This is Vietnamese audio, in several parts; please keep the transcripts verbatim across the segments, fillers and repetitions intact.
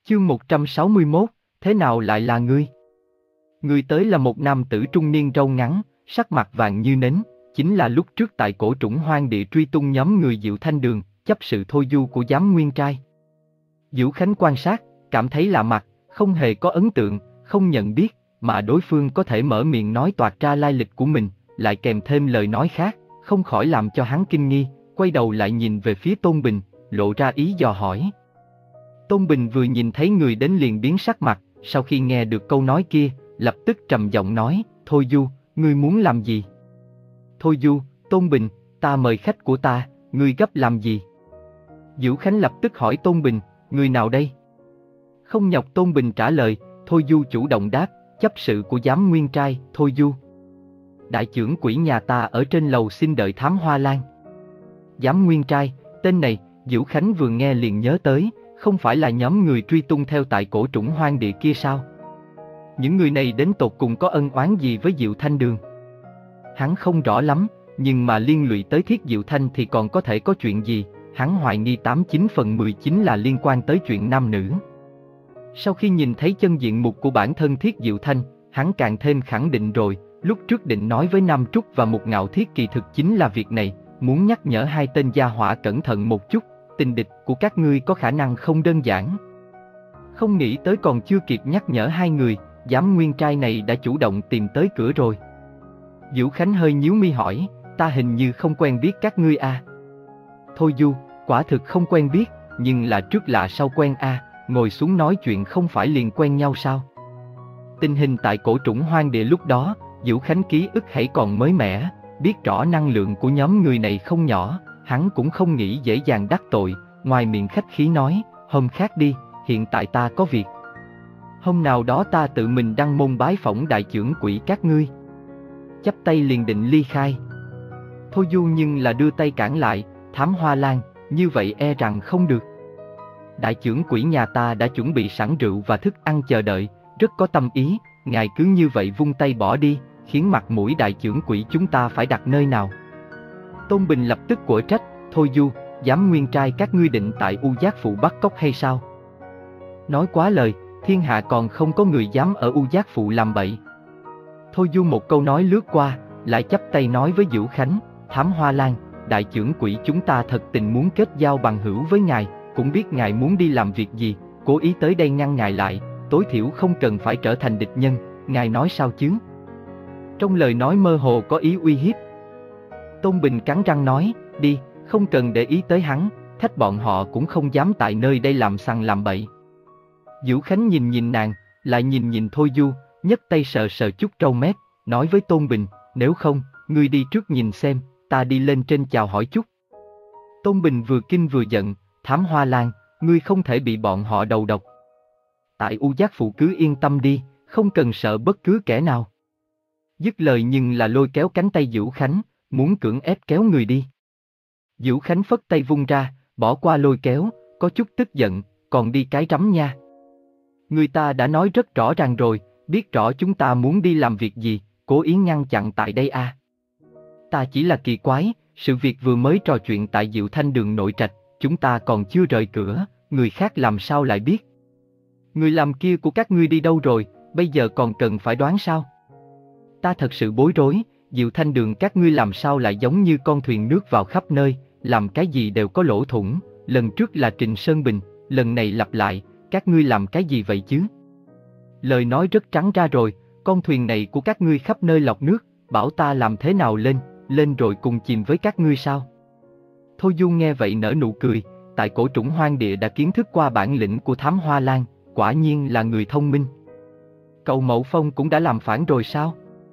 Chương một trăm sáu mươi mốt, thế nào lại là ngươi? Người tới là một nam tử trung niên râu ngắn, sắc mặt vàng như nến, chính là lúc trước tại cổ trũng hoang địa truy tung nhóm người Diệu Thanh Đường, chấp sự thôi du của Giám Nguyên Trai. Diệu Khánh quan sát, cảm thấy lạ mặt, không hề có ấn tượng, không nhận biết, mà đối phương có thể mở miệng nói toạc ra lai lịch của mình, lại kèm thêm lời nói khác, không khỏi làm cho hắn kinh nghi, quay đầu lại nhìn về phía Tôn Bình, lộ ra ý dò hỏi. Tôn Bình vừa nhìn thấy người đến liền biến sắc mặt, sau khi nghe được câu nói kia, lập tức trầm giọng nói, Thôi Du, ngươi muốn làm gì? Thôi Du, Tôn Bình, ta mời khách của ta, ngươi gấp làm gì? Diệu Khánh lập tức hỏi Tôn Bình, người nào đây? Không nhọc Tôn Bình trả lời, Thôi Du chủ động đáp, chấp sự của Giám Nguyên Trai, Thôi Du. Đại trưởng quỹ nhà ta ở trên lầu xin đợi Thám Hoa Lan. Giám Nguyên Trai, tên này, Diệu Khánh vừa nghe liền nhớ tới, không phải là nhóm người truy tung theo tại cổ trũng hoang địa kia sao? Những người này đến tột cùng có ân oán gì với Diệu Thanh Đường? Hắn không rõ lắm, nhưng mà liên lụy tới Thiết Diệu Thanh thì còn có thể có chuyện gì, hắn hoài nghi tám chín phần mười chính là liên quan tới chuyện nam nữ. Sau khi nhìn thấy chân diện mục của bản thân Thiết Diệu Thanh, hắn càng thêm khẳng định rồi, lúc trước định nói với Nam Trúc và Mục Ngạo Thiết kỳ thực chính là việc này, muốn nhắc nhở hai tên gia hỏa cẩn thận một chút, tình địch của các ngươi có khả năng không đơn giản. Không nghĩ tới còn chưa kịp nhắc nhở hai người, Giám Nguyên Trai này đã chủ động tìm tới cửa rồi. Diệu Khánh hơi nhíu mi hỏi, ta hình như không quen biết các ngươi a. À? Thôi Du, quả thực không quen biết, nhưng là trước lạ sau quen a, à, ngồi xuống nói chuyện không phải liền quen nhau sao? Tình hình tại cổ trũng hoang địa lúc đó, Diệu Khánh ký ức hãy còn mới mẻ, biết rõ năng lượng của nhóm người này không nhỏ, hắn cũng không nghĩ dễ dàng đắc tội, ngoài miệng khách khí nói, hôm khác đi, hiện tại ta có việc. Hôm nào đó ta tự mình đăng môn bái phỏng đại trưởng quỹ các ngươi. Chắp tay liền định ly khai. Thôi Du nhưng là đưa tay cản lại, Thám Hoa Lan, như vậy e rằng không được. Đại trưởng quỹ nhà ta đã chuẩn bị sẵn rượu và thức ăn chờ đợi, rất có tâm ý, ngài cứ như vậy vung tay bỏ đi, khiến mặt mũi đại trưởng quỹ chúng ta phải đặt nơi nào? Tôn Bình lập tức quở trách, Thôi Du, Giám Nguyên Trai các ngươi định tại U Giác Phụ bắt cóc hay sao? Nói quá lời, thiên hạ còn không có người dám ở U Giác Phụ làm bậy. Thôi Du một câu nói lướt qua, lại chắp tay nói với Diệu Khánh, Thám Hoa Lan, đại trưởng quỹ chúng ta thật tình muốn kết giao bằng hữu với ngài, cũng biết ngài muốn đi làm việc gì, cố ý tới đây ngăn ngài lại, tối thiểu không cần phải trở thành địch nhân, ngài nói sao chứ? Trong lời nói mơ hồ có ý uy hiếp. Tôn Bình cắn răng nói, đi, không cần để ý tới hắn, thách bọn họ cũng không dám tại nơi đây làm sằng làm bậy. Diệu Khánh nhìn nhìn nàng, lại nhìn nhìn Thôi Du, nhấc tay sờ sờ chút râu mép, nói với Tôn Bình, nếu không, ngươi đi trước nhìn xem, ta đi lên trên chào hỏi chút. Tôn Bình vừa kinh vừa giận, Thám Hoa Lan, ngươi không thể bị bọn họ đầu độc. Tại U Giác Phụ cứ yên tâm đi, không cần sợ bất cứ kẻ nào. Dứt lời nhưng là lôi kéo cánh tay Diệu Khánh, muốn cưỡng ép kéo người đi. Diệu Khánh phất tay vung ra, bỏ qua lôi kéo, có chút tức giận, còn đi cái rắm nha. Người ta đã nói rất rõ ràng rồi, biết rõ chúng ta muốn đi làm việc gì, cố ý ngăn chặn tại đây à. Ta chỉ là kỳ quái, sự việc vừa mới trò chuyện tại Diệu Thanh Đường nội trạch, chúng ta còn chưa rời cửa, người khác làm sao lại biết. Người làm kia của các ngươi đi đâu rồi, bây giờ còn cần phải đoán sao? Ta thật sự bối rối, Diệu Thanh Đường các ngươi làm sao lại giống như con thuyền nước vào khắp nơi, làm cái gì đều có lỗ thủng, lần trước là Trình Sơn Bình, lần này lặp lại, các ngươi làm cái gì vậy chứ? Lời nói rất trắng ra rồi, con thuyền này của các ngươi khắp nơi lọc nước, bảo ta làm thế nào lên, lên rồi cùng chìm với các ngươi sao? Thôi Du nghe vậy nở nụ cười, tại cổ trũng hoang địa đã kiến thức qua bản lĩnh của Thám Hoa Lan, quả nhiên là người thông minh. Cậu Mậu Phong cũng đã làm phản rồi sao?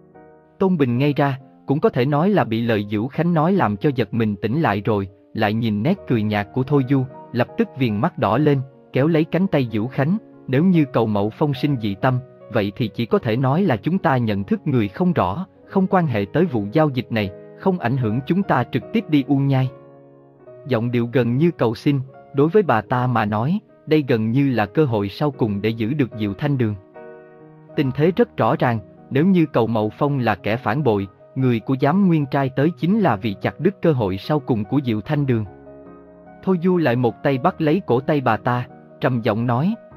Tôn Bình ngây ra, cũng có thể nói là bị lời Diệu Khánh nói làm cho giật mình tỉnh lại rồi, lại nhìn nét cười nhạt của Thôi Du, lập tức viền mắt đỏ lên, kéo lấy cánh tay Diệu Khánh, nếu như Cầu Mậu Phong sinh dị tâm, vậy thì chỉ có thể nói là chúng ta nhận thức người không rõ, không quan hệ tới vụ giao dịch này, không ảnh hưởng chúng ta trực tiếp đi U Nhai. Giọng điệu gần như cầu xin, đối với bà ta mà nói, đây gần như là cơ hội sau cùng để giữ được Diệu Thanh Đường. Tình thế rất rõ ràng, nếu như Cầu Mậu Phong là kẻ phản bội, người của Giám Nguyên Trai tới chính là vì chặt đứt cơ hội sau cùng của Diệu Thanh Đường. Thôi Du lại một tay bắt lấy cổ tay bà ta, trầm giọng nói,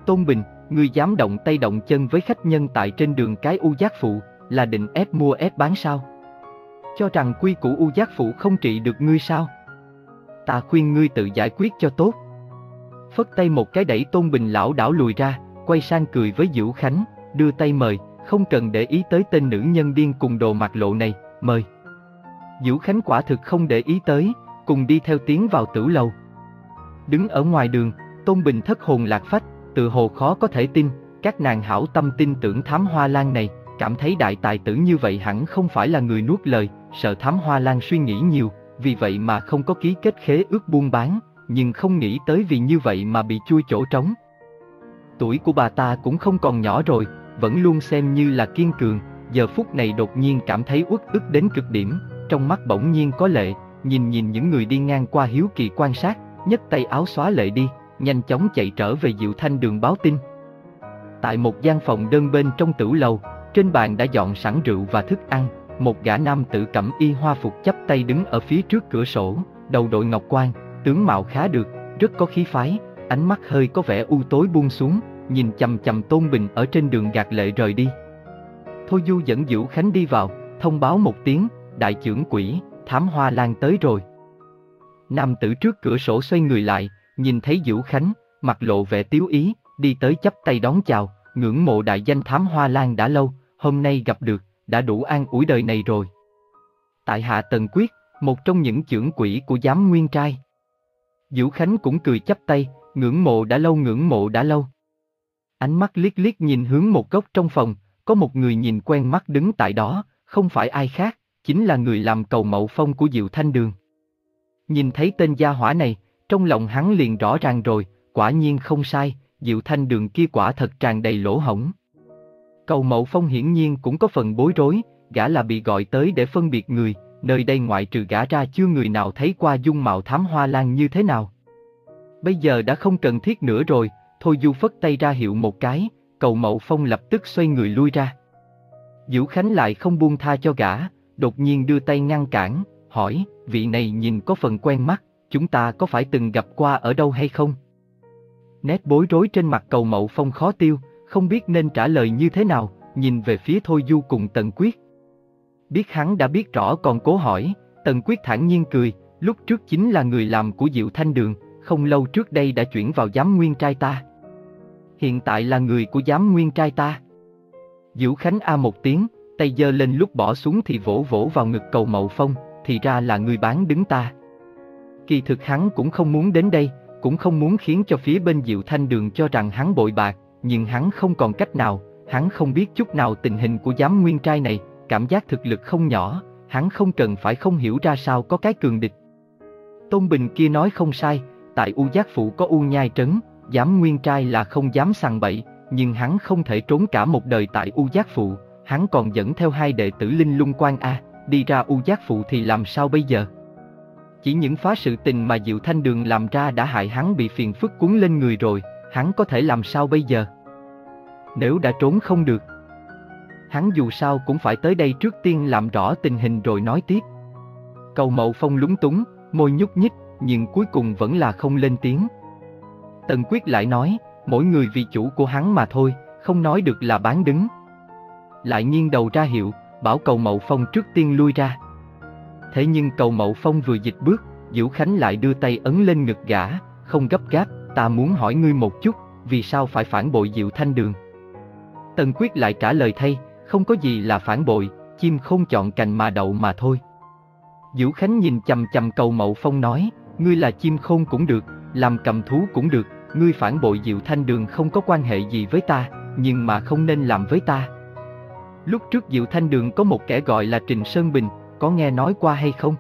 Tôn Bình, ngươi dám động tay động chân với khách nhân tại trên đường cái U Giác Phụ, là định ép mua ép bán sao? Cho rằng quy củ U Giác Phụ không trị được ngươi sao? Ta khuyên ngươi tự giải quyết cho tốt. Phất tay một cái đẩy Tôn Bình lão đảo lùi ra, quay sang cười với Dữu Khánh, đưa tay mời, không cần để ý tới tên nữ nhân điên cùng đồ mặt lộ này, mời. Dữu Khánh quả thực không để ý tới, cùng đi theo tiến vào tửu lầu. Đứng ở ngoài đường, Tôn Bình thất hồn lạc phách, tự hồ khó có thể tin, các nàng hảo tâm tin tưởng Thám Hoa Lan này, cảm thấy đại tài tử như vậy hẳn không phải là người nuốt lời, sợ Thám Hoa Lan suy nghĩ nhiều, vì vậy mà không có ký kết khế ước buôn bán, nhưng không nghĩ tới vì như vậy mà bị chui chỗ trống. Tuổi của bà ta cũng không còn nhỏ rồi, vẫn luôn xem như là kiên cường, giờ phút này đột nhiên cảm thấy uất ức đến cực điểm, trong mắt bỗng nhiên có lệ, nhìn nhìn những người đi ngang qua hiếu kỳ quan sát, nhấc tay áo xóa lệ đi, nhanh chóng chạy trở về Diệu Thanh Đường báo tin. Tại một gian phòng đơn bên trong tửu lầu, trên bàn đã dọn sẵn rượu và thức ăn, một gã nam tử cẩm y hoa phục chắp tay đứng ở phía trước cửa sổ, đầu đội ngọc quan, tướng mạo khá được, rất có khí phái, ánh mắt hơi có vẻ u tối buông xuống, nhìn chằm chằm Tôn Bình ở trên đường gạt lệ rời đi. Thôi Du dẫn Dữu Khánh đi vào, thông báo một tiếng, đại trưởng quỹ, Thám Hoa Lan tới rồi. Nam tử trước cửa sổ xoay người lại, nhìn thấy Dữu Khánh, mặt lộ vẻ tiếu ý, đi tới chắp tay đón chào, ngưỡng mộ đại danh Thám Hoa Lan đã lâu, hôm nay gặp được, đã đủ an ủi đời này rồi. Tại hạ Tần Quyết, một trong những trưởng quỹ của Giám Nguyên Trai. Dữu Khánh cũng cười chắp tay, ngưỡng mộ đã lâu ngưỡng mộ đã lâu. Ánh mắt liếc liếc nhìn hướng một góc trong phòng, có một người nhìn quen mắt đứng tại đó, không phải ai khác, chính là người làm cầu Mậu Phong của Diệu Thanh Đường. Nhìn thấy tên gia hỏa này, trong lòng hắn liền rõ ràng rồi, quả nhiên không sai, Diệu Thanh Đường kia quả thật tràn đầy lỗ hổng. Cầu Mậu Phong hiển nhiên cũng có phần bối rối, gã là bị gọi tới để phân biệt người, nơi đây ngoại trừ gã ra chưa người nào thấy qua dung mạo Thám Hoa Lan như thế nào. Bây giờ đã không cần thiết nữa rồi, Thôi Du phất tay ra hiệu một cái, Cầu Mậu Phong lập tức xoay người lui ra. Dữu Khánh lại không buông tha cho gã, đột nhiên đưa tay ngăn cản, hỏi, vị này nhìn có phần quen mắt, chúng ta có phải từng gặp qua ở đâu hay không? Nét bối rối trên mặt Cầu Mậu Phong khó tiêu, không biết nên trả lời như thế nào, nhìn về phía Thôi Du cùng Tần Quyết. Biết hắn đã biết rõ còn cố hỏi, Tần Quyết thản nhiên cười, lúc trước chính là người làm của Diệu Thanh Đường, không lâu trước đây đã chuyển vào Giám Nguyên Trai ta. Hiện tại là người của Giám Nguyên Trai ta. Dữu Khánh a một tiếng, tay giơ lên lúc bỏ xuống thì vỗ vỗ vào ngực Cầu Mậu Phong, thì ra là người bán đứng ta. Kỳ thực hắn cũng không muốn đến đây, cũng không muốn khiến cho phía bên Diệu Thanh Đường cho rằng hắn bội bạc, nhưng hắn không còn cách nào, hắn không biết chút nào tình hình của Giám Nguyên Trai này, cảm giác thực lực không nhỏ, hắn không cần phải không hiểu ra sao có cái cường địch. Tôn Bình kia nói không sai, tại U Giác Phụ có U Nhai Trấn, Giám Nguyên Trai là không dám sằng bậy, nhưng hắn không thể trốn cả một đời tại U Giác Phụ, hắn còn dẫn theo hai đệ tử Linh Lung Quan A, đi ra U Giác Phụ thì làm sao bây giờ? Chỉ những phá sự tình mà Diệu Thanh Đường làm ra đã hại hắn bị phiền phức cuốn lên người rồi, hắn có thể làm sao bây giờ? Nếu đã trốn không được, hắn dù sao cũng phải tới đây trước tiên làm rõ tình hình rồi nói tiếp. Cầu Mậu Phong lúng túng, môi nhúc nhích, nhưng cuối cùng vẫn là không lên tiếng. Tần Quyết lại nói, mỗi người vì chủ của hắn mà thôi, không nói được là bán đứng. Lại nghiêng đầu ra hiệu, bảo Cầu Mậu Phong trước tiên lui ra. Thế nhưng Cầu Mậu Phong vừa dịch bước, Dữu Khánh lại đưa tay ấn lên ngực gã, không gấp gáp, ta muốn hỏi ngươi một chút, vì sao phải phản bội Diệu Thanh Đường? Tần Quyết lại trả lời thay, không có gì là phản bội, chim không chọn cành mà đậu mà thôi. Dữu Khánh nhìn chằm chằm Cầu Mậu Phong nói, ngươi là chim khôn cũng được, làm cầm thú cũng được, ngươi phản bội Diệu Thanh Đường không có quan hệ gì với ta, nhưng mà không nên làm với ta. Lúc trước Diệu Thanh Đường có một kẻ gọi là Trình Sơn Bình, có nghe nói qua hay không?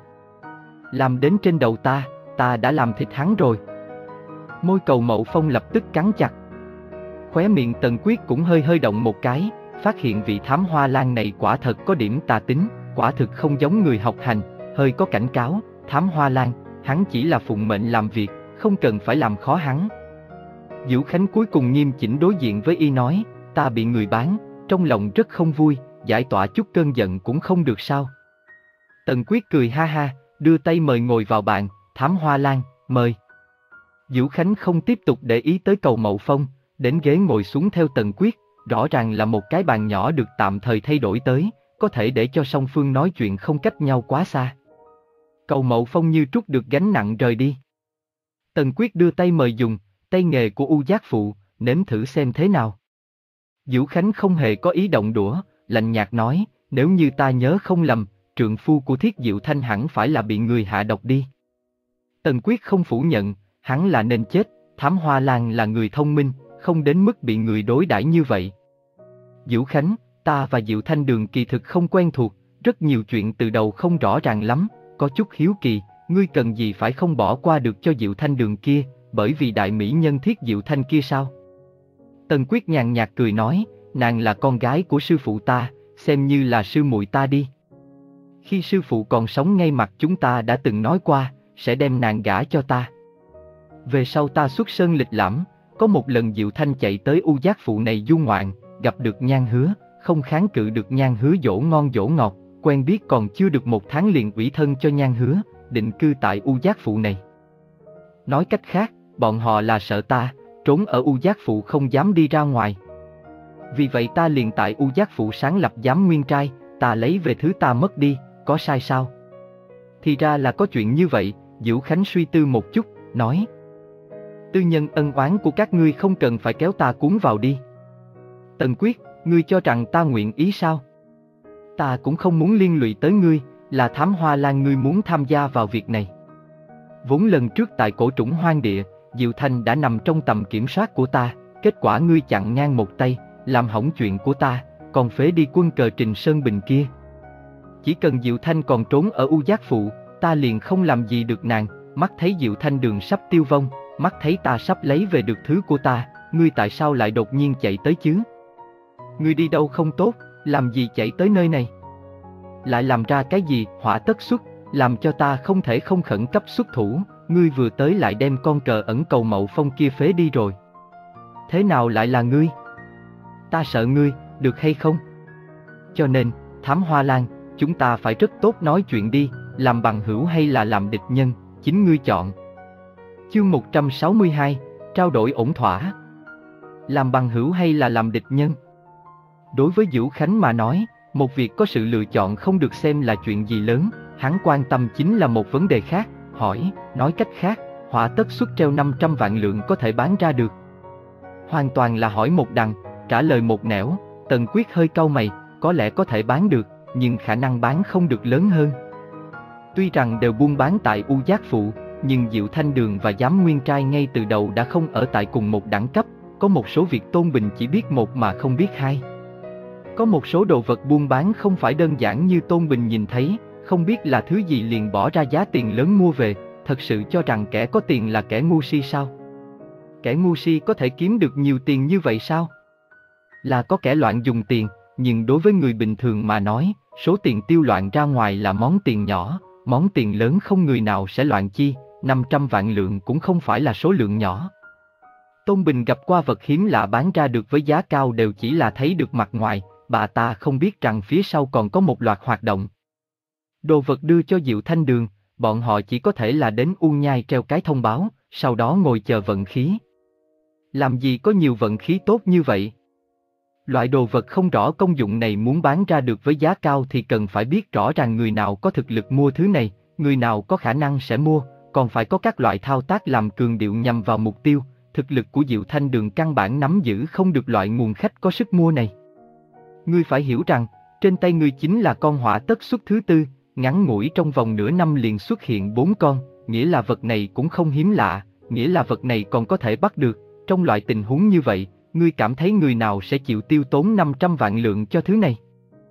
Làm đến trên đầu ta, ta đã làm thịt hắn rồi. Môi Cầu Mậu Phong lập tức cắn chặt. Khóe miệng Tần Quyết cũng hơi hơi động một cái, phát hiện vị Thám Hoa Lan này quả thật có điểm tà tính, quả thực không giống người học hành, hơi có cảnh cáo, Thám Hoa Lan, hắn chỉ là phụng mệnh làm việc, không cần phải làm khó hắn. Dữu Khánh cuối cùng nghiêm chỉnh đối diện với y nói, ta bị người bán, trong lòng rất không vui, giải tỏa chút cơn giận cũng không được sao? Tần Quyết cười ha ha, đưa tay mời ngồi vào bàn, Thám Hoa Lan, mời. Dữu Khánh không tiếp tục để ý tới Cầu Mậu Phong, Đến ghế ngồi xuống theo Tần Quyết, rõ ràng là một cái bàn nhỏ được tạm thời thay đổi tới, có thể để cho song phương nói chuyện không cách nhau quá xa. Cầu Mậu Phong như trút được gánh nặng rời đi. Tần Quyết đưa tay mời dùng, tay nghề của U Giác Phụ, nếm thử xem thế nào. Vũ Khánh không hề có ý động đũa, lạnh nhạt nói, nếu như ta nhớ không lầm, trượng phu của Thiết Diệu Thanh hẳn phải là bị người hạ độc đi. Tần Quyết không phủ nhận, hắn là nên chết, Thám Hoa Lan là người thông minh, không đến mức bị người đối đãi như vậy. Vũ Khánh, ta và Diệu Thanh Đường kỳ thực không quen thuộc, rất nhiều chuyện từ đầu không rõ ràng lắm, có chút hiếu kỳ, ngươi cần gì phải không bỏ qua được cho Diệu Thanh Đường kia, bởi vì đại mỹ nhân Thiết Diệu Thanh kia sao? Tần Quyết nhàn nhạt cười nói, nàng là con gái của sư phụ ta, xem như là sư muội ta đi. Khi sư phụ còn sống ngay mặt chúng ta đã từng nói qua, sẽ đem nàng gả cho ta. Về sau ta xuất sơn lịch lãm, có một lần Diệu Thanh chạy tới U Giác Phụ này du ngoạn, gặp được Nhan Hứa, không kháng cự được Nhan Hứa dỗ ngon dỗ ngọt, quen biết còn chưa được một tháng liền ủy thân cho Nhan Hứa, định cư tại U Giác Phụ này. Nói cách khác, bọn họ là sợ ta, trốn ở U Giác Phụ không dám đi ra ngoài. Vì vậy ta liền tại U Giác Phụ sáng lập giám nguyên trai, ta lấy về thứ ta mất đi, có sai sao? Thì ra là có chuyện như vậy, Vũ Khánh suy tư một chút, nói. Tư nhân ân oán của các ngươi không cần phải kéo ta cuốn vào đi. Tần Quyết, ngươi cho rằng ta nguyện ý sao? Ta cũng không muốn liên lụy tới ngươi, là Thám Hoa Lan ngươi muốn tham gia vào việc này. Vốn lần trước tại cổ trũng hoang địa, Diệu Thanh đã nằm trong tầm kiểm soát của ta, kết quả ngươi chặn ngang một tay, làm hỏng chuyện của ta, còn phế đi quân cờ Trình Sơn Bình kia. Chỉ cần Diệu Thanh còn trốn ở U Giác Phụ, ta liền không làm gì được nàng, mắt thấy Diệu Thanh Đường sắp tiêu vong, mắt thấy ta sắp lấy về được thứ của ta, ngươi tại sao lại đột nhiên chạy tới chứ? Ngươi đi đâu không tốt, làm gì chạy tới nơi này? Lại làm ra cái gì, họa tất xuất, làm cho ta không thể không khẩn cấp xuất thủ, ngươi vừa tới lại đem con cờ ẩn Cầu Mậu Phong kia phế đi rồi. Thế nào lại là ngươi? Ta sợ ngươi, được hay không? Cho nên, Thám Hoa Lan, chúng ta phải rất tốt nói chuyện đi, làm bằng hữu hay là làm địch nhân, chính ngươi chọn. Chương một trăm sáu mươi hai, trao đổi ổn thỏa. Làm bằng hữu hay là làm địch nhân? Đối với Vũ Khánh mà nói, một việc có sự lựa chọn không được xem là chuyện gì lớn, hắn quan tâm chính là một vấn đề khác, hỏi, nói cách khác, họa tất xuất treo năm trăm vạn lượng có thể bán ra được. Hoàn toàn là hỏi một đằng, trả lời một nẻo, Tần Quyết hơi cau mày, có lẽ có thể bán được, nhưng khả năng bán không được lớn hơn. Tuy rằng đều buôn bán tại U Giác Phụ, nhưng Diệu Thanh Đường và Giám Nguyên Trai ngay từ đầu đã không ở tại cùng một đẳng cấp, có một số việc Tôn Bình chỉ biết một mà không biết hai. Có một số đồ vật buôn bán không phải đơn giản như Tôn Bình nhìn thấy, không biết là thứ gì liền bỏ ra giá tiền lớn mua về, thật sự cho rằng kẻ có tiền là kẻ ngu si sao? Kẻ ngu si có thể kiếm được nhiều tiền như vậy sao? Là có kẻ loạn dùng tiền, nhưng đối với người bình thường mà nói, số tiền tiêu loạn ra ngoài là món tiền nhỏ, món tiền lớn không người nào sẽ loạn chi, năm trăm vạn lượng cũng không phải là số lượng nhỏ. Tôn Bình gặp qua vật hiếm lạ bán ra được với giá cao đều chỉ là thấy được mặt ngoài, bà ta không biết rằng phía sau còn có một loạt hoạt động. Đồ vật đưa cho Diệu Thanh Đường, bọn họ chỉ có thể là đến U Nhai treo cái thông báo, sau đó ngồi chờ vận khí. Làm gì có nhiều vận khí tốt như vậy? Loại đồ vật không rõ công dụng này muốn bán ra được với giá cao thì cần phải biết rõ ràng người nào có thực lực mua thứ này, người nào có khả năng sẽ mua, còn phải có các loại thao tác làm cường điệu nhằm vào mục tiêu. Thực lực của Diệu Thanh Đường căn bản nắm giữ không được loại nguồn khách có sức mua này. Ngươi phải hiểu rằng, trên tay ngươi chính là con họa tất xuất thứ tư, ngắn ngủi trong vòng nửa năm liền xuất hiện bốn con, nghĩa là vật này cũng không hiếm lạ, nghĩa là vật này còn có thể bắt được. Trong loại tình huống như vậy, ngươi cảm thấy người nào sẽ chịu tiêu tốn năm trăm vạn lượng cho thứ này?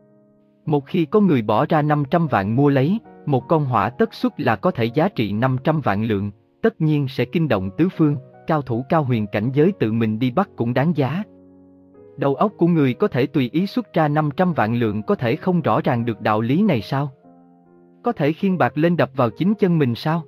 Một khi có người bỏ ra năm trăm vạn mua lấy, một con họa tất xuất là có thể giá trị năm trăm vạn lượng, tất nhiên sẽ kinh động tứ phương, cao thủ cao huyền cảnh giới tự mình đi bắt cũng đáng giá. Đầu óc của người có thể tùy ý xuất ra năm trăm vạn lượng có thể không rõ ràng được đạo lý này sao? Có thể khiêng bạc lên đập vào chính chân mình sao?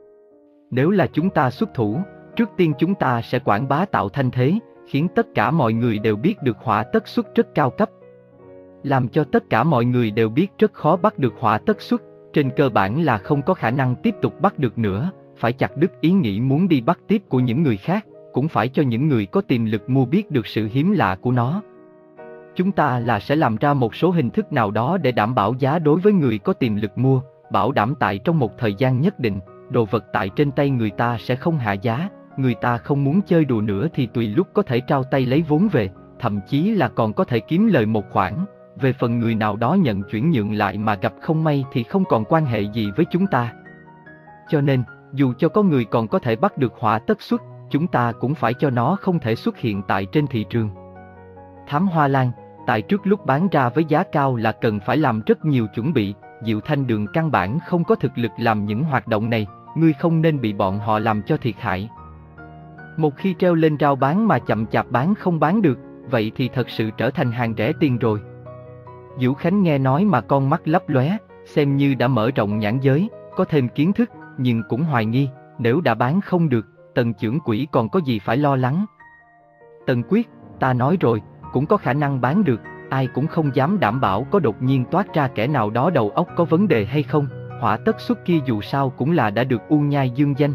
Nếu là chúng ta xuất thủ, trước tiên chúng ta sẽ quảng bá tạo thanh thế, khiến tất cả mọi người đều biết được họa tất xuất rất cao cấp. Làm cho tất cả mọi người đều biết rất khó bắt được họa tất xuất, trên cơ bản là không có khả năng tiếp tục bắt được nữa, phải chặt đứt ý nghĩ muốn đi bắt tiếp của những người khác, cũng phải cho những người có tiềm lực mua biết được sự hiếm lạ của nó. Chúng ta là sẽ làm ra một số hình thức nào đó để đảm bảo giá đối với người có tiềm lực mua, bảo đảm tại trong một thời gian nhất định, đồ vật tại trên tay người ta sẽ không hạ giá, người ta không muốn chơi đùa nữa thì tùy lúc có thể trao tay lấy vốn về, thậm chí là còn có thể kiếm lời một khoản. Về phần người nào đó nhận chuyển nhượng lại mà gặp không may thì không còn quan hệ gì với chúng ta. Cho nên, dù cho có người còn có thể bắt được họa tất xuất, chúng ta cũng phải cho nó không thể xuất hiện tại trên thị trường. Thám hoa lan, tại trước lúc bán ra với giá cao là cần phải làm rất nhiều chuẩn bị, Diệu Thanh Đường căn bản không có thực lực làm những hoạt động này, ngươi không nên bị bọn họ làm cho thiệt hại. Một khi treo lên rao bán mà chậm chạp bán không bán được, vậy thì thật sự trở thành hàng rẻ tiền rồi. Vũ Khánh nghe nói mà con mắt lấp lóe, xem như đã mở rộng nhãn giới, có thêm kiến thức, nhưng cũng hoài nghi, nếu đã bán không được, Tần trưởng quỹ còn có gì phải lo lắng. Tần Quyết, ta nói rồi, cũng có khả năng bán được, ai cũng không dám đảm bảo có đột nhiên toát ra kẻ nào đó đầu óc có vấn đề hay không, họa tất xuất kia dù sao cũng là đã được U Nhai dương danh.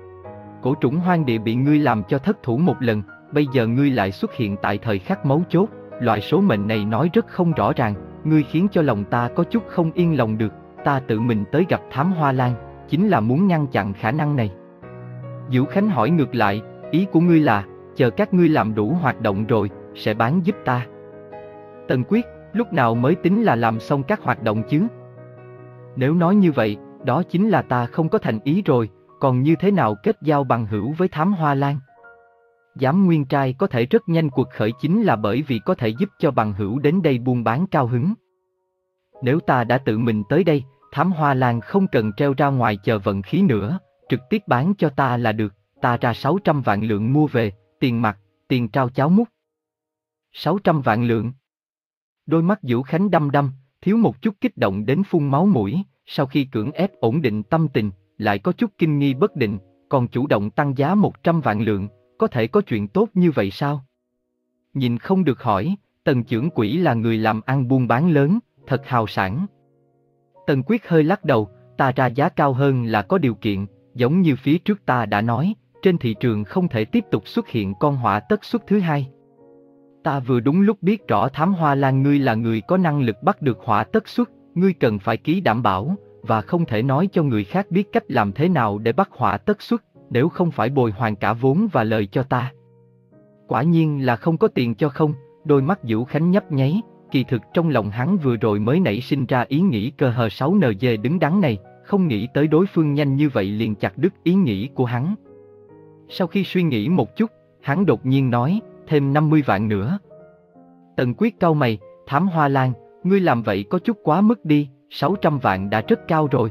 Cổ trũng hoang địa bị ngươi làm cho thất thủ một lần, bây giờ ngươi lại xuất hiện tại thời khắc mấu chốt, loại số mệnh này nói rất không rõ ràng, ngươi khiến cho lòng ta có chút không yên lòng được, ta tự mình tới gặp Thám Hoa Lan, chính là muốn ngăn chặn khả năng này. Vũ Khánh hỏi ngược lại, ý của ngươi là, chờ các ngươi làm đủ hoạt động rồi, sẽ bán giúp ta. Tần Quyết, lúc nào mới tính là làm xong các hoạt động chứ? Nếu nói như vậy, đó chính là ta không có thành ý rồi, còn như thế nào kết giao bằng hữu với Thám Hoa Lan? Giám Nguyên Trai có thể rất nhanh cuộc khởi chính là bởi vì có thể giúp cho bằng hữu đến đây buôn bán cao hứng. Nếu ta đã tự mình tới đây, Thám Hoa Lan không cần treo ra ngoài chờ vận khí nữa, trực tiếp bán cho ta là được, ta ra sáu trăm vạn lượng mua về, tiền mặt, tiền trao cháo múc. sáu trăm vạn lượng. Đôi mắt Vũ Khánh đăm đăm, thiếu một chút kích động đến phun máu mũi, sau khi cưỡng ép ổn định tâm tình, lại có chút kinh nghi bất định, còn chủ động tăng giá một trăm vạn lượng, có thể có chuyện tốt như vậy sao? Nhìn không được hỏi, Tần trưởng quỹ là người làm ăn buôn bán lớn, thật hào sảng. Tần Quyết hơi lắc đầu, ta ra giá cao hơn là có điều kiện, giống như phía trước ta đã nói, trên thị trường không thể tiếp tục xuất hiện con họa tất xuất thứ hai. Ta vừa đúng lúc biết rõ Thám Hoa Lan ngươi là người có năng lực bắt được họa tất xuất, ngươi cần phải ký đảm bảo, và không thể nói cho người khác biết cách làm thế nào để bắt họa tất xuất, nếu không phải bồi hoàn cả vốn và lời cho ta. Quả nhiên là không có tiền cho không, đôi mắt Vũ Khánh nhấp nháy, kỳ thực trong lòng hắn vừa rồi mới nảy sinh ra ý nghĩ cơ hờ sáu en giê đứng đắn này, không nghĩ tới đối phương nhanh như vậy liền chặt đứt ý nghĩ của hắn. Sau khi suy nghĩ một chút, hắn đột nhiên nói, thêm năm mươi vạn nữa. Tần Quyết cau mày, Thám Hoa Lan, ngươi làm vậy có chút quá mức đi, sáu trăm vạn đã rất cao rồi.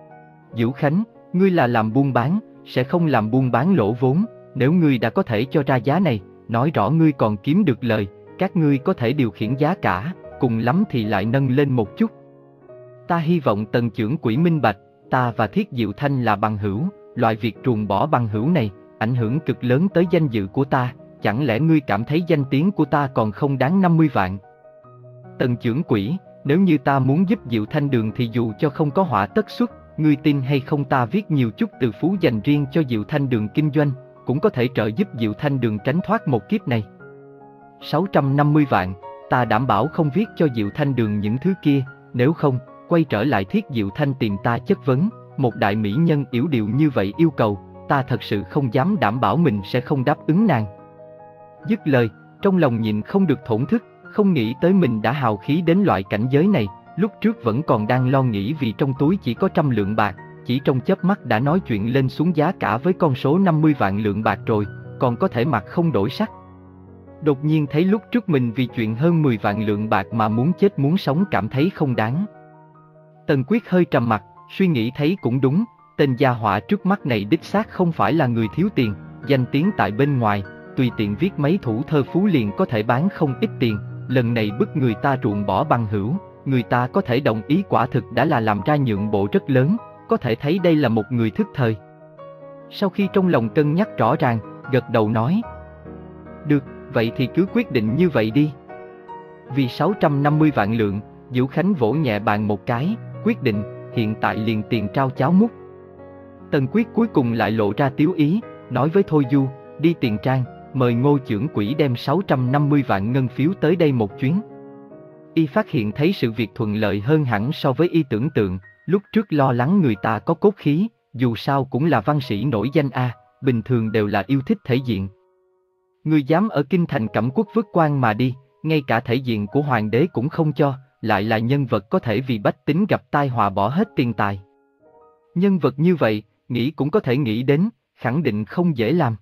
Vũ Khánh, ngươi là làm buôn bán, sẽ không làm buôn bán lỗ vốn, nếu ngươi đã có thể cho ra giá này, nói rõ ngươi còn kiếm được lời, các ngươi có thể điều khiển giá cả, cùng lắm thì lại nâng lên một chút. Ta hy vọng Tần trưởng quỹ minh bạch, ta và Thiết Diệu Thanh là bằng hữu, loại việc ruồng bỏ bằng hữu này, ảnh hưởng cực lớn tới danh dự của ta, chẳng lẽ ngươi cảm thấy danh tiếng của ta còn không đáng năm mươi vạn? Tần trưởng quỹ, nếu như ta muốn giúp Diệu Thanh Đường thì dù cho không có họa tất xuất, ngươi tin hay không ta viết nhiều chút từ phú dành riêng cho Diệu Thanh Đường kinh doanh, cũng có thể trợ giúp Diệu Thanh Đường tránh thoát một kiếp này. sáu trăm năm mươi vạn, ta đảm bảo không viết cho Diệu Thanh Đường những thứ kia, nếu không, quay trở lại Thiết Diệu Thanh tìm ta chất vấn, một đại mỹ nhân yểu điệu như vậy yêu cầu, ta thật sự không dám đảm bảo mình sẽ không đáp ứng nàng. Dứt lời, trong lòng nhịn không được thổn thức, không nghĩ tới mình đã hào khí đến loại cảnh giới này, lúc trước vẫn còn đang lo nghĩ vì trong túi chỉ có trăm lượng bạc, chỉ trong chớp mắt đã nói chuyện lên xuống giá cả với con số năm mươi vạn lượng bạc rồi, còn có thể mặt không đổi sắc. Đột nhiên thấy lúc trước mình vì chuyện hơn mười vạn lượng bạc mà muốn chết muốn sống cảm thấy không đáng. Tần Quyết hơi trầm mặt, suy nghĩ thấy cũng đúng, tên gia họa trước mắt này đích xác không phải là người thiếu tiền, danh tiếng tại bên ngoài, tùy tiện viết mấy thủ thơ phú liền có thể bán không ít tiền, lần này bức người ta ruồng bỏ bằng hữu, người ta có thể đồng ý quả thực đã là làm ra nhượng bộ rất lớn, có thể thấy đây là một người thức thời. Sau khi trong lòng cân nhắc rõ ràng, gật đầu nói, được, vậy thì cứ quyết định như vậy đi. Vì sáu trăm năm mươi vạn lượng, Vũ Khánh vỗ nhẹ bàn một cái, quyết định, hiện tại liền tiền trao cháo múc. Tần Quyết cuối cùng lại lộ ra tiếu ý, nói với Thôi Du, đi Tiền Trang, mời Ngô chưởng quỹ đem sáu trăm năm mươi vạn ngân phiếu tới đây một chuyến. Y phát hiện thấy sự việc thuận lợi hơn hẳn so với y tưởng tượng, lúc trước lo lắng người ta có cốt khí, dù sao cũng là văn sĩ nổi danh a, bình thường đều là yêu thích thể diện. Ngươi dám ở kinh thành Cẩm Quốc vứt quan mà đi, ngay cả thể diện của hoàng đế cũng không cho, lại là nhân vật có thể vì bách tính gặp tai họa bỏ hết tiền tài. Nhân vật như vậy, nghĩ cũng có thể nghĩ đến, khẳng định không dễ làm.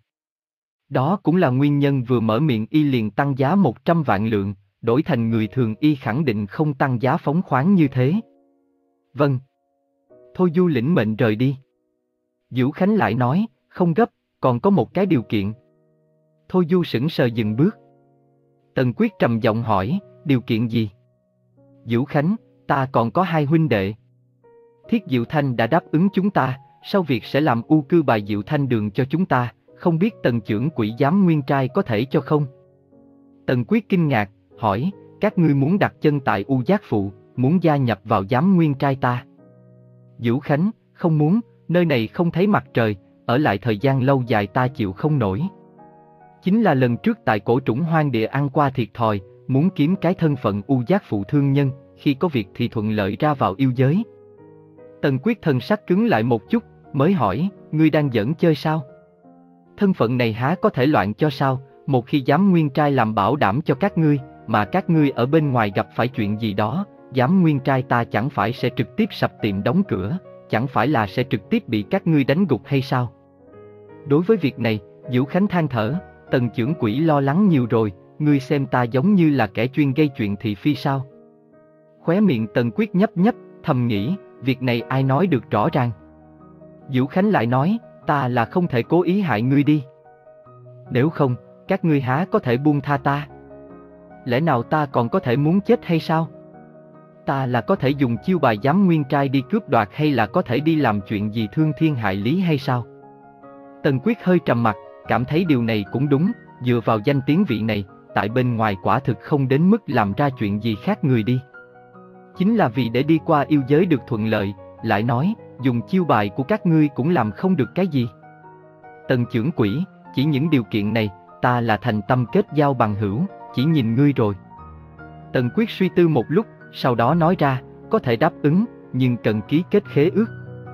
Đó cũng là nguyên nhân vừa mở miệng y liền tăng giá một trăm vạn lượng, đổi thành người thường y khẳng định không tăng giá phóng khoáng như thế. Vâng. Thôi Du lĩnh mệnh rời đi. Diễu Khánh lại nói, không gấp, còn có một cái điều kiện. Thôi Du sững sờ dừng bước. Tần Quyết trầm giọng hỏi, điều kiện gì? Diễu Khánh, ta còn có hai huynh đệ. Thiết Diệu Thanh đã đáp ứng chúng ta, sau việc sẽ làm ưu cư bài Diệu Thanh đường cho chúng ta, không biết Tần trưởng quỹ giám nguyên trai có thể cho không? Tần Quyết kinh ngạc, hỏi, các ngươi muốn đặt chân tại U Giác Phụ, muốn gia nhập vào giám nguyên trai ta? Diễu Khánh, không muốn, nơi này không thấy mặt trời, ở lại thời gian lâu dài ta chịu không nổi. Chính là lần trước tại cổ trũng hoang địa ăn qua thiệt thòi, muốn kiếm cái thân phận U Giác Phụ thương nhân, khi có việc thì thuận lợi ra vào yêu giới. Tần Quyết thần sắc cứng lại một chút, mới hỏi, ngươi đang giỡn chơi sao? Thân phận này há có thể loạn cho sao, một khi giám nguyên trai làm bảo đảm cho các ngươi, mà các ngươi ở bên ngoài gặp phải chuyện gì đó, giám nguyên trai ta chẳng phải sẽ trực tiếp sập tiệm đóng cửa, chẳng phải là sẽ trực tiếp bị các ngươi đánh gục hay sao? Đối với việc này, Diễu Khánh than thở, Tần trưởng quỹ lo lắng nhiều rồi, ngươi xem ta giống như là kẻ chuyên gây chuyện thị phi sao? Khóe miệng Tần Quyết nhấp nhấp, thầm nghĩ, việc này ai nói được rõ ràng. Diễu Khánh lại nói, ta là không thể cố ý hại ngươi đi. Nếu không, các ngươi há có thể buông tha ta? Lẽ nào ta còn có thể muốn chết hay sao? Ta là có thể dùng chiêu bài giám nguyên trai đi cướp đoạt hay là có thể đi làm chuyện gì thương thiên hại lý hay sao? Tần Quyết hơi trầm mặt, cảm thấy điều này cũng đúng, dựa vào danh tiếng vị này, tại bên ngoài quả thực không đến mức làm ra chuyện gì khác người đi. Chính là vì để đi qua yêu giới được thuận lợi, lại nói, dùng chiêu bài của các ngươi cũng làm không được cái gì. Tần trưởng quỹ, chỉ những điều kiện này, ta là thành tâm kết giao bằng hữu, chỉ nhìn ngươi rồi. Tần Quyết suy tư một lúc, sau đó nói ra, có thể đáp ứng, nhưng cần ký kết khế ước.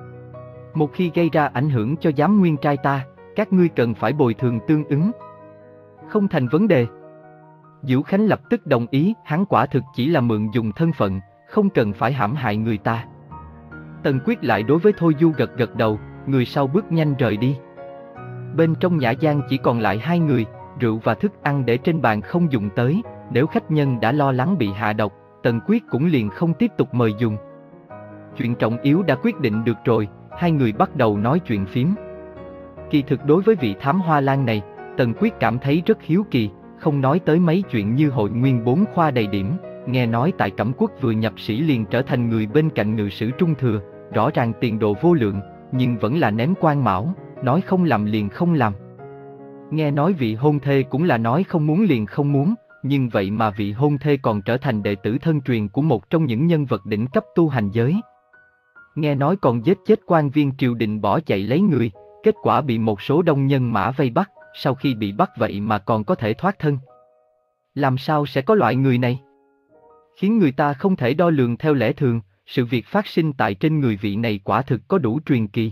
Một khi gây ra ảnh hưởng cho giám nguyên trai ta, các ngươi cần phải bồi thường tương ứng. Không thành vấn đề. Diễu Khánh lập tức đồng ý, hắn quả thực chỉ là mượn dùng thân phận, không cần phải hãm hại người ta. Tần Quyết lại đối với Thôi Du gật gật đầu, người sau bước nhanh rời đi. Bên trong nhã gian chỉ còn lại hai người, rượu và thức ăn để trên bàn không dùng tới, nếu khách nhân đã lo lắng bị hạ độc, Tần Quyết cũng liền không tiếp tục mời dùng. Chuyện trọng yếu đã quyết định được rồi, hai người bắt đầu nói chuyện phím. Kỳ thực đối với vị thám hoa lan này, Tần Quyết cảm thấy rất hiếu kỳ, không nói tới mấy chuyện như hội nguyên bốn khoa đầy điểm, nghe nói tại Cẩm Quốc vừa nhập sĩ liền trở thành người bên cạnh ngự sử trung thừa, rõ ràng tiền đồ vô lượng, nhưng vẫn là ném quan mão, nói không làm liền không làm. Nghe nói vị hôn thê cũng là nói không muốn liền không muốn, nhưng vậy mà vị hôn thê còn trở thành đệ tử thân truyền của một trong những nhân vật đỉnh cấp tu hành giới. Nghe nói còn giết chết quan viên triều đình bỏ chạy lấy người, kết quả bị một số đông nhân mã vây bắt, sau khi bị bắt vậy mà còn có thể thoát thân. Làm sao sẽ có loại người này? Khiến người ta không thể đo lường theo lẽ thường, sự việc phát sinh tại trên người vị này quả thực có đủ truyền kỳ.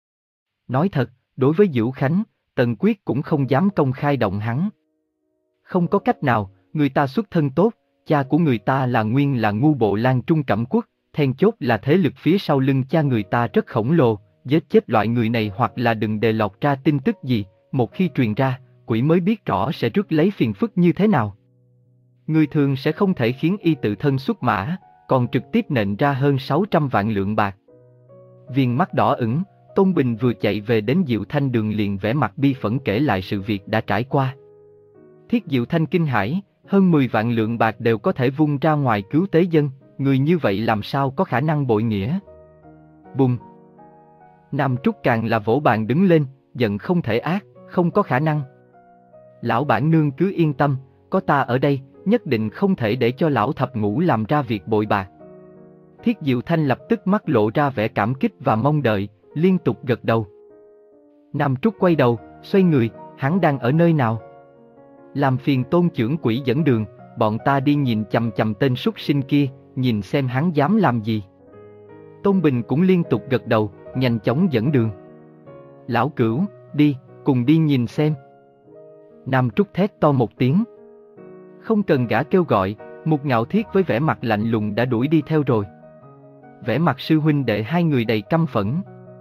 Nói thật, đối với Diễu Khánh, Tần Quyết cũng không dám công khai động hắn. Không có cách nào, người ta xuất thân tốt, cha của người ta là nguyên là ngu bộ Lan Trung Cẩm Quốc, then chốt là thế lực phía sau lưng cha người ta rất khổng lồ, giết chết loại người này hoặc là đừng để lọt ra tin tức gì, một khi truyền ra, quỷ mới biết rõ sẽ rước lấy phiền phức như thế nào. Người thường sẽ không thể khiến y tự thân xuất mã, còn trực tiếp nện ra hơn sáu trăm vạn lượng bạc. Viền mắt đỏ ửng, Tôn Bình vừa chạy về đến Diệu Thanh đường liền vẻ mặt bi phẫn kể lại sự việc đã trải qua. Thiết Diệu Thanh kinh hãi, hơn mười vạn lượng bạc đều có thể vung ra ngoài cứu tế dân, người như vậy làm sao có khả năng bội nghĩa. Bùng! Nam Trúc càng là vỗ bàn đứng lên, giận không thể ác, không có khả năng. Lão bản nương cứ yên tâm, có ta ở đây, nhất định không thể để cho lão thập ngũ làm ra việc bội bạc. Thiết Diệu Thanh lập tức mắt lộ ra vẻ cảm kích và mong đợi, liên tục gật đầu. Nam Trúc quay đầu, xoay người, hắn đang ở nơi nào? Làm phiền Tôn trưởng quỹ dẫn đường, bọn ta đi nhìn chằm chằm tên súc sinh kia, nhìn xem hắn dám làm gì. Tôn Bình cũng liên tục gật đầu, nhanh chóng dẫn đường. Lão Cửu, đi, cùng đi nhìn xem. Nam Trúc thét to một tiếng. Không cần gã kêu gọi, Mục Ngạo Thiết với vẻ mặt lạnh lùng đã đuổi đi theo rồi. Vẻ mặt sư huynh đệ hai người đầy căm phẫn.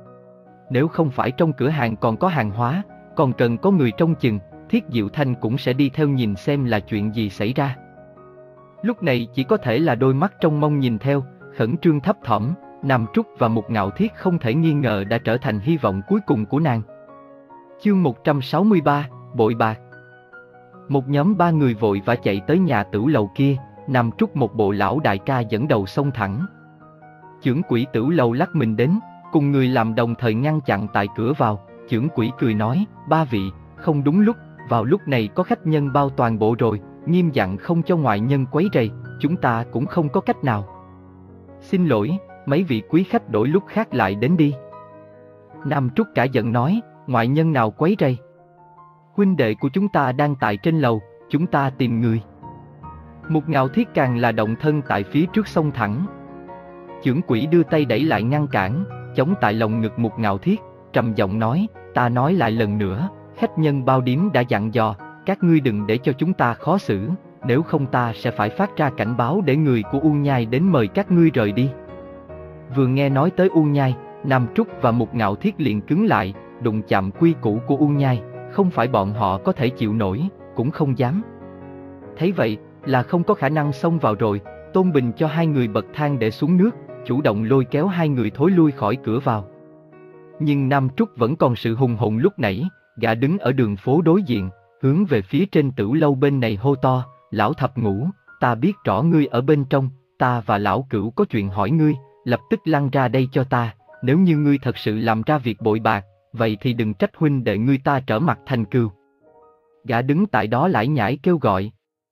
Nếu không phải trong cửa hàng còn có hàng hóa, còn cần có người trông chừng, Thiết Diệu Thanh cũng sẽ đi theo nhìn xem là chuyện gì xảy ra. Lúc này chỉ có thể là đôi mắt trông mong nhìn theo, khẩn trương thấp thỏm. Nam Trúc và Mục Ngạo Thiết không thể nghi ngờ đã trở thành hy vọng cuối cùng của nàng. Chương một trăm sáu mươi ba, Bội Bạc. Một nhóm ba người vội vã chạy tới nhà tửu lầu kia, Nam Trúc một bộ lão đại ca dẫn đầu xông thẳng. Chưởng quỹ tửu lầu lắc mình đến, cùng người làm đồng thời ngăn chặn tại cửa vào. Chưởng quỹ cười nói, ba vị, không đúng lúc, vào lúc này có khách nhân bao toàn bộ rồi, nghiêm dặn không cho ngoại nhân quấy rầy, chúng ta cũng không có cách nào. Xin lỗi, mấy vị quý khách đổi lúc khác lại đến đi. Nam Trúc cả giận nói, ngoại nhân nào quấy rầy? Huynh đệ của chúng ta đang tại trên lầu, chúng ta tìm người. Mục Ngạo Thiết càng là động thân tại phía trước xông thẳng. Chưởng quỹ đưa tay đẩy lại ngăn cản, chống tại lồng ngực Mục Ngạo Thiết, trầm giọng nói, ta nói lại lần nữa, khách nhân bao điếm đã dặn dò, các ngươi đừng để cho chúng ta khó xử, nếu không ta sẽ phải phát ra cảnh báo để người của U Nhai đến mời các ngươi rời đi. Vừa nghe nói tới U Nhai, Nam Trúc và Mục Ngạo Thiết liền cứng lại, đụng chạm quy củ của U Nhai, không phải bọn họ có thể chịu nổi, cũng không dám. Thấy vậy, là không có khả năng xông vào rồi, Tôn Bình cho hai người bậc thang để xuống nước, chủ động lôi kéo hai người thối lui khỏi cửa vào. Nhưng Nam Trúc vẫn còn sự hùng hồn lúc nãy, gã đứng ở đường phố đối diện, hướng về phía trên tửu lâu bên này hô to, lão thập ngũ, ta biết rõ ngươi ở bên trong, ta và lão Cửu có chuyện hỏi ngươi, lập tức lăn ra đây cho ta, nếu như ngươi thật sự làm ra việc bội bạc, vậy thì đừng trách huynh đệ ngươi ta trở mặt thành cừu. Gã đứng tại đó lải nhải kêu gọi.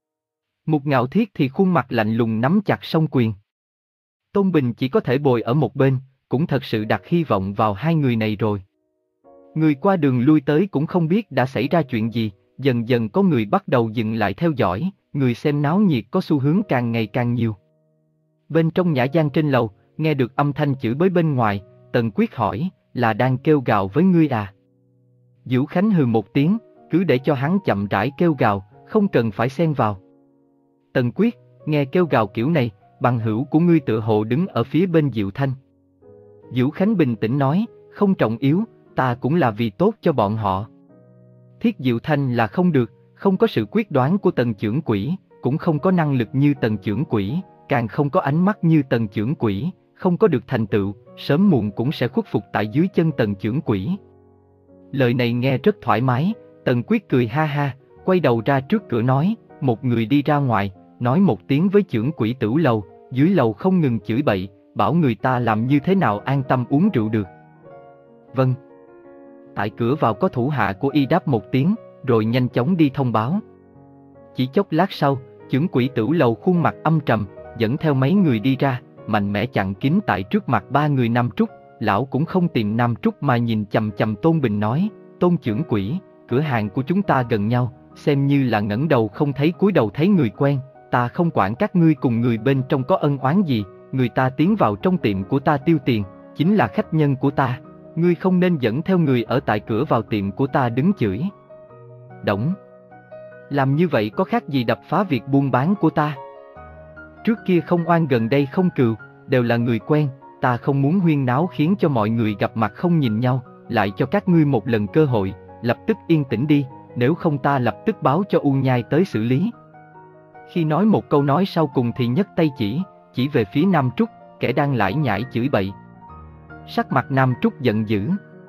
Mục Ngạo Thiết thì khuôn mặt lạnh lùng nắm chặt song quyền. Tôn Bình chỉ có thể bồi ở một bên, cũng thật sự đặt hy vọng vào hai người này rồi. Người qua đường lui tới cũng không biết đã xảy ra chuyện gì, dần dần có người bắt đầu dừng lại theo dõi, người xem náo nhiệt có xu hướng càng ngày càng nhiều. Bên trong nhã gian trên lầu, nghe được âm thanh chửi bới bên ngoài, Tần Quyết hỏi, là đang kêu gào với ngươi à? Dữu Khánh hừ một tiếng, cứ để cho hắn chậm rãi kêu gào, không cần phải xen vào. Tần Quyết, nghe kêu gào kiểu này, bằng hữu của ngươi tựa hồ đứng ở phía bên Diệu Thanh. Dữu Khánh bình tĩnh nói, không trọng yếu, ta cũng là vì tốt cho bọn họ. Thiết Diệu Thanh là không được, không có sự quyết đoán của Tần trưởng quỹ, cũng không có năng lực như Tần trưởng quỹ, càng không có ánh mắt như Tần trưởng quỹ, không có được thành tựu, sớm muộn cũng sẽ khuất phục tại dưới chân Tần trưởng quỹ. Lời này nghe rất thoải mái, Tần Quyết cười ha ha, quay đầu ra trước cửa nói, một người đi ra ngoài, nói một tiếng với trưởng quỹ tửu lầu, dưới lầu không ngừng chửi bậy, bảo người ta làm như thế nào an tâm uống rượu được. Vâng. Tại cửa vào có thủ hạ của y đáp một tiếng, rồi nhanh chóng đi thông báo. Chỉ chốc lát sau, trưởng quỹ tửu lầu khuôn mặt âm trầm, dẫn theo mấy người đi ra, mạnh mẽ chặn kín tại trước mặt ba người Nam Trúc. Lão cũng không tìm Nam Trúc mà nhìn chằm chằm Tôn Bình nói, Tôn trưởng quỹ, cửa hàng của chúng ta gần nhau, xem như là ngẩng đầu không thấy cúi đầu thấy người quen, ta không quản các ngươi cùng người bên trong có ân oán gì, người ta tiến vào trong tiệm của ta tiêu tiền, chính là khách nhân của ta, ngươi không nên dẫn theo người ở tại cửa vào tiệm của ta đứng chửi. Đổng. Làm như vậy có khác gì đập phá việc buôn bán của ta? Trước kia không oan gần đây không cừu, đều là người quen, ta không muốn huyên náo khiến cho mọi người gặp mặt không nhìn nhau, lại cho các ngươi một lần cơ hội, lập tức yên tĩnh đi, nếu không ta lập tức báo cho U Nhai tới xử lý. Khi nói một câu nói sau cùng thì nhấc tay chỉ, chỉ về phía Nam Trúc, kẻ đang lải nhải chửi bậy. Sắc mặt Nam Trúc giận dữ.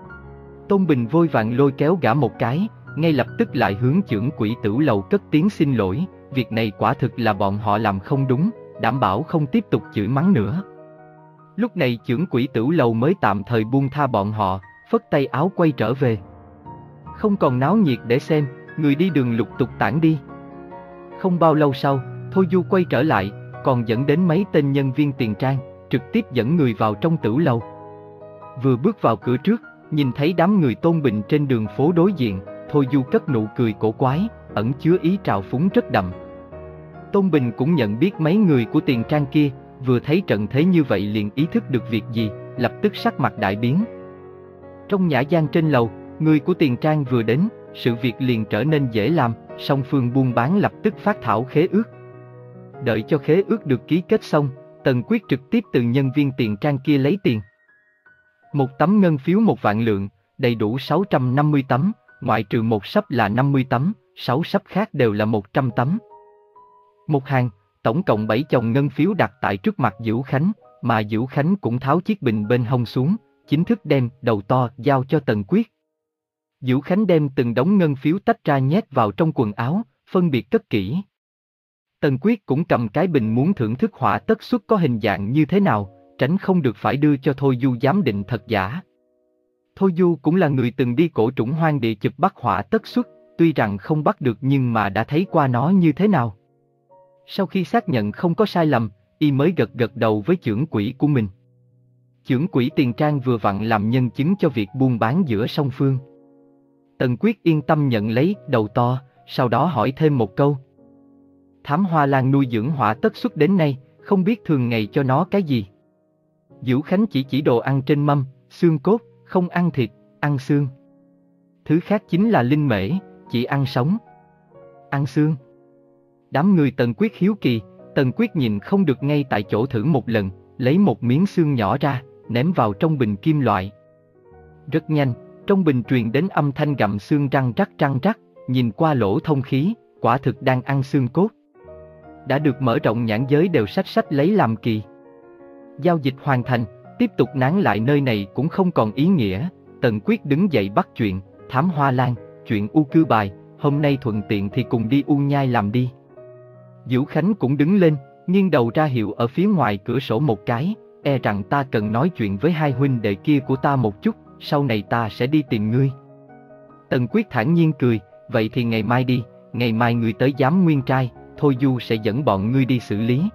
Tôn Bình vội vàng lôi kéo gã một cái, ngay lập tức lại hướng trưởng quỹ tửu lầu cất tiếng xin lỗi, việc này quả thực là bọn họ làm không đúng, đảm bảo không tiếp tục chửi mắng nữa. Lúc này trưởng quỹ tửu lầu mới tạm thời buông tha bọn họ, phất tay áo quay trở về. Không còn náo nhiệt để xem, người đi đường lục tục tản đi. Không bao lâu sau, Thôi Du quay trở lại, còn dẫn đến mấy tên nhân viên tiền trang, trực tiếp dẫn người vào trong tửu lầu. Vừa bước vào cửa trước, nhìn thấy đám người Tôn Bình trên đường phố đối diện, Thôi Du cất nụ cười cổ quái, ẩn chứa ý trào phúng rất đậm. Tôn Bình cũng nhận biết mấy người của Tiền Trang kia, vừa thấy trận thế như vậy liền ý thức được việc gì, lập tức sắc mặt đại biến. Trong nhã gian trên lầu, người của Tiền Trang vừa đến, sự việc liền trở nên dễ làm, song phương buôn bán lập tức phát thảo khế ước. Đợi cho khế ước được ký kết xong, Tần Quyết trực tiếp từ nhân viên Tiền Trang kia lấy tiền. Một tấm ngân phiếu một vạn lượng, đầy đủ sáu trăm năm mươi tấm, ngoại trừ một sấp là năm mươi tấm, sáu sấp khác đều là một trăm tấm. Một hàng, tổng cộng bảy chồng ngân phiếu đặt tại trước mặt Dữu Khánh, mà Dữu Khánh cũng tháo chiếc bình bên hông xuống, chính thức đem đầu to giao cho Tần Quyết. Dữu Khánh đem từng đống ngân phiếu tách ra nhét vào trong quần áo, phân biệt cất kỹ. Tần Quyết cũng cầm cái bình muốn thưởng thức họa tất xuất có hình dạng như thế nào, tránh không được phải đưa cho Thôi Du giám định thật giả. Thôi Du cũng là người từng đi cổ trũng hoang địa chụp bắt họa tất xuất, tuy rằng không bắt được nhưng mà đã thấy qua nó như thế nào. Sau khi xác nhận không có sai lầm, y mới gật gật đầu với chưởng quỹ của mình. Chưởng quỹ Tiền Trang vừa vặn làm nhân chứng cho việc buôn bán giữa song phương. Tần Quyết yên tâm nhận lấy đầu to, sau đó hỏi thêm một câu. Thám Hoa Lan nuôi dưỡng họa tất xuất đến nay, không biết thường ngày cho nó cái gì. Dữu Khánh chỉ chỉ đồ ăn trên mâm, xương cốt, không ăn thịt, ăn xương. Thứ khác chính là linh mễ, chỉ ăn sống. Ăn xương. Đám người Tần Quyết hiếu kỳ, Tần Quyết nhìn không được ngay tại chỗ thử một lần, lấy một miếng xương nhỏ ra, ném vào trong bình kim loại. Rất nhanh, trong bình truyền đến âm thanh gặm xương răng rắc răng rắc, nhìn qua lỗ thông khí, quả thực đang ăn xương cốt. Đã được mở rộng nhãn giới đều sách sách lấy làm kỳ. Giao dịch hoàn thành, tiếp tục nán lại nơi này cũng không còn ý nghĩa. Tần Quyết đứng dậy bắt chuyện, Thám Hoa Lan, chuyện U Cư Bài, hôm nay thuận tiện thì cùng đi U Nhai làm đi. Dữu Khánh cũng đứng lên, nghiêng đầu ra hiệu ở phía ngoài cửa sổ một cái, e rằng ta cần nói chuyện với hai huynh đệ kia của ta một chút, sau này ta sẽ đi tìm ngươi. Tần Quyết thản nhiên cười, vậy thì ngày mai đi, ngày mai ngươi tới Giám Nguyên Trai, Thôi Du sẽ dẫn bọn ngươi đi xử lý.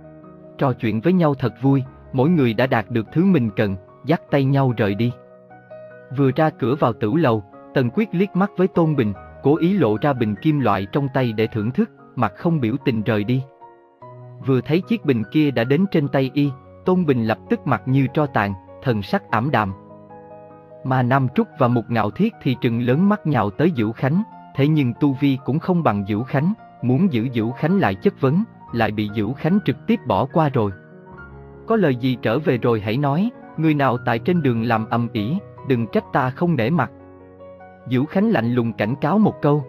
Trò chuyện với nhau thật vui, mỗi người đã đạt được thứ mình cần, dắt tay nhau rời đi. Vừa ra cửa vào tửu lầu, Tần Quyết liếc mắt với Tôn Bình, cố ý lộ ra bình kim loại trong tay để thưởng thức, mặt không biểu tình rời đi. Vừa thấy chiếc bình kia đã đến trên tay y, Tôn Bình lập tức mặt như tro tàn, thần sắc ảm đạm. Mà Nam Trúc và Mục Ngạo Thiết thì trừng lớn mắt nhào tới Dữu Khánh, thế nhưng tu vi cũng không bằng Dữu Khánh, muốn giữ Dữu Khánh lại chất vấn, lại bị Dữu Khánh trực tiếp bỏ qua rồi. Có lời gì trở về rồi hãy nói, người nào tại trên đường làm ầm ĩ, đừng trách ta không nể mặt. Dữu Khánh lạnh lùng cảnh cáo một câu.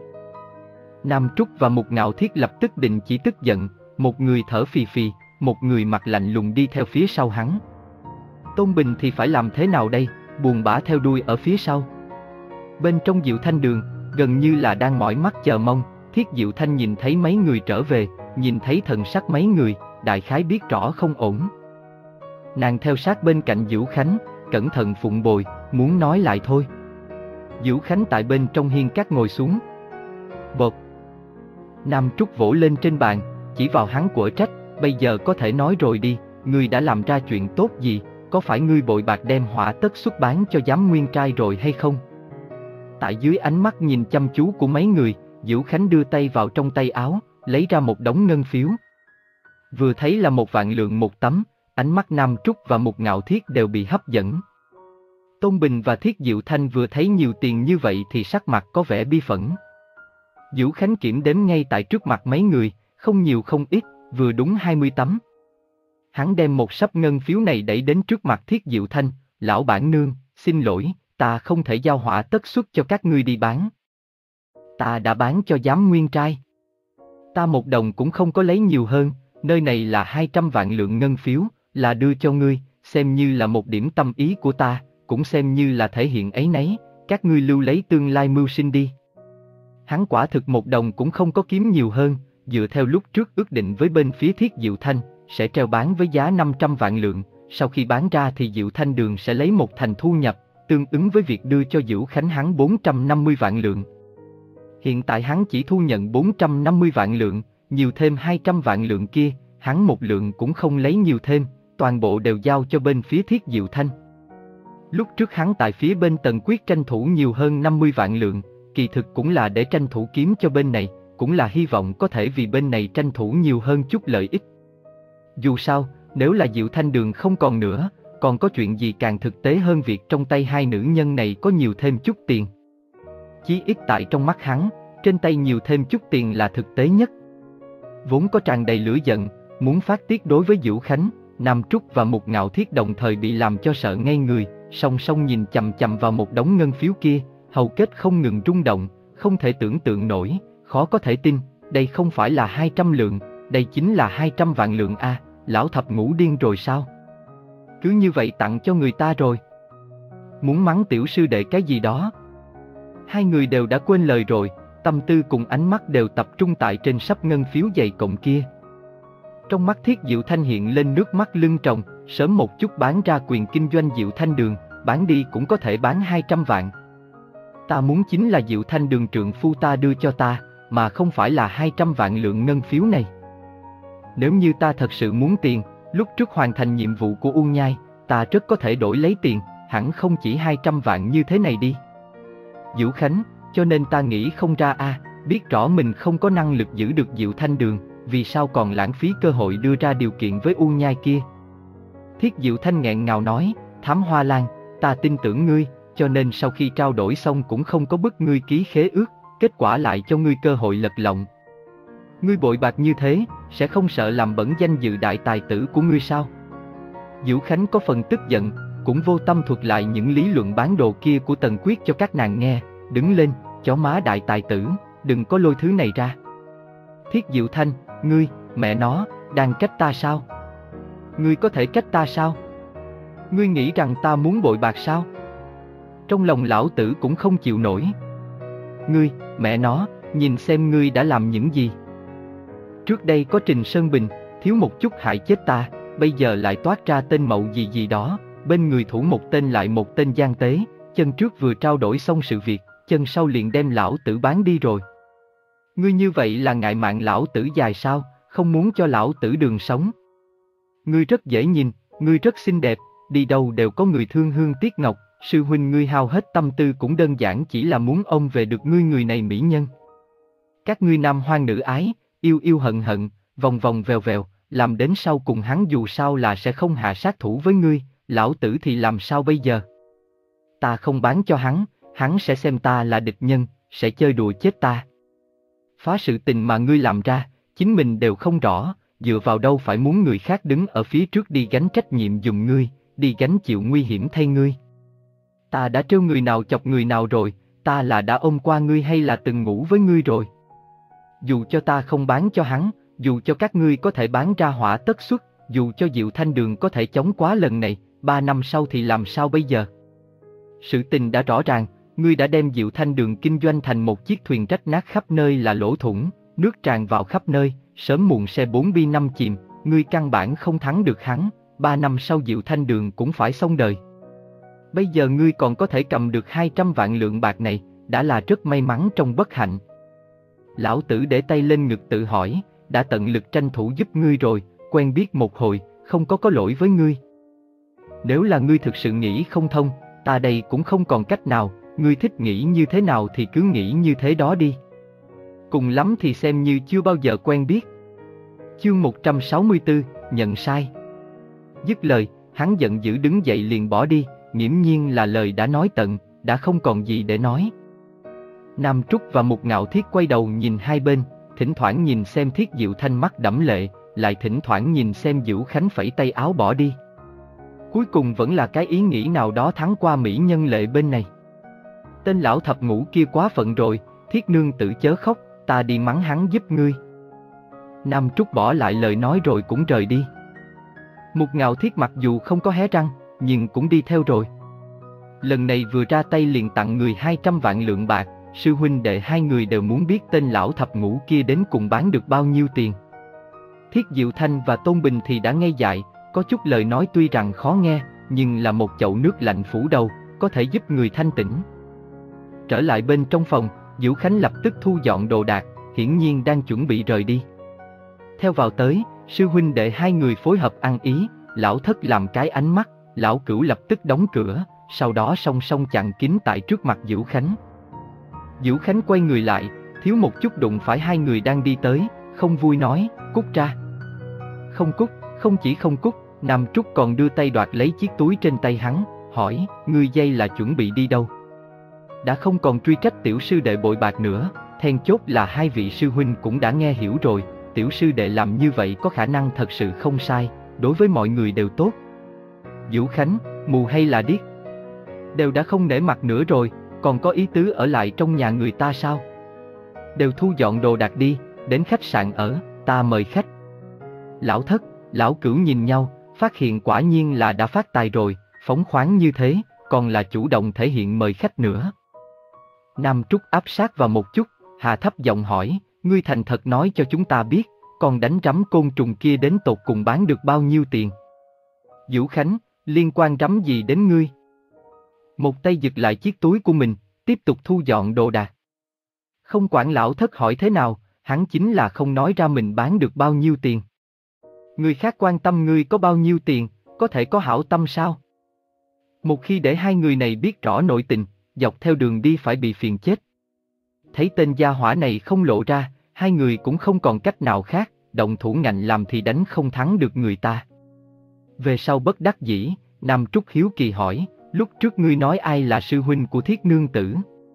Nam Trúc và Mục Ngạo Thiết lập tức định chỉ tức giận, một người thở phì phì, một người mặt lạnh lùng đi theo phía sau hắn. Tôn Bình thì phải làm thế nào đây, buồn bã theo đuôi ở phía sau. Bên trong Diệu Thanh đường, gần như là đang mỏi mắt chờ mong, Thiết Diệu Thanh nhìn thấy mấy người trở về, nhìn thấy thần sắc mấy người, đại khái biết rõ không ổn. Nàng theo sát bên cạnh Dữu Khánh, cẩn thận phụng bồi, muốn nói lại thôi. Dữu Khánh tại bên trong hiên cát ngồi xuống. Bột. Nam Trúc vỗ lên trên bàn, chỉ vào hắn quở trách, bây giờ có thể nói rồi đi, ngươi đã làm ra chuyện tốt gì, có phải ngươi bội bạc đem họa tất xuất bán cho Giám Nguyên Trai rồi hay không? Tại dưới ánh mắt nhìn chăm chú của mấy người, Dữu Khánh đưa tay vào trong tay áo, lấy ra một đống ngân phiếu. Vừa thấy là một vạn lượng một tấm, ánh mắt Nam Trúc và Mục Ngạo Thiết đều bị hấp dẫn. Tôn Bình và Thiết Diệu Thanh vừa thấy nhiều tiền như vậy thì sắc mặt có vẻ bi phẫn. Dữu Khánh kiểm đếm ngay tại trước mặt mấy người, không nhiều không ít, vừa đúng hai mươi tấm. Hắn đem một sấp ngân phiếu này đẩy đến trước mặt Thiết Diệu Thanh, lão bản nương, xin lỗi, ta không thể giao họa tất xuất cho các ngươi đi bán. Ta đã bán cho Giám Nguyên Trai. Ta một đồng cũng không có lấy nhiều hơn, nơi này là hai trăm vạn lượng ngân phiếu, là đưa cho ngươi, xem như là một điểm tâm ý của ta, cũng xem như là thể hiện ấy nấy, các ngươi lưu lấy tương lai mưu sinh đi. Hắn quả thực một đồng cũng không có kiếm nhiều hơn, dựa theo lúc trước ước định với bên phía Thiết Diệu Thanh, sẽ treo bán với giá năm trăm vạn lượng, sau khi bán ra thì Diệu Thanh Đường sẽ lấy một thành thu nhập, tương ứng với việc đưa cho Dữu Khánh hắn bốn trăm năm mươi vạn lượng. Hiện tại hắn chỉ thu nhận bốn trăm năm mươi vạn lượng, nhiều thêm hai trăm vạn lượng kia, hắn một lượng cũng không lấy nhiều thêm, toàn bộ đều giao cho bên phía Thiết Diệu Thanh. Lúc trước hắn tại phía bên Tần Quyết tranh thủ nhiều hơn năm mươi vạn lượng, kỳ thực cũng là để tranh thủ kiếm cho bên này, cũng là hy vọng có thể vì bên này tranh thủ nhiều hơn chút lợi ích. Dù sao, nếu là Diệu Thanh Đường không còn nữa, còn có chuyện gì càng thực tế hơn việc trong tay hai nữ nhân này có nhiều thêm chút tiền. Chí ít tại trong mắt hắn, trên tay nhiều thêm chút tiền là thực tế nhất. Vốn có tràn đầy lửa giận, muốn phát tiết đối với Vũ Khánh, Nam Trúc và Mục Ngạo Thiết đồng thời bị làm cho sợ ngây người, song song nhìn chằm chằm vào một đống ngân phiếu kia, hầu kết không ngừng rung động, không thể tưởng tượng nổi, khó có thể tin, đây không phải là hai trăm lượng, đây chính là hai trăm vạn lượng a, à, lão thập ngũ điên rồi sao? Cứ như vậy tặng cho người ta rồi. Muốn mắng tiểu sư đệ cái gì đó. Hai người đều đã quên lời rồi, tâm tư cùng ánh mắt đều tập trung tại trên sắp ngân phiếu dày cộng kia. Trong mắt Thiết Diệu Thanh hiện lên nước mắt lưng tròng, sớm một chút bán ra quyền kinh doanh Diệu Thanh Đường, bán đi cũng có thể bán hai trăm vạn. Ta muốn chính là Diệu Thanh Đường trượng phu ta đưa cho ta, mà không phải là hai trăm vạn lượng ngân phiếu này. Nếu như ta thật sự muốn tiền, lúc trước hoàn thành nhiệm vụ của Uông Nhai, ta rất có thể đổi lấy tiền, hẳn không chỉ hai trăm vạn như thế này đi. Vũ Khánh, cho nên ta nghĩ không ra a, à, biết rõ mình không có năng lực giữ được Diệu Thanh Đường, vì sao còn lãng phí cơ hội đưa ra điều kiện với Uông Nhai kia. Thiết Diệu Thanh nghẹn ngào nói, Thám Hoa Lan, ta tin tưởng ngươi, cho nên sau khi trao đổi xong cũng không có bức ngươi ký khế ước, kết quả lại cho ngươi cơ hội lật lọng. Ngươi bội bạc như thế, sẽ không sợ làm bẩn danh dự đại tài tử của ngươi sao? Vũ Khánh có phần tức giận, cũng vô tâm thuật lại những lý luận bán đồ kia của Tần Quyết cho các nàng nghe, đứng lên, chó má đại tài tử, đừng có lôi thứ này ra. Thiết Diệu Thanh, ngươi, mẹ nó, đang trách ta sao? Ngươi có thể trách ta sao? Ngươi nghĩ rằng ta muốn bội bạc sao? Trong lòng lão tử cũng không chịu nổi. Ngươi, mẹ nó, nhìn xem ngươi đã làm những gì. Trước đây có Trình Sơn Bình, thiếu một chút hại chết ta, bây giờ lại toát ra tên mậu gì gì đó, bên người thủ một tên lại một tên gian tế, chân trước vừa trao đổi xong sự việc, chân sau liền đem lão tử bán đi rồi. Ngươi như vậy là ngại mạng lão tử dài sao, không muốn cho lão tử đường sống. Ngươi rất dễ nhìn, ngươi rất xinh đẹp, đi đâu đều có người thương hương tiếc ngọc, sư huynh ngươi hao hết tâm tư cũng đơn giản chỉ là muốn ôm về được ngươi người này mỹ nhân. Các ngươi nam hoang nữ ái, yêu yêu hận hận, vòng vòng vèo vèo, làm đến sau cùng hắn dù sao là sẽ không hạ sát thủ với ngươi, lão tử thì làm sao bây giờ? Ta không bán cho hắn, hắn sẽ xem ta là địch nhân, sẽ chơi đùa chết ta. Phá sự tình mà ngươi làm ra, chính mình đều không rõ, dựa vào đâu phải muốn người khác đứng ở phía trước đi gánh trách nhiệm giùm ngươi, đi gánh chịu nguy hiểm thay ngươi. Ta đã trêu người nào chọc người nào rồi, ta là đã ôm qua ngươi hay là từng ngủ với ngươi rồi. Dù cho ta không bán cho hắn, dù cho các ngươi có thể bán ra hỏa tất xuất, dù cho Diệu Thanh Đường có thể chống quá lần này, ba năm sau thì làm sao bây giờ? Sự tình đã rõ ràng, ngươi đã đem Diệu Thanh Đường kinh doanh thành một chiếc thuyền rách nát khắp nơi là lỗ thủng, nước tràn vào khắp nơi, sớm muộn xe bốn bi năm chìm, ngươi căn bản không thắng được hắn, ba năm sau Diệu Thanh Đường cũng phải xong đời. Bây giờ ngươi còn có thể cầm được hai trăm vạn lượng bạc này, đã là rất may mắn trong bất hạnh. Lão tử để tay lên ngực tự hỏi, đã tận lực tranh thủ giúp ngươi rồi, quen biết một hồi, không có có lỗi với ngươi. Nếu là ngươi thực sự nghĩ không thông, ta đây cũng không còn cách nào, ngươi thích nghĩ như thế nào thì cứ nghĩ như thế đó đi. Cùng lắm thì xem như chưa bao giờ quen biết. Chương một trăm sáu mươi tư, nhận sai. Dứt lời, hắn giận dữ đứng dậy liền bỏ đi, nghiễm nhiên là lời đã nói tận, đã không còn gì để nói. Nam Trúc và Mục Ngạo Thiết quay đầu nhìn hai bên, thỉnh thoảng nhìn xem Thiết Diệu Thanh mắt đẫm lệ, lại thỉnh thoảng nhìn xem Vũ Khánh phẩy tay áo bỏ đi. Cuối cùng vẫn là cái ý nghĩ nào đó thắng qua mỹ nhân lệ bên này. Tên lão thập ngũ kia quá phận rồi, Thiết nương tự chớ khóc, ta đi mắng hắn giúp ngươi. Nam Trúc bỏ lại lời nói rồi cũng rời đi. Mục Ngạo Thiết mặc dù không có hé răng, nhưng cũng đi theo rồi. Lần này vừa ra tay liền tặng người hai trăm vạn lượng bạc, sư huynh đệ hai người đều muốn biết tên lão thập ngũ kia đến cùng bán được bao nhiêu tiền. Thiết Diệu Thanh và Tôn Bình thì đã ngây dại, có chút lời nói tuy rằng khó nghe, nhưng là một chậu nước lạnh phủ đầu, có thể giúp người thanh tĩnh. Trở lại bên trong phòng, Vũ Khánh lập tức thu dọn đồ đạc, hiển nhiên đang chuẩn bị rời đi. Theo vào tới, sư huynh đệ hai người phối hợp ăn ý, lão thất làm cái ánh mắt, lão cửu lập tức đóng cửa, sau đó song song chặn kín tại trước mặt Vũ Khánh. Vũ Khánh quay người lại, thiếu một chút đụng phải hai người đang đi tới, không vui nói, cút ra. Không cút, không chỉ không cút, Nam Trúc còn đưa tay đoạt lấy chiếc túi trên tay hắn, hỏi, ngươi dây là chuẩn bị đi đâu? Đã không còn truy trách tiểu sư đệ bội bạc nữa, then chốt là hai vị sư huynh cũng đã nghe hiểu rồi, tiểu sư đệ làm như vậy có khả năng thật sự không sai, đối với mọi người đều tốt. Vũ Khánh, mù hay là điếc? Đều đã không nể mặt nữa rồi, còn có ý tứ ở lại trong nhà người ta sao? Đều thu dọn đồ đạc đi, đến khách sạn ở, ta mời khách. Lão Thất, Lão Cửu nhìn nhau, phát hiện quả nhiên là đã phát tài rồi, phóng khoáng như thế, còn là chủ động thể hiện mời khách nữa. Nam Trúc áp sát vào một chút, hạ thấp giọng hỏi, ngươi thành thật nói cho chúng ta biết, còn đánh rắm côn trùng kia đến tột cùng bán được bao nhiêu tiền? Vũ Khánh, liên quan rắm gì đến ngươi? Một tay giật lại chiếc túi của mình, tiếp tục thu dọn đồ đạc. Không quản Lão Thất hỏi thế nào, hắn chính là không nói ra mình bán được bao nhiêu tiền. Người khác quan tâm ngươi có bao nhiêu tiền, có thể có hảo tâm sao? Một khi để hai người này biết rõ nội tình, dọc theo đường đi phải bị phiền chết. Thấy tên gia hỏa này không lộ ra, hai người cũng không còn cách nào khác, động thủ ngạnh làm thì đánh không thắng được người ta. Về sau bất đắc dĩ, Nam Trúc hiếu kỳ hỏi, lúc trước ngươi nói ai là sư huynh của Thiết Nương Tử?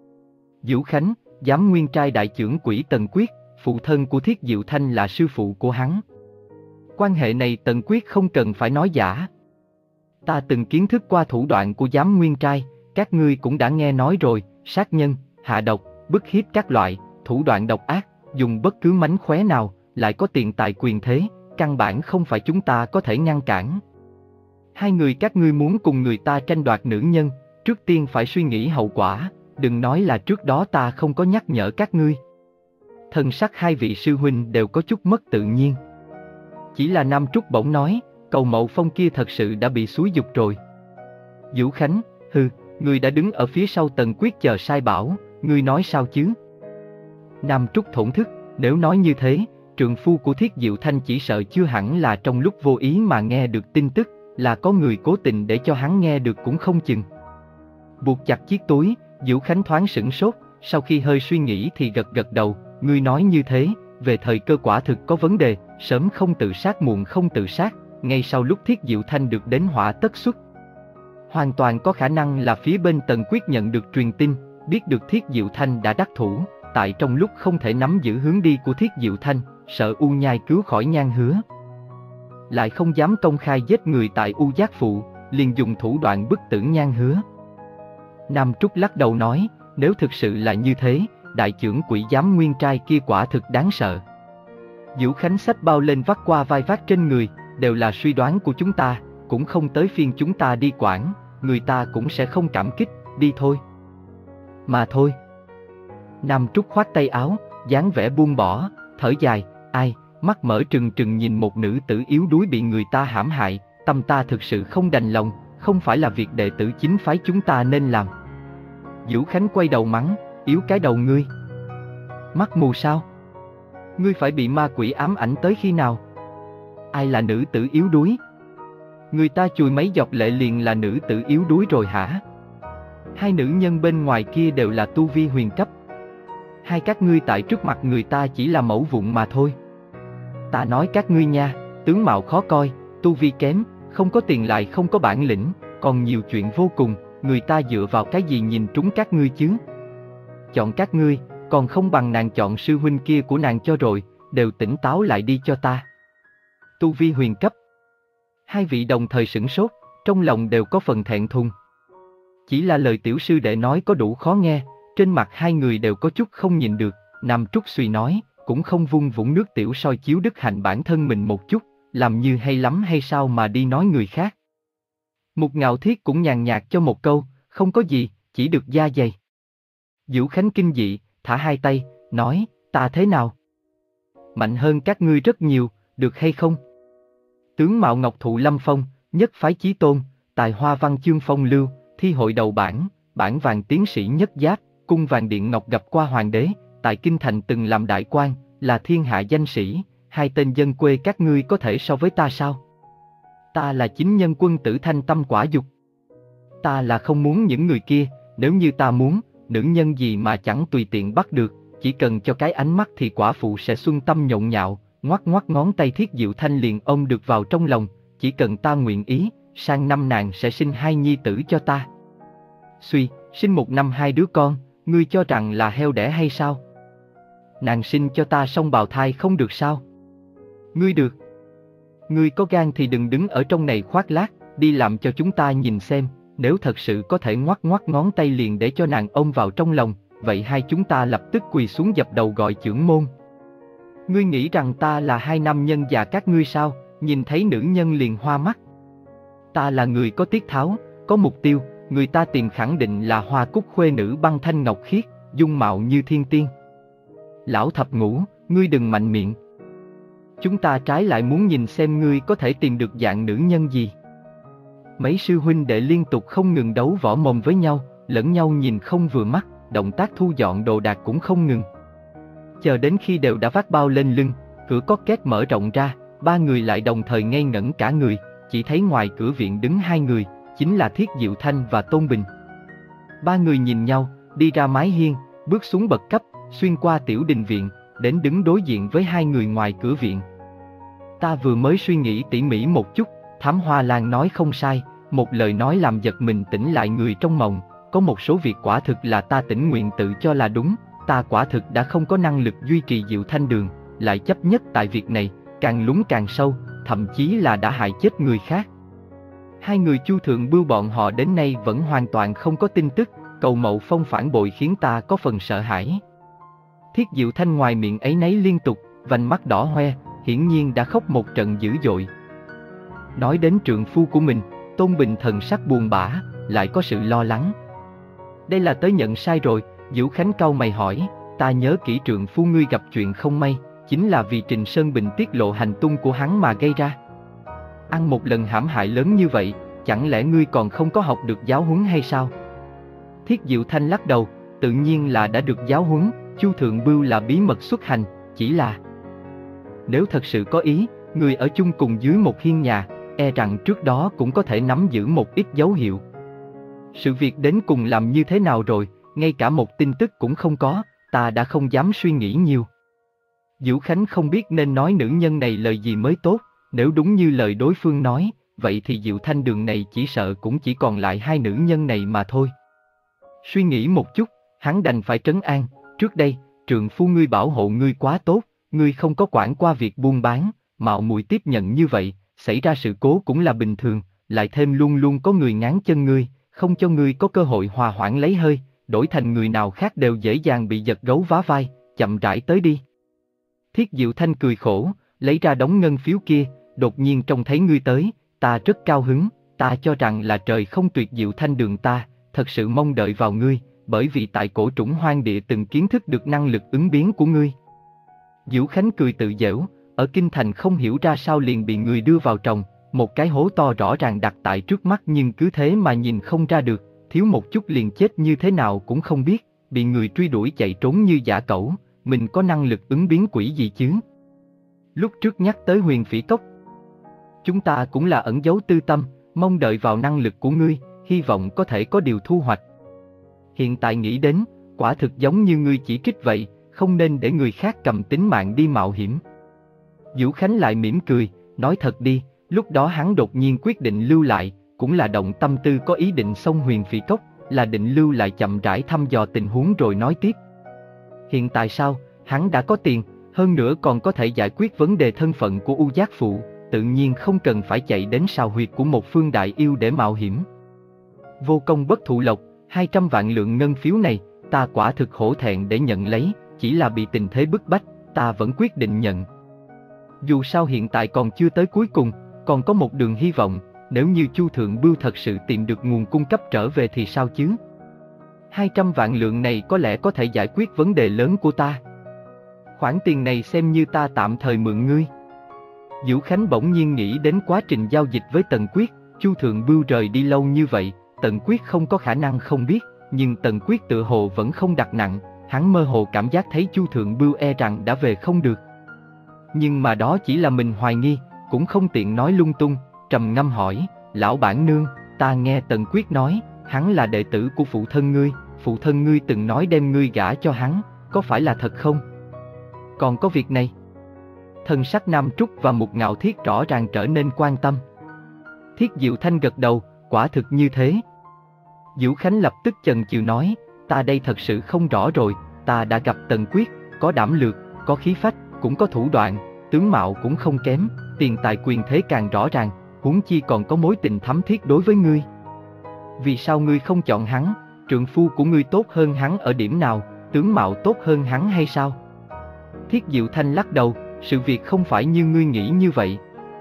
Vũ Khánh, Giám Nguyên Trai đại trưởng quỹ Tần Quyết, phụ thân của Thiết Diệu Thanh là sư phụ của hắn. Quan hệ này Tần Quyết không cần phải nói giả. Ta từng kiến thức qua thủ đoạn của Giám Nguyên Trai, các ngươi cũng đã nghe nói rồi, sát nhân, hạ độc, bức hiếp các loại, thủ đoạn độc ác, dùng bất cứ mánh khóe nào, lại có tiền tài quyền thế, căn bản không phải chúng ta có thể ngăn cản. Hai người các ngươi muốn cùng người ta tranh đoạt nữ nhân, trước tiên phải suy nghĩ hậu quả, đừng nói là trước đó ta không có nhắc nhở các ngươi. Thần sắc hai vị sư huynh đều có chút mất tự nhiên. Chỉ là Nam Trúc bỗng nói, Cầu Mậu Phong kia thật sự đã bị xúi dục rồi. Vũ Khánh, hừ, ngươi đã đứng ở phía sau Tần Quyết chờ sai bảo, ngươi nói sao chứ? Nam Trúc thổn thức, nếu nói như thế, trượng phu của Thiết Diệu Thanh chỉ sợ chưa hẳn là trong lúc vô ý mà nghe được tin tức, là có người cố tình để cho hắn nghe được cũng không chừng. Buộc chặt chiếc túi, Vũ Khánh thoáng sửng sốt, sau khi hơi suy nghĩ thì gật gật đầu, ngươi nói như thế, về thời cơ quả thực có vấn đề, sớm không tự sát muộn không tự sát, ngay sau lúc Thiết Diệu Thanh được đến hỏa tất xuất. Hoàn toàn có khả năng là phía bên Tần Quyết nhận được truyền tin, biết được Thiết Diệu Thanh đã đắc thủ, tại trong lúc không thể nắm giữ hướng đi của Thiết Diệu Thanh, sợ U Nhai cứu khỏi Nhan Hứa, lại không dám công khai giết người tại U Giác Phụ, liền dùng thủ đoạn bức tử Nhan Hứa. Nam Trúc lắc đầu nói, nếu thực sự là như thế, đại trưởng quỷ Giám Nguyên Trai kia quả thực đáng sợ. Vũ Khánh xách bao lên vắt qua vai vác trên người, đều là suy đoán của chúng ta, cũng không tới phiên chúng ta đi quản, người ta cũng sẽ không cảm kích, đi thôi. Mà thôi. Nam Trúc khoát tay áo, dáng vẻ buông bỏ, thở dài, ai, mắt mở trừng trừng nhìn một nữ tử yếu đuối bị người ta hãm hại, tâm ta thực sự không đành lòng, không phải là việc đệ tử chính phái chúng ta nên làm. Vũ Khánh quay đầu mắng, yếu cái đầu ngươi. Mắt mù sao? Ngươi phải bị ma quỷ ám ảnh tới khi nào? Ai là nữ tử yếu đuối? Người ta chùi mấy giọt lệ liền là nữ tử yếu đuối rồi hả? Hai nữ nhân bên ngoài kia đều là tu vi huyền cấp. Hai các ngươi tại trước mặt người ta chỉ là mẫu vụn mà thôi. Ta nói các ngươi nha, tướng mạo khó coi, tu vi kém, không có tiền lại không có bản lĩnh, còn nhiều chuyện vô cùng, người ta dựa vào cái gì nhìn trúng các ngươi chứ? Chọn các ngươi, còn không bằng nàng chọn sư huynh kia của nàng cho rồi, đều tỉnh táo lại đi cho ta. Tu vi huyền cấp. Hai vị đồng thời sửng sốt, trong lòng đều có phần thẹn thùng. Chỉ là lời tiểu sư đệ nói có đủ khó nghe, trên mặt hai người đều có chút không nhìn được. Nam Trúc suy nói, cũng không vung vũng nước tiểu soi chiếu đức hạnh bản thân mình một chút, làm như hay lắm hay sao mà đi nói người khác. Mục Ngạo Thiết cũng nhàn nhạt cho một câu, không có gì, chỉ được da dày. Vũ Khánh kinh dị, thả hai tay, nói, ta thế nào? Mạnh hơn các ngươi rất nhiều, được hay không? Tướng mạo ngọc thụ lâm phong, nhất phái chí tôn, tài hoa văn chương phong lưu, thi hội đầu bảng, bảng vàng tiến sĩ nhất giáp, cung vàng điện ngọc gặp qua hoàng đế, tại kinh thành từng làm đại quan, là thiên hạ danh sĩ, hai tên dân quê các ngươi có thể so với ta sao? Ta là chính nhân quân tử thanh tâm quả dục. Ta là không muốn những người kia, nếu như ta muốn, nữ nhân gì mà chẳng tùy tiện bắt được, chỉ cần cho cái ánh mắt thì quả phụ sẽ xuân tâm nhộn nhạo, ngoắc ngoắc ngón tay Thiết Diệu Thanh liền ôm được vào trong lòng, chỉ cần ta nguyện ý, sang năm nàng sẽ sinh hai nhi tử cho ta. Suy, sinh một năm hai đứa con, ngươi cho rằng là heo đẻ hay sao? Nàng sinh cho ta xong bào thai không được sao? Ngươi được. Ngươi có gan thì đừng đứng ở trong này khoác lác, đi làm cho chúng ta nhìn xem, nếu thật sự có thể ngoắc ngoắc ngón tay liền để cho nàng ôm vào trong lòng, vậy hai chúng ta lập tức quỳ xuống dập đầu gọi chưởng môn. Ngươi nghĩ rằng ta là hai nam nhân già các ngươi sao, nhìn thấy nữ nhân liền hoa mắt. Ta là người có tiết tháo, có mục tiêu, người ta tìm khẳng định là Hoa Cúc khuê nữ băng thanh ngọc khiết, dung mạo như thiên tiên. Lão thập ngũ, ngươi đừng mạnh miệng. Chúng ta trái lại muốn nhìn xem ngươi có thể tìm được dạng nữ nhân gì. Mấy sư huynh đệ liên tục không ngừng đấu võ mồm với nhau, lẫn nhau nhìn không vừa mắt, động tác thu dọn đồ đạc cũng không ngừng. Chờ đến khi đều đã vác bao lên lưng, cửa có két mở rộng ra, ba người lại đồng thời ngây ngẩn cả người, chỉ thấy ngoài cửa viện đứng hai người, chính là Thiết Diệu Thanh và Tôn Bình. Ba người nhìn nhau, đi ra mái hiên, bước xuống bậc cấp, xuyên qua tiểu đình viện, đến đứng đối diện với hai người ngoài cửa viện. Ta vừa mới suy nghĩ tỉ mỉ một chút, Thám Hoa Lan nói không sai, một lời nói làm giật mình tỉnh lại người trong mộng, có một số việc quả thực là ta tỉnh nguyện tự cho là đúng, ta quả thực đã không có năng lực duy trì Diệu Thanh Đường, lại chấp nhất tại việc này, càng lún càng sâu, thậm chí là đã hại chết người khác. Hai người Chu Thượng Bưu bọn họ đến nay vẫn hoàn toàn không có tin tức, Cầu Mậu Phong phản bội khiến ta có phần sợ hãi. Thiết Diệu Thanh ngoài miệng ấy nấy liên tục, vành mắt đỏ hoe, hiển nhiên đã khóc một trận dữ dội. Nói đến trượng phu của mình, Tôn Bình thần sắc buồn bã, lại có sự lo lắng. Đây là tới nhận sai rồi, Vũ Khánh cau mày hỏi, ta nhớ kỹ trượng phu ngươi gặp chuyện không may, chính là vì Trình Sơn Bình tiết lộ hành tung của hắn mà gây ra. Ăn một lần hãm hại lớn như vậy, chẳng lẽ ngươi còn không có học được giáo huấn hay sao? Thiết Diệu Thanh lắc đầu, tự nhiên là đã được giáo huấn, Chu Thượng Bưu là bí mật xuất hành, chỉ là... Nếu thật sự có ý, người ở chung cùng dưới một hiên nhà, e rằng trước đó cũng có thể nắm giữ một ít dấu hiệu. Sự việc đến cùng làm như thế nào rồi, ngay cả một tin tức cũng không có, ta đã không dám suy nghĩ nhiều. Vũ Khánh không biết nên nói nữ nhân này lời gì mới tốt, nếu đúng như lời đối phương nói, vậy thì Diệu Thanh Đường này chỉ sợ cũng chỉ còn lại hai nữ nhân này mà thôi. Suy nghĩ một chút, hắn đành phải trấn an, trước đây, trượng phu ngươi bảo hộ ngươi quá tốt, ngươi không có quản qua việc buôn bán, mạo muội tiếp nhận như vậy, xảy ra sự cố cũng là bình thường, lại thêm luôn luôn có người ngáng chân ngươi, không cho ngươi có cơ hội hòa hoãn lấy hơi, đổi thành người nào khác đều dễ dàng bị giật gấu vá vai, chậm rãi tới đi. Thiết Diệu Thanh cười khổ, lấy ra đống ngân phiếu kia, đột nhiên trông thấy ngươi tới, ta rất cao hứng, ta cho rằng là trời không tuyệt Diệu Thanh Đường ta, thật sự mong đợi vào ngươi, bởi vì tại cổ trũng hoang địa từng kiến thức được năng lực ứng biến của ngươi. Vũ Khánh cười tự giễu, ở kinh thành không hiểu ra sao liền bị người đưa vào trồng, một cái hố to rõ ràng đặt tại trước mắt nhưng cứ thế mà nhìn không ra được, thiếu một chút liền chết như thế nào cũng không biết, bị người truy đuổi chạy trốn như dã cẩu, mình có năng lực ứng biến quỷ gì chứ? Lúc trước nhắc tới Huyền Phỉ Cốc, chúng ta cũng là ẩn giấu tư tâm, mong đợi vào năng lực của ngươi, hy vọng có thể có điều thu hoạch. Hiện tại nghĩ đến, quả thực giống như ngươi chỉ trích vậy, không nên để người khác cầm tính mạng đi mạo hiểm. Vũ Khánh lại mỉm cười, nói thật đi, lúc đó hắn đột nhiên quyết định lưu lại, cũng là động tâm tư có ý định xông Huyền Phỉ Cốc, là định lưu lại chậm rãi thăm dò tình huống rồi nói tiếp. Hiện tại sao, hắn đã có tiền, hơn nữa còn có thể giải quyết vấn đề thân phận của U Giác Phụ, tự nhiên không cần phải chạy đến sào huyệt của một phương đại yêu để mạo hiểm. Vô công bất thụ lộc, hai trăm vạn lượng ngân phiếu này, ta quả thực hổ thẹn để nhận lấy, chỉ là bị tình thế bức bách, ta vẫn quyết định nhận. Dù sao hiện tại còn chưa tới cuối cùng, còn có một đường hy vọng, nếu như Chu Thượng Bưu thật sự tìm được nguồn cung cấp trở về thì sao chứ? hai trăm vạn lượng này có lẽ có thể giải quyết vấn đề lớn của ta. Khoản tiền này xem như ta tạm thời mượn ngươi. Vũ Khánh bỗng nhiên nghĩ đến quá trình giao dịch với Tần Quyết, Chu Thượng Bưu rời đi lâu như vậy, Tần Quyết không có khả năng không biết, nhưng Tần Quyết tự hồ vẫn không đặt nặng, hắn mơ hồ cảm giác thấy Chu Thượng Bưu e rằng đã về không được. Nhưng mà đó chỉ là mình hoài nghi, cũng không tiện nói lung tung, trầm ngâm hỏi, lão bản nương, ta nghe Tần Quyết nói, hắn là đệ tử của phụ thân ngươi, phụ thân ngươi từng nói đem ngươi gả cho hắn, có phải là thật không? Còn có việc này. Thần sắc Nam Trúc và Mục Ngạo Thiết rõ ràng trở nên quan tâm. Thiết Diệu Thanh gật đầu, quả thực như thế. Diệu Khánh lập tức chần chừ nói, ta đây thật sự không rõ rồi, ta đã gặp Tần Quyết, có đảm lược, có khí phách, cũng có thủ đoạn, tướng mạo cũng không kém, tiền tài quyền thế càng rõ ràng, huống chi còn có mối tình thắm thiết đối với ngươi. Vì sao ngươi không chọn hắn, trượng phu của ngươi tốt hơn hắn ở điểm nào, tướng mạo tốt hơn hắn hay sao? Thiết Diệu Thanh lắc đầu, sự việc không phải như ngươi nghĩ như vậy.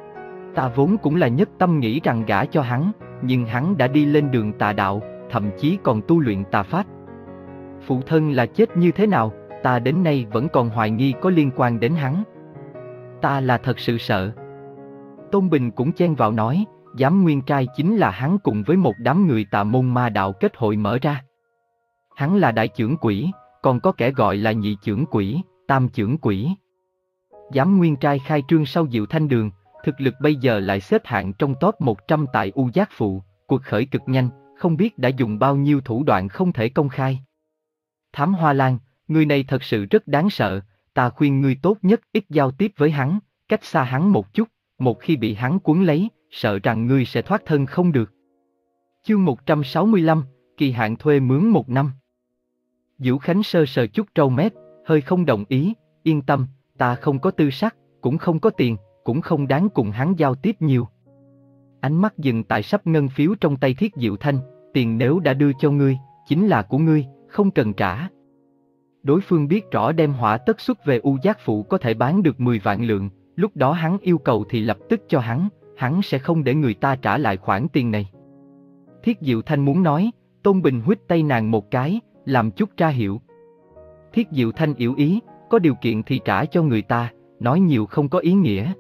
Ta vốn cũng là nhất tâm nghĩ rằng gả cho hắn, nhưng hắn đã đi lên đường tà đạo, thậm chí còn tu luyện tà pháp. Phụ thân là chết như thế nào, ta đến nay vẫn còn hoài nghi có liên quan đến hắn. Ta là thật sự sợ. Tôn Bình cũng chen vào nói, Giám Nguyên Trai chính là hắn cùng với một đám người tà môn ma đạo kết hội mở ra. Hắn là đại chưởng quỷ, còn có kẻ gọi là nhị chưởng quỷ, tam chưởng quỷ. Giám Nguyên Trai khai trương sau Diệu Thanh Đường, thực lực bây giờ lại xếp hạng trong top một trăm tại U Giác Phụ, cuộc khởi cực nhanh, không biết đã dùng bao nhiêu thủ đoạn không thể công khai. Thám Hoa Lan, người này thật sự rất đáng sợ, ta khuyên ngươi tốt nhất ít giao tiếp với hắn, cách xa hắn một chút, một khi bị hắn cuốn lấy, sợ rằng ngươi sẽ thoát thân không được. Chương một trăm sáu mươi lăm, kỳ hạn thuê mướn một năm. Diệu Khánh sơ sờ chút râu mép, hơi không đồng ý, yên tâm, ta không có tư sắc, cũng không có tiền, cũng không đáng cùng hắn giao tiếp nhiều. Ánh mắt dừng tại sắp ngân phiếu trong tay Thiết Diệu Thanh, tiền nếu đã đưa cho ngươi, chính là của ngươi, không cần trả. Đối phương biết rõ đem hỏa tất xuất về U Giác Phụ có thể bán được mười vạn lượng, lúc đó hắn yêu cầu thì lập tức cho hắn, hắn sẽ không để người ta trả lại khoản tiền này. Thiết Diệu Thanh muốn nói, Tôn Bình huýt tay nàng một cái, làm chút ra hiệu. Thiết Diệu Thanh yếu ý, có điều kiện thì trả cho người ta, nói nhiều không có ý nghĩa.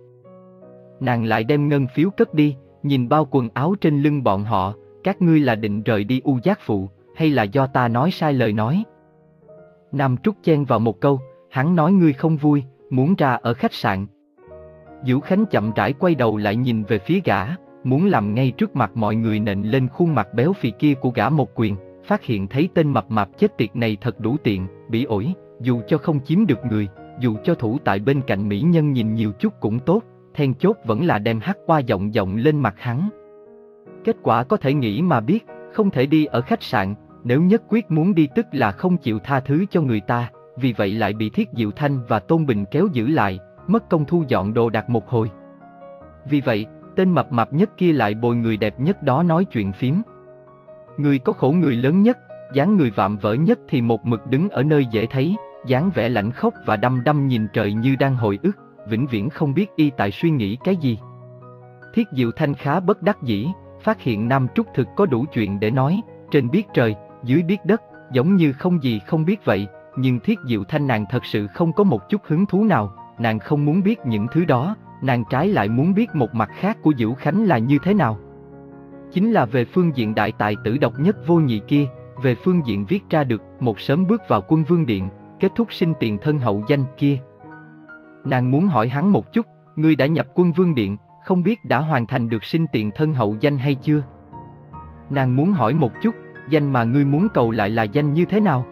Nàng lại đem ngân phiếu cất đi, nhìn bao quần áo trên lưng bọn họ, các ngươi là định rời đi U Giác Phụ, hay là do ta nói sai lời nói? Nam Trúc chen vào một câu, hắn nói ngươi không vui, muốn ra ở khách sạn. Diệu Khánh chậm rãi quay đầu lại nhìn về phía gã, muốn làm ngay trước mặt mọi người nện lên khuôn mặt béo phì kia của gã một quyền, phát hiện thấy tên mập mạp chết tiệt này thật đủ tiện, bỉ ổi, dù cho không chiếm được người, dù cho thủ tại bên cạnh mỹ nhân nhìn nhiều chút cũng tốt, then chốt vẫn là đem hắc qua giọng giọng lên mặt hắn. Kết quả có thể nghĩ mà biết, không thể đi ở khách sạn, nếu nhất quyết muốn đi tức là không chịu tha thứ cho người ta, vì vậy lại bị Thiết Diệu Thanh và Tôn Bình kéo giữ lại, mất công thu dọn đồ đạc một hồi. Vì vậy, tên mập mạp nhất kia lại bồi người đẹp nhất đó nói chuyện phím. Người có khổ người lớn nhất, dáng người vạm vỡ nhất thì một mực đứng ở nơi dễ thấy, dáng vẻ lạnh khốc và đăm đăm nhìn trời như đang hồi ức, vĩnh viễn không biết y tại suy nghĩ cái gì. Thiết Diệu Thanh khá bất đắc dĩ, phát hiện Nam Trúc thực có đủ chuyện để nói, trên biết trời, dưới biết đất, giống như không gì không biết vậy, nhưng Thiết Diệu Thanh nàng thật sự không có một chút hứng thú nào, nàng không muốn biết những thứ đó, nàng trái lại muốn biết một mặt khác của Diệu Khánh là như thế nào. Chính là về phương diện đại tài tử độc nhất vô nhị kia, về phương diện viết ra được một sớm bước vào Quân Vương Điện, kết thúc sinh tiền thân hậu danh kia. Nàng muốn hỏi hắn một chút, ngươi đã nhập Quân Vương Điện, không biết đã hoàn thành được sinh tiền thân hậu danh hay chưa? Nàng muốn hỏi một chút, danh mà ngươi muốn cầu lại là danh như thế nào?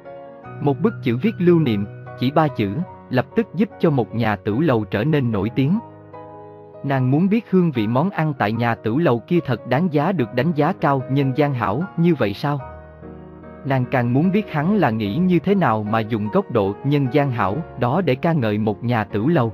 Một bức chữ viết lưu niệm, chỉ ba chữ, lập tức giúp cho một nhà tửu lầu trở nên nổi tiếng. Nàng muốn biết hương vị món ăn tại nhà tửu lầu kia thật đáng giá được đánh giá cao nhân gian hảo như vậy sao? Nàng càng muốn biết hắn là nghĩ như thế nào mà dùng góc độ nhân gian hảo đó để ca ngợi một nhà tửu lầu.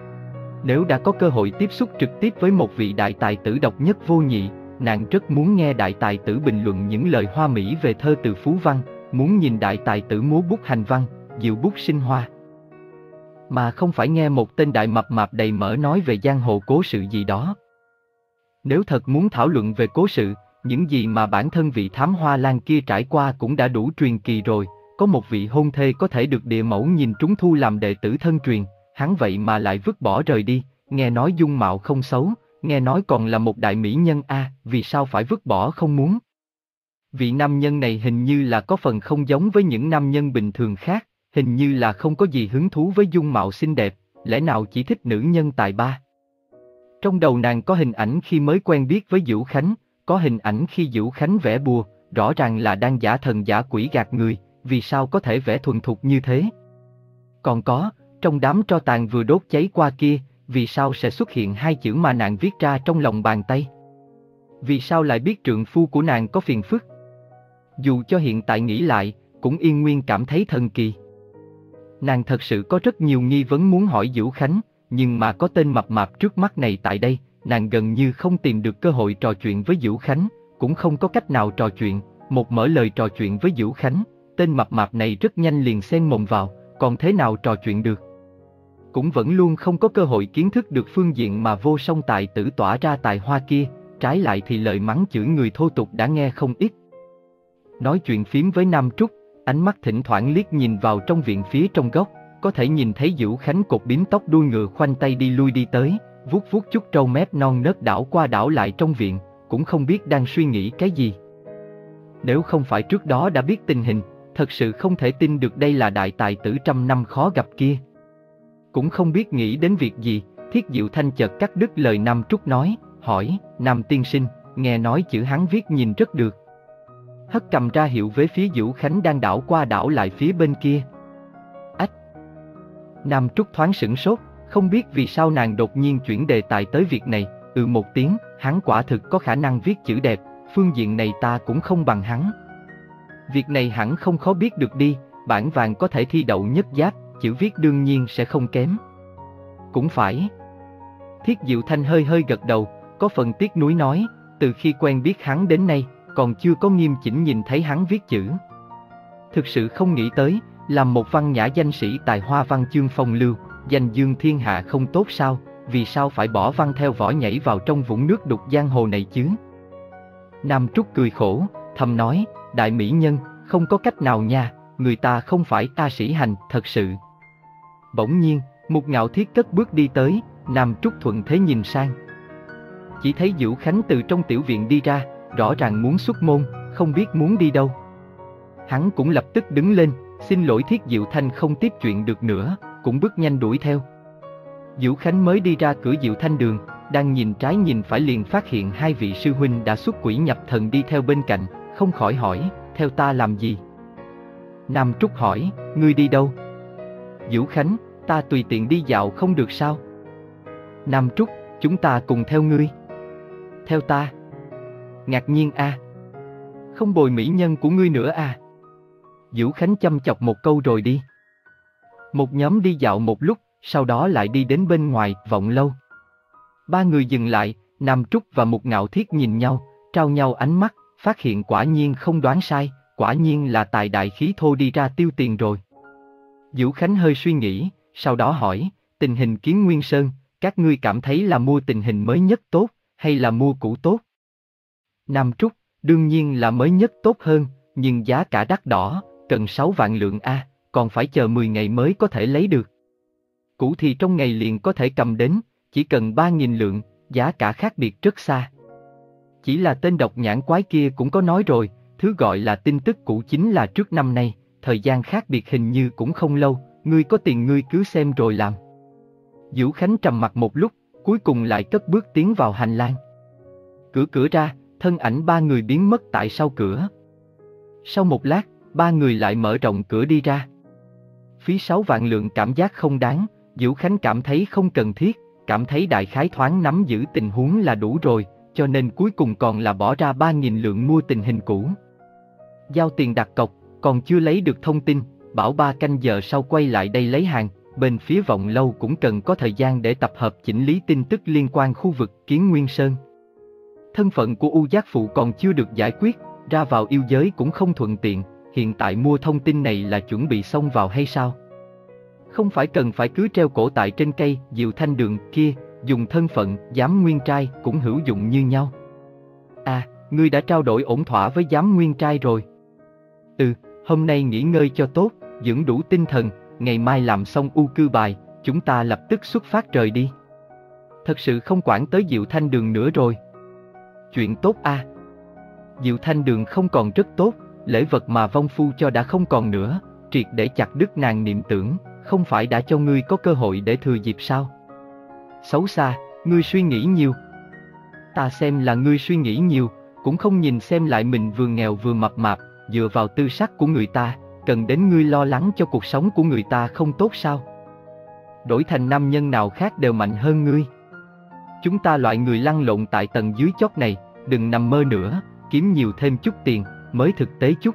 Nếu đã có cơ hội tiếp xúc trực tiếp với một vị đại tài tử độc nhất vô nhị, nàng rất muốn nghe đại tài tử bình luận những lời hoa mỹ về thơ từ phú văn, muốn nhìn đại tài tử múa bút hành văn, diệu bút sinh hoa. Mà không phải nghe một tên đại mập mạp đầy mỡ nói về giang hồ cố sự gì đó. Nếu thật muốn thảo luận về cố sự, những gì mà bản thân vị Thám Hoa Lan kia trải qua cũng đã đủ truyền kỳ rồi, có một vị hôn thê có thể được địa mẫu nhìn trúng thu làm đệ tử thân truyền, hắn vậy mà lại vứt bỏ rời đi, nghe nói dung mạo không xấu, nghe nói còn là một đại mỹ nhân a, à, vì sao phải vứt bỏ không muốn? Vị nam nhân này hình như là có phần không giống với những nam nhân bình thường khác, hình như là không có gì hứng thú với dung mạo xinh đẹp, lẽ nào chỉ thích nữ nhân tài ba? Trong đầu nàng có hình ảnh khi mới quen biết với Dữu Khánh, có hình ảnh khi Dữu Khánh vẽ bùa, rõ ràng là đang giả thần giả quỷ gạt người, vì sao có thể vẽ thuần thục như thế? Còn có, trong đám tro tàn vừa đốt cháy qua kia, vì sao sẽ xuất hiện hai chữ mà nàng viết ra trong lòng bàn tay? Vì sao lại biết trượng phu của nàng có phiền phức? Dù cho hiện tại nghĩ lại, cũng yên nguyên cảm thấy thần kỳ. Nàng thật sự có rất nhiều nghi vấn muốn hỏi Vũ Khánh, nhưng mà có tên mập mạp trước mắt này tại đây, nàng gần như không tìm được cơ hội trò chuyện với Vũ Khánh, cũng không có cách nào trò chuyện. Một mở lời trò chuyện với Vũ Khánh, tên mập mạp này rất nhanh liền xen mồm vào, còn thế nào trò chuyện được? Cũng vẫn luôn không có cơ hội kiến thức được phương diện mà Vô Song tài tử tỏa ra tài hoa kia, trái lại thì lời mắng chửi người thô tục đã nghe không ít. Nói chuyện phím với Nam Trúc, ánh mắt thỉnh thoảng liếc nhìn vào trong viện phía trong góc, có thể nhìn thấy Vũ Khánh cột bím tóc đuôi ngựa khoanh tay đi lui đi tới, vuốt vuốt chút râu mép non nớt đảo qua đảo lại trong viện, cũng không biết đang suy nghĩ cái gì. Nếu không phải trước đó đã biết tình hình, thật sự không thể tin được đây là đại tài tử trăm năm khó gặp kia. Cũng không biết nghĩ đến việc gì, Thiết Diệu Thanh chợt cắt đứt lời Nam Trúc nói, hỏi, Nam tiên sinh, nghe nói chữ hắn viết nhìn rất được. Hất cầm ra hiệu với phía Vũ Khánh đang đảo qua đảo lại phía bên kia. Ách! Nam Trúc thoáng sửng sốt, không biết vì sao nàng đột nhiên chuyển đề tài tới việc này, ừ một tiếng, hắn quả thực có khả năng viết chữ đẹp, phương diện này ta cũng không bằng hắn. Việc này hẳn không khó biết được đi, bản vàng có thể thi đậu nhất giáp, chữ viết đương nhiên sẽ không kém. Cũng phải. Thiết Diệu Thanh hơi hơi gật đầu, có phần tiếc nuối nói, từ khi quen biết hắn đến nay, còn chưa có nghiêm chỉnh nhìn thấy hắn viết chữ. Thực sự không nghĩ tới, làm một văn nhã danh sĩ tài hoa văn chương phong lưu, danh dương thiên hạ không tốt sao, vì sao phải bỏ văn theo vỏ nhảy vào trong vũng nước đục giang hồ này chứ? Nam Trúc cười khổ, thầm nói, đại mỹ nhân, không có cách nào nha, người ta không phải ta sĩ hành, thật sự. Bỗng nhiên, Mục Ngạo Thiết cất bước đi tới, Nam Trúc thuận thế nhìn sang. Chỉ thấy Vũ Khánh từ trong tiểu viện đi ra, rõ ràng muốn xuất môn, không biết muốn đi đâu. Hắn cũng lập tức đứng lên, xin lỗi Thiết Diệu Thanh không tiếp chuyện được nữa, cũng bước nhanh đuổi theo. Vũ Khánh mới đi ra cửa Diệu Thanh đường, đang nhìn trái nhìn phải liền phát hiện hai vị sư huynh đã xuất quỷ nhập thần đi theo bên cạnh, không khỏi hỏi, theo ta làm gì? Nam Trúc hỏi, ngươi đi đâu? Vũ Khánh, ta tùy tiện đi dạo không được sao? Nam Trúc, chúng ta cùng theo ngươi. Theo ta? Ngạc nhiên a, à. Không bồi mỹ nhân của ngươi nữa à? Vũ Khánh chăm chọc một câu rồi đi. Một nhóm đi dạo một lúc, sau đó lại đi đến bên ngoài, Vọng Lâu. Ba người dừng lại, Nam Trúc và Mục Ngạo Thiết nhìn nhau, trao nhau ánh mắt, phát hiện quả nhiên không đoán sai, quả nhiên là tài đại khí thô đi ra tiêu tiền rồi. Vũ Khánh hơi suy nghĩ, sau đó hỏi, tình hình Kiến Nguyên Sơn, các ngươi cảm thấy là mua tình hình mới nhất tốt, hay là mua cũ tốt? Nam Trúc, đương nhiên là mới nhất tốt hơn, nhưng giá cả đắt đỏ, cần sáu vạn lượng a, còn phải chờ mười ngày mới có thể lấy được. Cũ thì trong ngày liền có thể cầm đến, chỉ cần ba nghìn lượng, giá cả khác biệt rất xa. Chỉ là tên độc nhãn quái kia cũng có nói rồi, thứ gọi là tin tức cũ chính là trước năm nay, thời gian khác biệt hình như cũng không lâu, ngươi có tiền ngươi cứ xem rồi làm. Vũ Khánh trầm mặt một lúc, cuối cùng lại cất bước tiến vào hành lang. Cửa cửa ra, thân ảnh ba người biến mất tại sau cửa. Sau một lát, ba người lại mở rộng cửa đi ra. Phí sáu vạn lượng cảm giác không đáng, Vũ Khánh cảm thấy không cần thiết, cảm thấy đại khái thoáng nắm giữ tình huống là đủ rồi, cho nên cuối cùng còn là bỏ ra ba nghìn lượng mua tình hình cũ. Giao tiền đặt cọc, còn chưa lấy được thông tin, bảo ba canh giờ sau quay lại đây lấy hàng, bên phía Vọng Lâu cũng cần có thời gian để tập hợp chỉnh lý tin tức liên quan khu vực Kiến Nguyên Sơn. Thân phận của U Giác Phụ còn chưa được giải quyết, ra vào yêu giới cũng không thuận tiện, hiện tại mua thông tin này là chuẩn bị xông vào hay sao? Không phải cần phải cứ treo cổ tại trên cây Diệu Thanh đường kia, dùng thân phận giám nguyên trai cũng hữu dụng như nhau. À, ngươi đã trao đổi ổn thỏa với giám nguyên trai rồi. Ừ, hôm nay nghỉ ngơi cho tốt, dưỡng đủ tinh thần, ngày mai làm xong u cư bài, chúng ta lập tức xuất phát rời đi. Thật sự không quản tới Diệu Thanh đường nữa rồi. Chuyện tốt a. À. Diệu Thanh đường không còn rất tốt, lễ vật mà vong phu cho đã không còn nữa, triệt để chặt đứt nàng niệm tưởng, không phải đã cho ngươi có cơ hội để thừa dịp sao? Xấu xa, ngươi suy nghĩ nhiều. Ta xem là ngươi suy nghĩ nhiều, cũng không nhìn xem lại mình vừa nghèo vừa mập mạp, dựa vào tư sắc của người ta, cần đến ngươi lo lắng cho cuộc sống của người ta không tốt sao? Đổi thành nam nhân nào khác đều mạnh hơn ngươi. Chúng ta loại người lăn lộn tại tầng dưới chót này, đừng nằm mơ nữa, kiếm nhiều thêm chút tiền, mới thực tế chút.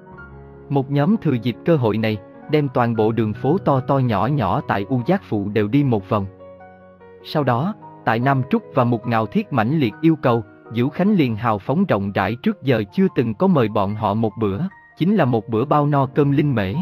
Một nhóm thừa dịp cơ hội này, đem toàn bộ đường phố to to nhỏ nhỏ tại U Giác Phụ đều đi một vòng. Sau đó, tại Nam Trúc và Mục Ngạo Thiết mãnh liệt yêu cầu, Dữu Khánh liền hào phóng rộng rãi trước giờ chưa từng có mời bọn họ một bữa, chính là một bữa bao no cơm linh mễ.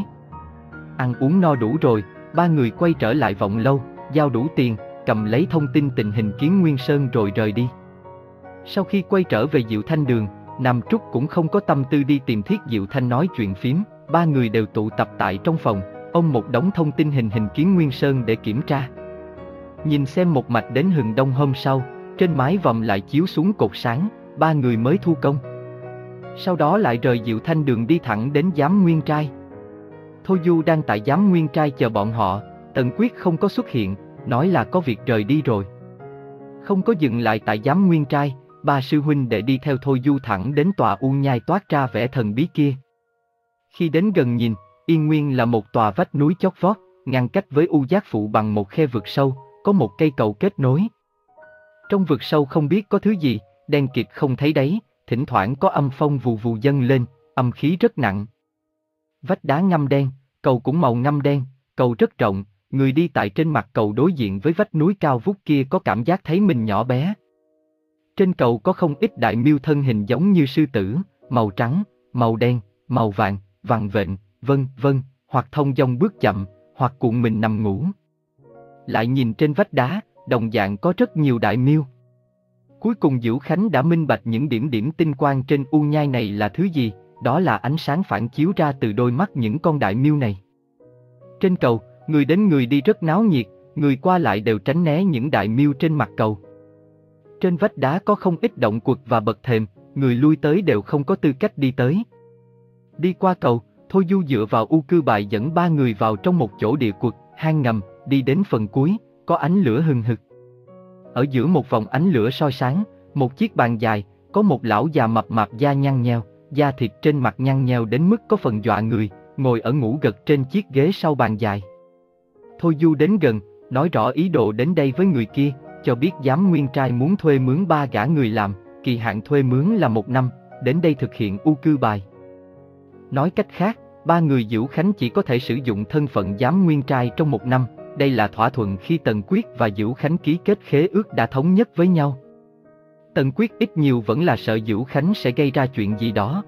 Ăn uống no đủ rồi, ba người quay trở lại Vọng Lâu, giao đủ tiền, cầm lấy thông tin tình hình Kiến Nguyên Sơn rồi rời đi. Sau khi quay trở về Diệu Thanh Đường, Nam Trúc cũng không có tâm tư đi tìm Thiết Diệu Thanh nói chuyện phím, ba người đều tụ tập tại trong phòng, ôm một đống thông tin hình hình Kiến Nguyên Sơn để kiểm tra. Nhìn xem một mạch đến hừng đông hôm sau, trên mái vòm lại chiếu xuống cột sáng, ba người mới thu công. Sau đó lại rời Diệu Thanh Đường đi thẳng đến Giám Nguyên Trai. Thôi Du đang tại Giám Nguyên Trai chờ bọn họ, Tần Quyết không có xuất hiện, nói là có việc rời đi rồi. Không có dừng lại tại Giám Nguyên Trai, ba sư huynh đệ đi theo Thôi Du thẳng đến tòa U Nhai toát ra vẻ thần bí kia. Khi đến gần nhìn, Yên Nguyên là một tòa vách núi chót vót, ngăn cách với U Giác Phụ bằng một khe vực sâu, có một cây cầu kết nối. Trong vực sâu không biết có thứ gì, đen kịt không thấy đáy, thỉnh thoảng có âm phong vù vù dâng lên, âm khí rất nặng. Vách đá ngăm đen, cầu cũng màu ngăm đen, cầu rất rộng, người đi tại trên mặt cầu đối diện với vách núi cao vút kia có cảm giác thấy mình nhỏ bé. Trên cầu có không ít đại miêu thân hình giống như sư tử, màu trắng, màu đen, màu vàng, vằn vện, vân vân, hoặc thông dong bước chậm, hoặc cuộn mình nằm ngủ. Lại nhìn trên vách đá, đồng dạng có rất nhiều đại miêu. Cuối cùng Dữu Khánh đã minh bạch những điểm điểm tinh quang trên U Nhai này là thứ gì, đó là ánh sáng phản chiếu ra từ đôi mắt những con đại miêu này. Trên cầu, người đến người đi rất náo nhiệt, người qua lại đều tránh né những đại miêu trên mặt cầu. Trên vách đá có không ít động quật và bậc thềm, người lui tới đều không có tư cách đi tới. Đi qua cầu, Thôi Du dựa vào U Cư Bài dẫn ba người vào trong một chỗ địa quật, hang ngầm, đi đến phần cuối, có ánh lửa hừng hực. Ở giữa một vòng ánh lửa soi sáng, một chiếc bàn dài, có một lão già mập mạp da nhăn nheo, da thịt trên mặt nhăn nheo đến mức có phần dọa người, ngồi ở ngủ gật trên chiếc ghế sau bàn dài. Thôi Du đến gần, nói rõ ý đồ đến đây với người kia, cho biết Giám Nguyên Trai muốn thuê mướn ba gã người làm, kỳ hạn thuê mướn là một năm, đến đây thực hiện U Cư Bài. Nói cách khác, ba người Dữu Khánh chỉ có thể sử dụng thân phận Giám Nguyên Trai trong một năm, đây là thỏa thuận khi Tần Quyết và Dữu Khánh ký kết khế ước đã thống nhất với nhau. Tần Quyết ít nhiều vẫn là sợ Dữu Khánh sẽ gây ra chuyện gì đó.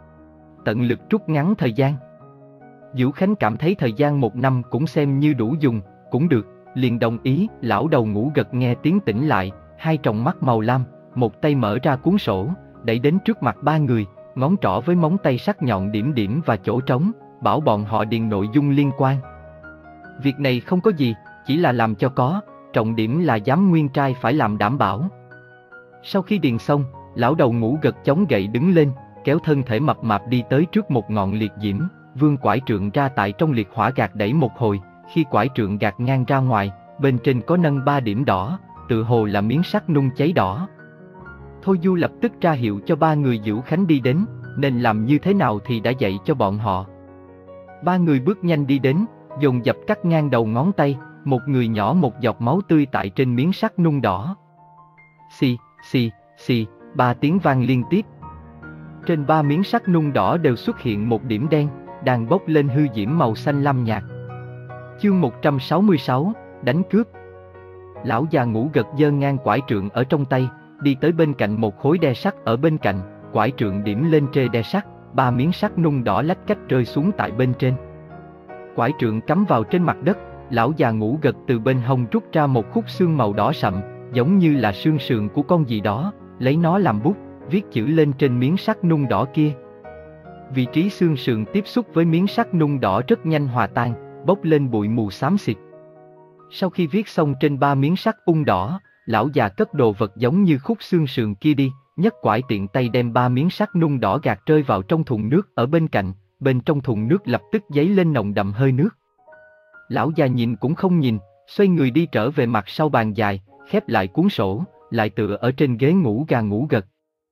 Tận lực rút ngắn thời gian. Dữu Khánh cảm thấy thời gian một năm cũng xem như đủ dùng, cũng được, liền đồng ý. Lão đầu ngủ gật nghe tiếng tỉnh lại, hai tròng mắt màu lam, một tay mở ra cuốn sổ, đẩy đến trước mặt ba người, ngón trỏ với móng tay sắc nhọn điểm điểm và chỗ trống, bảo bọn họ điền nội dung liên quan. Việc này không có gì, chỉ là làm cho có, trọng điểm là Giám Nguyên Trai phải làm đảm bảo. Sau khi điền xong, lão đầu ngủ gật chống gậy đứng lên, kéo thân thể mập mạp đi tới trước một ngọn liệt diễm, vươn quải trượng ra tại trong liệt hỏa gạt đẩy một hồi, khi quải trượng gạt ngang ra ngoài, bên trên có nâng ba điểm đỏ, tự hồ là miếng sắt nung cháy đỏ. Thôi Du lập tức ra hiệu cho ba người Dữu Khánh đi đến, nên làm như thế nào thì đã dạy cho bọn họ. Ba người bước nhanh đi đến, dồn dập cắt ngang đầu ngón tay, một người nhỏ một giọt máu tươi tại trên miếng sắt nung đỏ. Xì, xì, xì, ba tiếng vang liên tiếp. Trên ba miếng sắt nung đỏ đều xuất hiện một điểm đen, đang bốc lên hư diễm màu xanh lam nhạt. Chương một trăm sáu mươi sáu, đánh cướp. Lão già ngủ gật giơ ngang quải trượng ở trong tay, đi tới bên cạnh một khối đe sắt ở bên cạnh, quải trượng điểm lên trê đe sắt, ba miếng sắt nung đỏ lách cách rơi xuống tại bên trên. Quải trượng cắm vào trên mặt đất, lão già ngủ gật từ bên hông rút ra một khúc xương màu đỏ sậm, giống như là xương sườn của con gì đó, lấy nó làm bút, viết chữ lên trên miếng sắt nung đỏ kia. Vị trí xương sườn tiếp xúc với miếng sắt nung đỏ rất nhanh hòa tan, bốc lên bụi mù xám xịt. Sau khi viết xong trên ba miếng sắt ung đỏ, lão già cất đồ vật giống như khúc xương sườn kia đi, nhấc quải tiện tay đem ba miếng sắt nung đỏ gạt rơi vào trong thùng nước ở bên cạnh, bên trong thùng nước lập tức dấy lên nồng đậm hơi nước. Lão già nhìn cũng không nhìn, xoay người đi trở về mặt sau bàn dài, khép lại cuốn sổ, lại tựa ở trên ghế ngủ gà ngủ gật.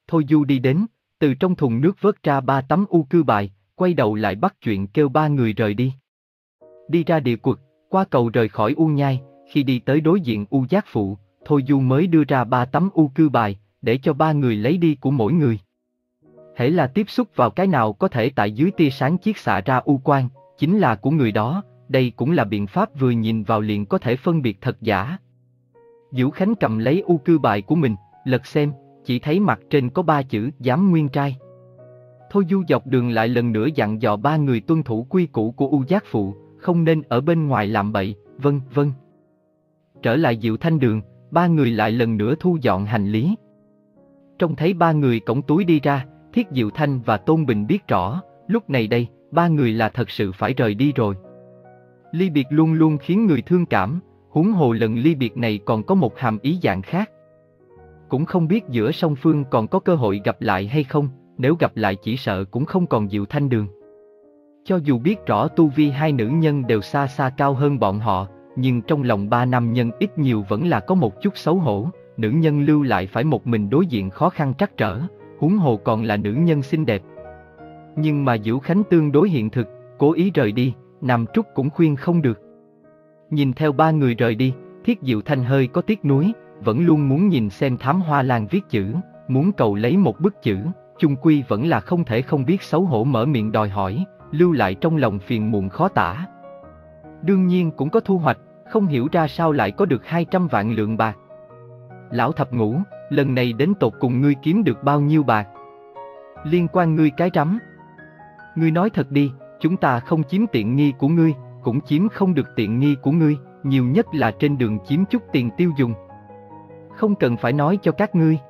Thôi Du đi đến, từ trong thùng nước vớt ra ba tấm u cư bài, quay đầu lại bắt chuyện kêu ba người rời đi. Đi ra địa quật, qua cầu rời khỏi U Nhai, khi đi tới đối diện U Giác Phụ, Thôi Du mới đưa ra ba tấm u cư bài, để cho ba người lấy đi của mỗi người. Hễ là tiếp xúc vào cái nào có thể tại dưới tia sáng chiết xạ ra u quang, chính là của người đó, đây cũng là biện pháp vừa nhìn vào liền có thể phân biệt thật giả. Vũ Khánh cầm lấy u cư bài của mình, lật xem, chỉ thấy mặt trên có ba chữ Giám Nguyên Trai. Thôi Du dọc đường lại lần nữa dặn dò ba người tuân thủ quy củ của U Giác Phụ, không nên ở bên ngoài làm bậy, vân vân. Trở lại Diệu Thanh Đường, ba người lại lần nữa thu dọn hành lý. Trông thấy ba người cõng túi đi ra, Thiết Diệu Thanh và Tôn Bình biết rõ, lúc này đây, ba người là thật sự phải rời đi rồi. Ly biệt luôn luôn khiến người thương cảm, huống hồ lần ly biệt này còn có một hàm ý dạng khác. Cũng không biết giữa song phương còn có cơ hội gặp lại hay không, nếu gặp lại chỉ sợ cũng không còn Diệu Thanh Đường. Cho dù biết rõ tu vi hai nữ nhân đều xa xa cao hơn bọn họ, nhưng trong lòng ba nam nhân ít nhiều vẫn là có một chút xấu hổ, nữ nhân lưu lại phải một mình đối diện khó khăn trắc trở, huống hồ còn là nữ nhân xinh đẹp. Nhưng mà Vũ Khánh tương đối hiện thực, cố ý rời đi, Nam Trúc cũng khuyên không được. Nhìn theo ba người rời đi, Thiết Diệu Thanh hơi có tiếc nuối, vẫn luôn muốn nhìn xem Thám Hoa Lan viết chữ, muốn cầu lấy một bức chữ, chung quy vẫn là không thể không biết xấu hổ mở miệng đòi hỏi, lưu lại trong lòng phiền muộn khó tả. Đương nhiên cũng có thu hoạch, không hiểu ra sao lại có được hai trăm vạn lượng bạc. Lão Thập Ngũ, lần này đến tột cùng ngươi kiếm được bao nhiêu bạc? Liên quan ngươi cái rắm. Ngươi nói thật đi, chúng ta không chiếm tiện nghi của ngươi, cũng chiếm không được tiện nghi của ngươi, nhiều nhất là trên đường chiếm chút tiền tiêu dùng. Không cần phải nói cho các ngươi.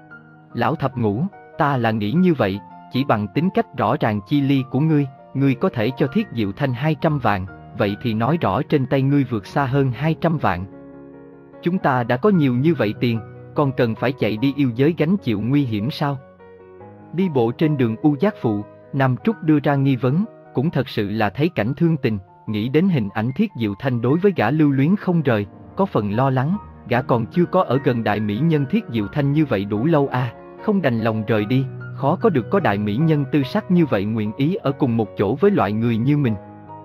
Lão Thập Ngũ, ta là nghĩ như vậy, chỉ bằng tính cách rõ ràng chi ly của ngươi, ngươi có thể cho Thiết Diệu Thanh hai trăm vạn, vậy thì nói rõ trên tay ngươi vượt xa hơn hai trăm vạn. Chúng ta đã có nhiều như vậy tiền, còn cần phải chạy đi yêu giới gánh chịu nguy hiểm sao? Đi bộ trên đường U Giác Phụ, Nam Trúc đưa ra nghi vấn, cũng thật sự là thấy cảnh thương tình, nghĩ đến hình ảnh Thiết Diệu Thanh đối với gã lưu luyến không rời, có phần lo lắng, gã còn chưa có ở gần đại mỹ nhân Thiết Diệu Thanh như vậy đủ lâu à, không đành lòng rời đi, khó có được có đại mỹ nhân tư sắc như vậy nguyện ý ở cùng một chỗ với loại người như mình.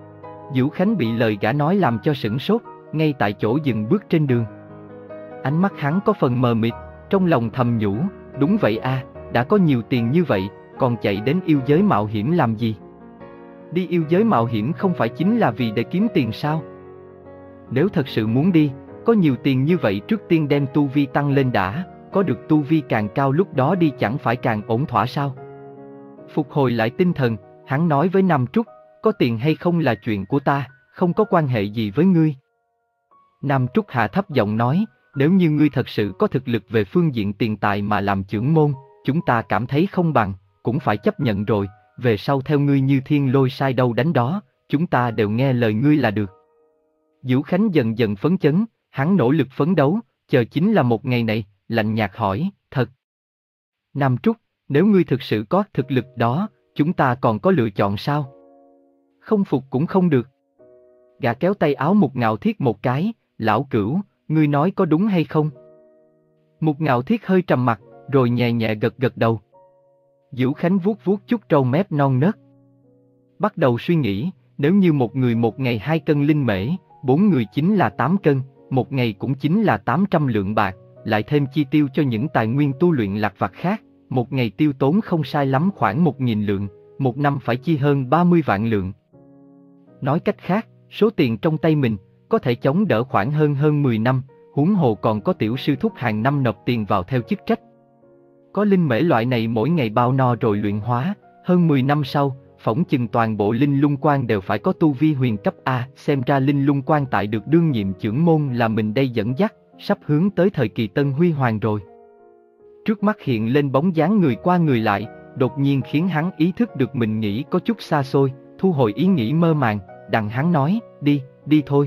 Vũ Khánh bị lời gã nói làm cho sửng sốt, ngay tại chỗ dừng bước trên đường. Ánh mắt hắn có phần mờ mịt, trong lòng thầm nhủ, đúng vậy à, đã có nhiều tiền như vậy, còn chạy đến yêu giới mạo hiểm làm gì? Đi yêu giới mạo hiểm không phải chính là vì để kiếm tiền sao? Nếu thật sự muốn đi, có nhiều tiền như vậy trước tiên đem tu vi tăng lên đã, có được tu vi càng cao lúc đó đi chẳng phải càng ổn thỏa sao? Phục hồi lại tinh thần, hắn nói với Nam Trúc, có tiền hay không là chuyện của ta, không có quan hệ gì với ngươi. Nam Trúc hạ thấp giọng nói, nếu như ngươi thật sự có thực lực về phương diện tiền tài mà làm trưởng môn, chúng ta cảm thấy không bằng, cũng phải chấp nhận rồi, về sau theo ngươi như thiên lôi sai đâu đánh đó, chúng ta đều nghe lời ngươi là được. Vũ Khánh dần dần phấn chấn, hắn nỗ lực phấn đấu, chờ chính là một ngày này, lạnh nhạt hỏi, thật. Nam Trúc, nếu ngươi thực sự có thực lực đó, chúng ta còn có lựa chọn sao? Không phục cũng không được. Gã kéo tay áo Mục Ngạo Thiết một cái, lão Cửu, ngươi nói có đúng hay không? Mục Ngạo Thiết hơi trầm mặt, rồi nhẹ nhẹ gật gật đầu. Vũ Khánh vuốt vuốt chút râu mép non nớt. Bắt đầu suy nghĩ, nếu như một người một ngày hai cân linh mễ, bốn người chính là tám cân, một ngày cũng chính là tám trăm lượng bạc, lại thêm chi tiêu cho những tài nguyên tu luyện lặt vặt khác, một ngày tiêu tốn không sai lắm khoảng một nghìn lượng, một năm phải chi hơn ba mươi vạn lượng. Nói cách khác, số tiền trong tay mình có thể chống đỡ khoảng hơn hơn mười năm, huống hồ còn có tiểu sư thúc hàng năm nộp tiền vào theo chức trách. Có linh mễ loại này mỗi ngày bao no rồi luyện hóa, hơn mười năm sau, phỏng chừng toàn bộ linh lung quan đều phải có tu vi huyền cấp A, xem ra linh lung quan tại được đương nhiệm trưởng môn là mình đây dẫn dắt, sắp hướng tới thời kỳ tân huy hoàng rồi. Trước mắt hiện lên bóng dáng người qua người lại, đột nhiên khiến hắn ý thức được mình nghĩ có chút xa xôi, thu hồi ý nghĩ mơ màng, đặng hắn nói, đi, đi thôi.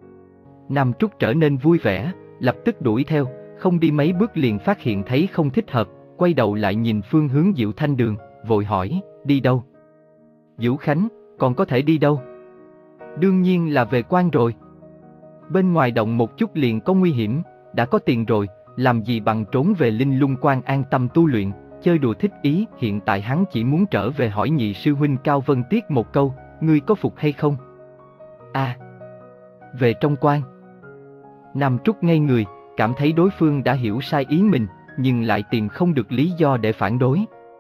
Nam Trúc trở nên vui vẻ, lập tức đuổi theo, không đi mấy bước liền phát hiện thấy không thích hợp, quay đầu lại nhìn phương hướng Diệu Thanh Đường, vội hỏi, đi đâu? Vũ Khánh, còn có thể đi đâu? Đương nhiên là về quan rồi. Bên ngoài động một chút liền có nguy hiểm, đã có tiền rồi, làm gì bằng trốn về linh lung quan an tâm tu luyện, chơi đùa thích ý, hiện tại hắn chỉ muốn trở về hỏi nhị sư huynh Cao Vân Tiết một câu, ngươi có phục hay không? À, về trong quan. Nam Trúc ngây người, cảm thấy đối phương đã hiểu sai ý mình, nhưng lại tìm không được lý do để phản đối.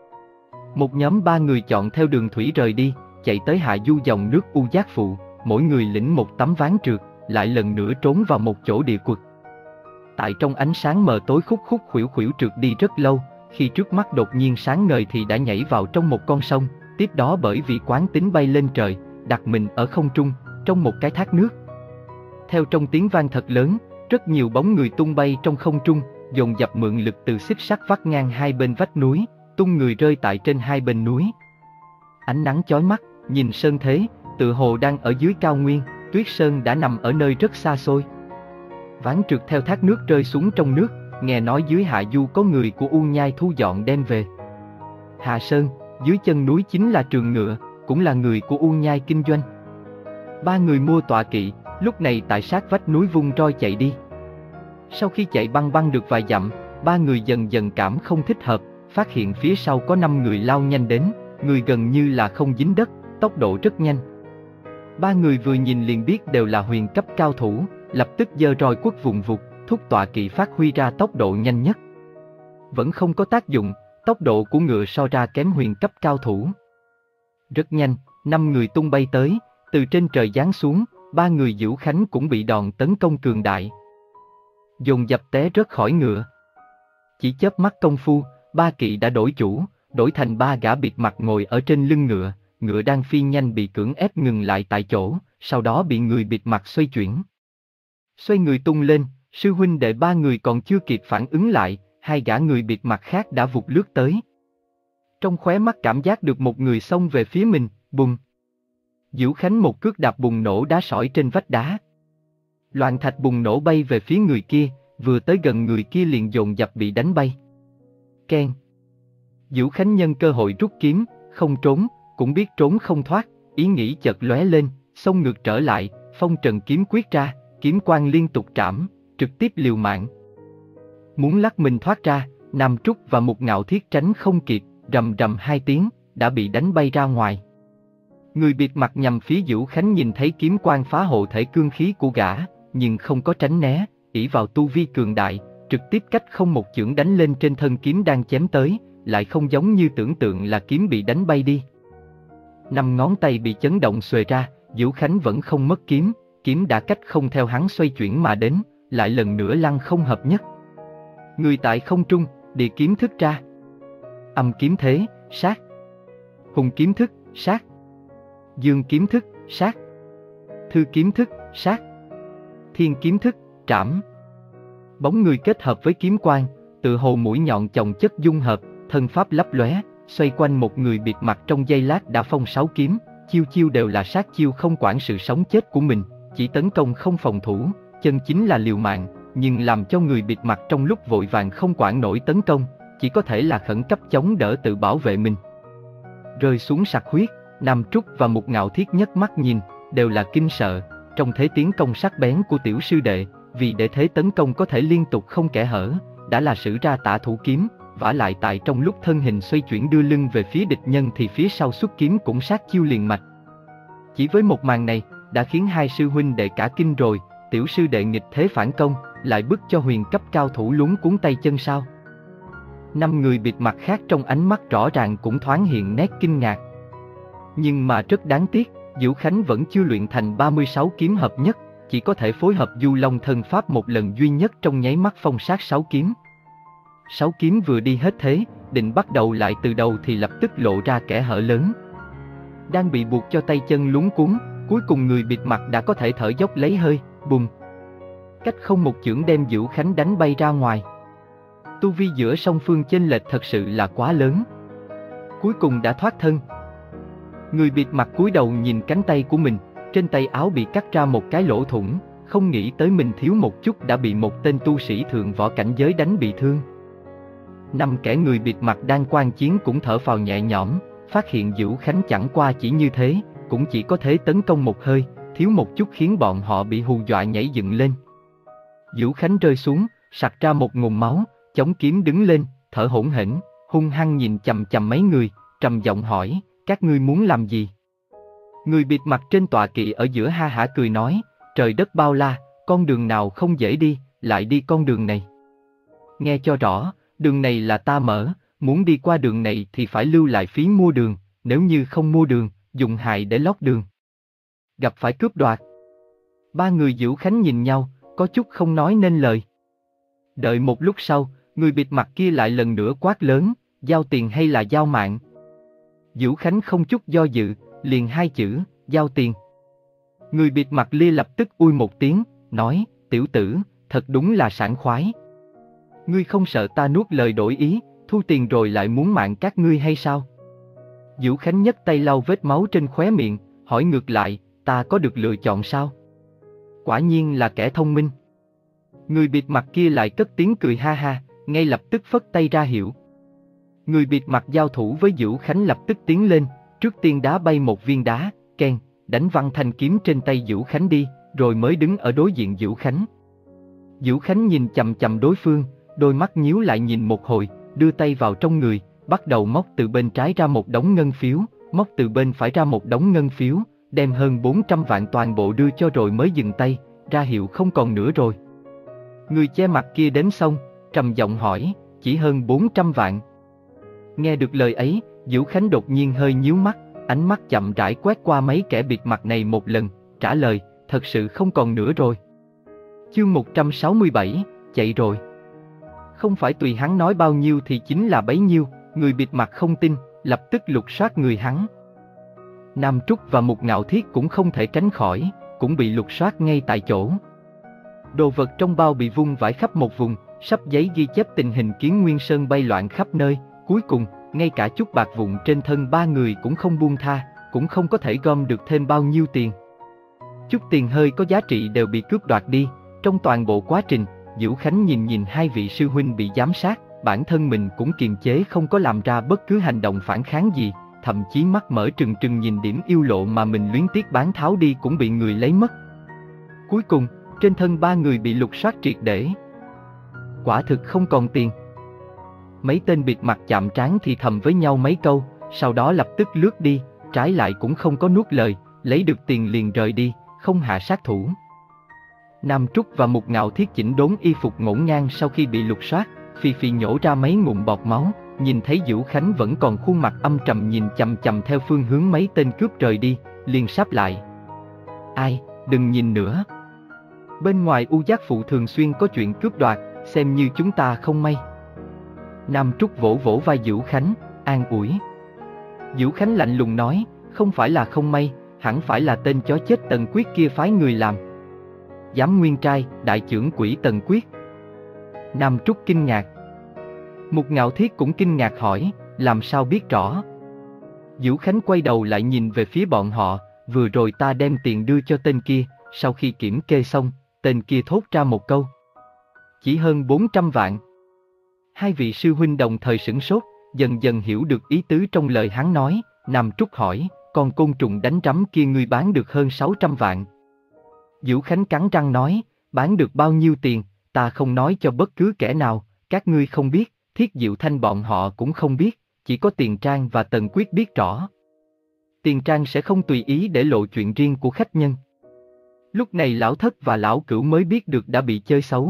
Một nhóm ba người chọn theo đường thủy rời đi, chạy tới hạ du dòng nước U Giác Phụ, mỗi người lĩnh một tấm ván trượt, lại lần nữa trốn vào một chỗ địa quật. Tại trong ánh sáng mờ tối khúc khúc khuỷu khuỷu trượt đi rất lâu, khi trước mắt đột nhiên sáng ngời thì đã nhảy vào trong một con sông, tiếp đó bởi vì quán tính bay lên trời, đặt mình ở không trung, trong một cái thác nước. Theo trong tiếng vang thật lớn, rất nhiều bóng người tung bay trong không trung, dồn dập mượn lực từ xích sắt vắt ngang hai bên vách núi, tung người rơi tại trên hai bên núi. Ánh nắng chói mắt, nhìn sơn thế, tựa hồ đang ở dưới cao nguyên, Tuyết Sơn đã nằm ở nơi rất xa xôi. Ván trượt theo thác nước rơi xuống trong nước, nghe nói dưới hạ du có người của U Nhai thu dọn đem về. Hạ Sơn, dưới chân núi chính là Trường Ngựa, cũng là người của U Nhai kinh doanh. Ba người mua tọa kỵ, lúc này tại sát vách núi vung roi chạy đi. Sau khi chạy băng băng được vài dặm, ba người dần dần cảm không thích hợp, phát hiện phía sau có năm người lao nhanh đến, người gần như là không dính đất, tốc độ rất nhanh. Ba người vừa nhìn liền biết đều là huyền cấp cao thủ, lập tức giơ roi quất vùng vụt, thúc tọa kỵ phát huy ra tốc độ nhanh nhất. Vẫn không có tác dụng, tốc độ của ngựa so ra kém huyền cấp cao thủ. Rất nhanh, năm người tung bay tới, từ trên trời giáng xuống, ba người Dữu Khánh cũng bị đòn tấn công cường đại, dồn dập té rớt khỏi ngựa. Chỉ chớp mắt công phu, ba kỵ đã đổi chủ, đổi thành ba gã bịt mặt ngồi ở trên lưng ngựa, ngựa đang phi nhanh bị cưỡng ép ngừng lại tại chỗ, sau đó bị người bịt mặt xoay chuyển. Xoay người tung lên, sư huynh đệ ba người còn chưa kịp phản ứng lại, hai gã người bịt mặt khác đã vụt lướt tới. Trong khóe mắt cảm giác được một người xông về phía mình, bùng. Dữu Khánh một cước đạp bùng nổ đá sỏi trên vách đá. Loạn thạch bùng nổ bay về phía người kia, vừa tới gần người kia liền dồn dập bị đánh bay. Keng. Dữu Khánh nhân cơ hội rút kiếm, không trốn, cũng biết trốn không thoát, ý nghĩ chợt lóe lên, xông ngược trở lại, phong trần kiếm quyết ra, kiếm quang liên tục trảm, trực tiếp liều mạng. Muốn lắc mình thoát ra, Nam Trúc và Mục Ngạo Thiết tránh không kịp, rầm rầm hai tiếng, đã bị đánh bay ra ngoài. Người bịt mặt nhằm phía Dữu Khánh nhìn thấy kiếm quang phá hộ thể cương khí của gã, nhưng không có tránh né, ỷ vào tu vi cường đại, trực tiếp cách không một chưởng đánh lên trên thân kiếm đang chém tới, lại không giống như tưởng tượng là kiếm bị đánh bay đi. Năm ngón tay bị chấn động xuề ra, Dữu Khánh vẫn không mất kiếm, kiếm đã cách không theo hắn xoay chuyển mà đến, lại lần nữa lăng không hợp nhất. Người tại không trung, địa kiếm thức ra. Âm kiếm thế, sát. Hùng kiếm thức, sát. Dương kiếm thức, sát. Thư kiếm thức, sát. Thiên kiếm thức, trảm. Bóng người kết hợp với kiếm quang, tự hồ mũi nhọn chồng chất dung hợp, thân pháp lấp lóe, xoay quanh một người bịt mặt trong giây lát đã phong sáu kiếm, chiêu chiêu đều là sát chiêu không quản sự sống chết của mình, chỉ tấn công không phòng thủ, chân chính là liều mạng, nhưng làm cho người bịt mặt trong lúc vội vàng không quản nổi tấn công, chỉ có thể là khẩn cấp chống đỡ tự bảo vệ mình. Rơi xuống sặc huyết, Nam Trúc và Mục Ngạo Thiết nhất mắt nhìn, đều là kinh sợ, trong thế tiến công sắc bén của tiểu sư đệ, vì để thế tấn công có thể liên tục không kẽ hở, đã là sử ra tả thủ kiếm, vả lại tại trong lúc thân hình xoay chuyển đưa lưng về phía địch nhân thì phía sau xuất kiếm cũng sát chiêu liền mạch. Chỉ với một màn này, đã khiến hai sư huynh đệ cả kinh rồi, tiểu sư đệ nghịch thế phản công, lại bức cho huyền cấp cao thủ luống cuống tay chân sao? Năm người bịt mặt khác trong ánh mắt rõ ràng cũng thoáng hiện nét kinh ngạc. Nhưng mà rất đáng tiếc, Dữu Khánh vẫn chưa luyện thành ba mươi sáu kiếm hợp nhất, chỉ có thể phối hợp Du Long thân pháp một lần duy nhất trong nháy mắt phong sát sáu kiếm. Sáu kiếm vừa đi hết thế, định bắt đầu lại từ đầu thì lập tức lộ ra kẽ hở lớn. Đang bị buộc cho tay chân luống cuống, cuối cùng người bịt mặt đã có thể thở dốc lấy hơi, bùng. Cách không một chưởng đem Dữu Khánh đánh bay ra ngoài. Tu vi giữa song phương chênh lệch thật sự là quá lớn. Cuối cùng đã thoát thân. Người bịt mặt cúi đầu nhìn cánh tay của mình, trên tay áo bị cắt ra một cái lỗ thủng, không nghĩ tới mình thiếu một chút đã bị một tên tu sĩ thượng võ cảnh giới đánh bị thương. Năm kẻ người bịt mặt đang quan chiến cũng thở phào nhẹ nhõm, phát hiện Dữu Khánh chẳng qua chỉ như thế, cũng chỉ có thể tấn công một hơi, thiếu một chút khiến bọn họ bị hù dọa nhảy dựng lên. Dữu Khánh rơi xuống, sặc ra một ngụm máu, chống kiếm đứng lên, thở hổn hển, hung hăng nhìn chằm chằm mấy người, trầm giọng hỏi, các ngươi muốn làm gì? Người bịt mặt trên tọa kỵ ở giữa ha hả cười nói, trời đất bao la, con đường nào không dễ đi, lại đi con đường này. Nghe cho rõ, đường này là ta mở, muốn đi qua đường này thì phải lưu lại phí mua đường, nếu như không mua đường, dùng hại để lót đường. Gặp phải cướp đoạt. Ba người Dữu Khánh nhìn nhau, có chút không nói nên lời. Đợi một lúc sau, người bịt mặt kia lại lần nữa quát lớn, giao tiền hay là giao mạng? Dữu Khánh không chút do dự, liền hai chữ, giao tiền. Người bịt mặt lia lập tức ui một tiếng, nói, tiểu tử, thật đúng là sảng khoái. Ngươi không sợ ta nuốt lời đổi ý, thu tiền rồi lại muốn mạng các ngươi hay sao? Dữu Khánh nhấc tay lau vết máu trên khóe miệng, hỏi ngược lại, ta có được lựa chọn sao? Quả nhiên là kẻ thông minh. Người bịt mặt kia lại cất tiếng cười ha ha, ngay lập tức phất tay ra hiệu. Người bịt mặt giao thủ với Dữu Khánh lập tức tiến lên, trước tiên đá bay một viên đá, keng, đánh văng thanh kiếm trên tay Dữu Khánh đi, rồi mới đứng ở đối diện Dữu Khánh. Dữu Khánh nhìn chằm chằm đối phương, đôi mắt nhíu lại nhìn một hồi, đưa tay vào trong người, bắt đầu móc từ bên trái ra một đống ngân phiếu, móc từ bên phải ra một đống ngân phiếu, đem hơn bốn trăm vạn toàn bộ đưa cho rồi mới dừng tay, ra hiệu không còn nữa rồi. Người che mặt kia đếm xong, trầm giọng hỏi, chỉ hơn bốn trăm vạn. Nghe được lời ấy, Dữu Khánh đột nhiên hơi nhíu mắt, ánh mắt chậm rãi quét qua mấy kẻ bịt mặt này một lần, trả lời, thật sự không còn nữa rồi. Chương một trăm sáu mươi bảy, chạy rồi. Không phải tùy hắn nói bao nhiêu thì chính là bấy nhiêu, người bịt mặt không tin, lập tức lục soát người hắn. Nam Trúc và Mục Ngạo Thiết cũng không thể tránh khỏi, cũng bị lục soát ngay tại chỗ. Đồ vật trong bao bị vung vãi khắp một vùng, sắp giấy ghi chép tình hình Kiến Nguyên Sơn bay loạn khắp nơi, cuối cùng, ngay cả chút bạc vụn trên thân ba người cũng không buông tha, cũng không có thể gom được thêm bao nhiêu tiền. Chút tiền hơi có giá trị đều bị cướp đoạt đi, trong toàn bộ quá trình, Dữu Khánh nhìn nhìn hai vị sư huynh bị giám sát, bản thân mình cũng kiềm chế không có làm ra bất cứ hành động phản kháng gì, thậm chí mắt mở trừng trừng nhìn điểm yêu lộ mà mình luyến tiếc bán tháo đi cũng bị người lấy mất. Cuối cùng, trên thân ba người bị lục soát triệt để. Quả thực không còn tiền. Mấy tên bịt mặt chạm trán thì thầm với nhau mấy câu, sau đó lập tức lướt đi, trái lại cũng không có nuốt lời, lấy được tiền liền rời đi, không hạ sát thủ. Nam Trúc và Mục Ngạo Thiết chỉnh đốn y phục ngổn ngang sau khi bị lục soát, phì phì nhổ ra mấy ngụm bọt máu, nhìn thấy Dữu Khánh vẫn còn khuôn mặt âm trầm nhìn chằm chằm theo phương hướng mấy tên cướp rời đi, liền sáp lại. Ai, đừng nhìn nữa. Bên ngoài U Giác Phụ thường xuyên có chuyện cướp đoạt, xem như chúng ta không may. Nam Trúc vỗ vỗ vai Dữu Khánh, an ủi. Dữu Khánh lạnh lùng nói, không phải là không may, hẳn phải là tên chó chết Tần Quyết kia phái người làm. Giám nguyên trai, đại trưởng quỹ Tần Quyết. Nam Trúc kinh ngạc. Mục Ngạo Thiết cũng kinh ngạc hỏi, làm sao biết rõ? Dữu Khánh quay đầu lại nhìn về phía bọn họ, vừa rồi ta đem tiền đưa cho tên kia, sau khi kiểm kê xong, tên kia thốt ra một câu. Chỉ hơn bốn trăm vạn. Hai vị sư huynh đồng thời sửng sốt, dần dần hiểu được ý tứ trong lời hắn nói. Nam Trúc hỏi, con côn trùng đánh rắm kia ngươi bán được hơn sáu trăm vạn. Dữu Khánh cắn răng nói, bán được bao nhiêu tiền, ta không nói cho bất cứ kẻ nào, các ngươi không biết, Thiết Diệu Thanh bọn họ cũng không biết, chỉ có Tiền Trang và Tần Quyết biết rõ. Tiền Trang sẽ không tùy ý để lộ chuyện riêng của khách nhân. Lúc này Lão Thất và Lão Cửu mới biết được đã bị chơi xấu.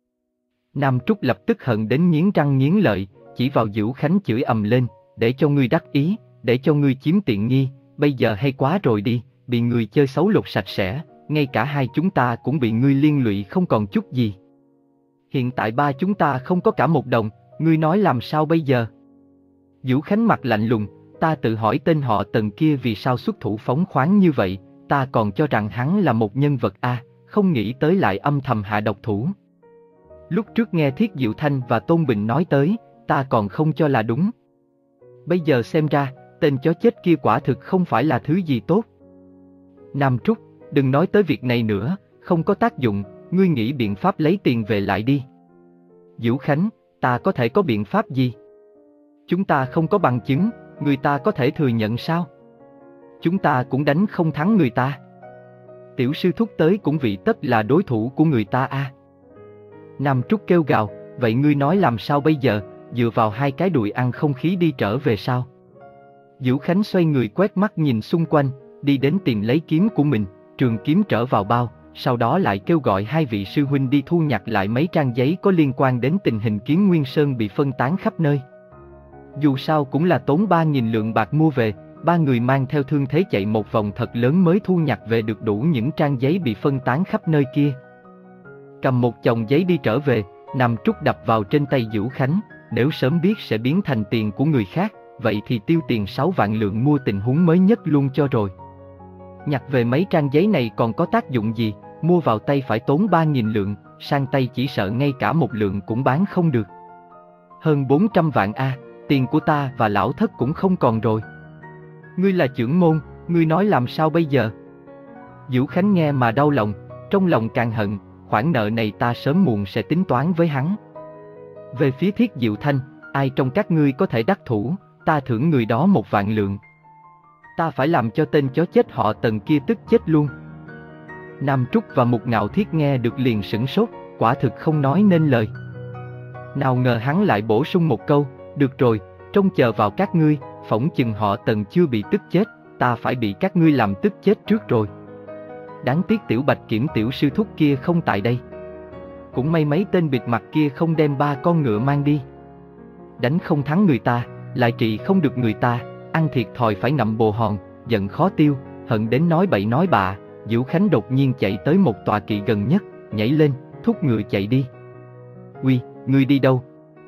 Nam Trúc lập tức hận đến nghiến răng nghiến lợi, chỉ vào Dữu Khánh chửi ầm lên, để cho ngươi đắc ý, để cho ngươi chiếm tiện nghi, bây giờ hay quá rồi đi, bị người chơi xấu lột sạch sẽ, ngay cả hai chúng ta cũng bị ngươi liên lụy không còn chút gì. Hiện tại ba chúng ta không có cả một đồng, ngươi nói làm sao bây giờ? Dữu Khánh mặt lạnh lùng, ta tự hỏi tên họ Tần kia vì sao xuất thủ phóng khoáng như vậy, ta còn cho rằng hắn là một nhân vật a, không nghĩ tới lại âm thầm hạ độc thủ. Lúc trước nghe Thiết Diệu Thanh và Tôn Bình nói tới, ta còn không cho là đúng. Bây giờ xem ra, tên chó chết kia quả thực không phải là thứ gì tốt. Nam Trúc, đừng nói tới việc này nữa, không có tác dụng, ngươi nghĩ biện pháp lấy tiền về lại đi. Dữu Khánh, ta có thể có biện pháp gì? Chúng ta không có bằng chứng, người ta có thể thừa nhận sao? Chúng ta cũng đánh không thắng người ta. Tiểu sư thúc tới cũng vị tất là đối thủ của người ta a. À. Nam Trúc kêu gào, vậy ngươi nói làm sao bây giờ, dựa vào hai cái đùi ăn không khí đi trở về sao? Diễu Khánh xoay người quét mắt nhìn xung quanh, đi đến tìm lấy kiếm của mình, trường kiếm trở vào bao, sau đó lại kêu gọi hai vị sư huynh đi thu nhặt lại mấy trang giấy có liên quan đến tình hình Kiến Nguyên Sơn bị phân tán khắp nơi. Dù sao cũng là tốn ba nghìn lượng bạc mua về, ba người mang theo thương thế chạy một vòng thật lớn mới thu nhặt về được đủ những trang giấy bị phân tán khắp nơi kia. Cầm một chồng giấy đi trở về, Nam Trúc đập vào trên tay Diễu Khánh, nếu sớm biết sẽ biến thành tiền của người khác, vậy thì tiêu tiền sáu vạn lượng mua tình huống mới nhất luôn cho rồi. Nhặt về mấy trang giấy này còn có tác dụng gì, mua vào tay phải tốn ba nghìn lượng, sang tay chỉ sợ ngay cả một lượng cũng bán không được. Hơn bốn trăm vạn a, à, tiền của ta và lão thất cũng không còn rồi. Ngươi là trưởng môn, ngươi nói làm sao bây giờ? Diễu Khánh nghe mà đau lòng, trong lòng càng hận, khoản nợ này ta sớm muộn sẽ tính toán với hắn. Về phía Thiết Diệu Thanh, ai trong các ngươi có thể đắc thủ, ta thưởng người đó một vạn lượng. Ta phải làm cho tên chó chết họ Tần kia tức chết luôn. Nam Trúc và Mục Ngạo Thiết nghe được liền sửng sốt, quả thực không nói nên lời. Nào ngờ hắn lại bổ sung một câu, được rồi, trông chờ vào các ngươi, phỏng chừng họ Tần chưa bị tức chết, ta phải bị các ngươi làm tức chết trước rồi. Đáng tiếc Tiểu Bạch Kiểm tiểu sư thúc kia không tại đây. Cũng may mấy tên bịt mặt kia không đem ba con ngựa mang đi. Đánh không thắng người ta, lại trị không được người ta, ăn thiệt thòi phải ngậm bồ hòn, giận khó tiêu, hận đến nói bậy nói bạ. Diễu Khánh đột nhiên chạy tới một tọa kỵ gần nhất, nhảy lên, thúc ngựa chạy đi. Uy, ngươi đi đâu?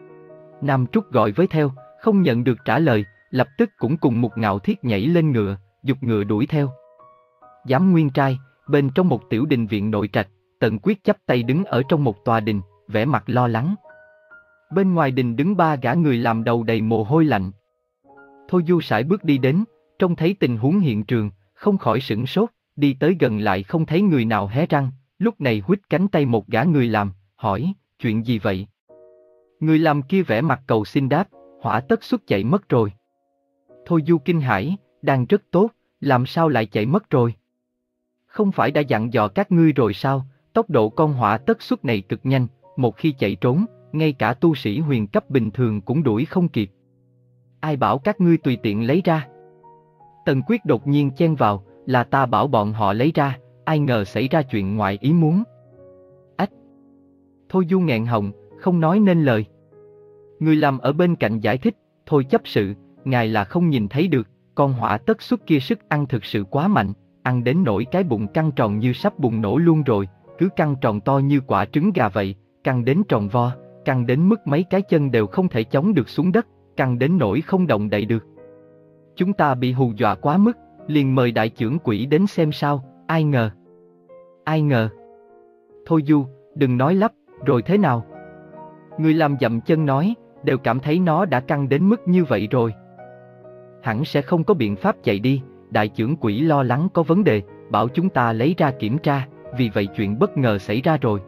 Nam Trúc gọi với theo, không nhận được trả lời, lập tức cũng cùng Mục Ngạo Thiết nhảy lên ngựa, giục ngựa đuổi theo. Giám Nguyên Trai, bên trong một tiểu đình viện nội trạch, Tần Quyết chắp tay đứng ở trong một tòa đình, vẻ mặt lo lắng. Bên ngoài đình đứng ba gã người làm đầu đầy mồ hôi lạnh. Thôi Du sải bước đi đến, trông thấy tình huống hiện trường, không khỏi sửng sốt, đi tới gần lại không thấy người nào hé răng, lúc này huýt cánh tay một gã người làm, hỏi, chuyện gì vậy? Người làm kia vẻ mặt cầu xin đáp, hỏa tất xuất chạy mất rồi. Thôi Du kinh hãi, đang rất tốt, làm sao lại chạy mất rồi? Không phải đã dặn dò các ngươi rồi sao, tốc độ con hỏa tất xuất này cực nhanh, một khi chạy trốn, ngay cả tu sĩ huyền cấp bình thường cũng đuổi không kịp. Ai bảo các ngươi tùy tiện lấy ra? Tần Quyết đột nhiên chen vào, là ta bảo bọn họ lấy ra, ai ngờ xảy ra chuyện ngoài ý muốn. Ách! Thôi Du nghẹn họng, không nói nên lời. Người làm ở bên cạnh giải thích, thôi chấp sự, ngài là không nhìn thấy được, con hỏa tất xuất kia sức ăn thực sự quá mạnh, ăn đến nỗi cái bụng căng tròn như sắp bùng nổ luôn rồi, cứ căng tròn to như quả trứng gà vậy, căng đến tròn vo, căng đến mức mấy cái chân đều không thể chống được xuống đất, căng đến nỗi không động đậy được. Chúng ta bị hù dọa quá mức, liền mời đại chưởng quỷ đến xem sao, ai ngờ. Ai ngờ. Thôi Du, đừng nói lắp, rồi thế nào? Người làm dậm chân nói, đều cảm thấy nó đã căng đến mức như vậy rồi. Hẳn sẽ không có biện pháp chạy đi, đại chưởng quỷ lo lắng có vấn đề, bảo chúng ta lấy ra kiểm tra, vì vậy chuyện bất ngờ xảy ra rồi.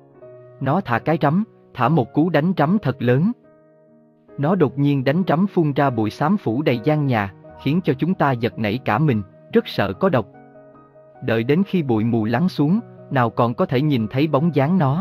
Nó thả cái rắm, thả một cú đánh rắm thật lớn. Nó đột nhiên đánh rắm phun ra bụi xám phủ đầy gian nhà, khiến cho chúng ta giật nảy cả mình, rất sợ có độc. Đợi đến khi bụi mù lắng xuống, nào còn có thể nhìn thấy bóng dáng nó.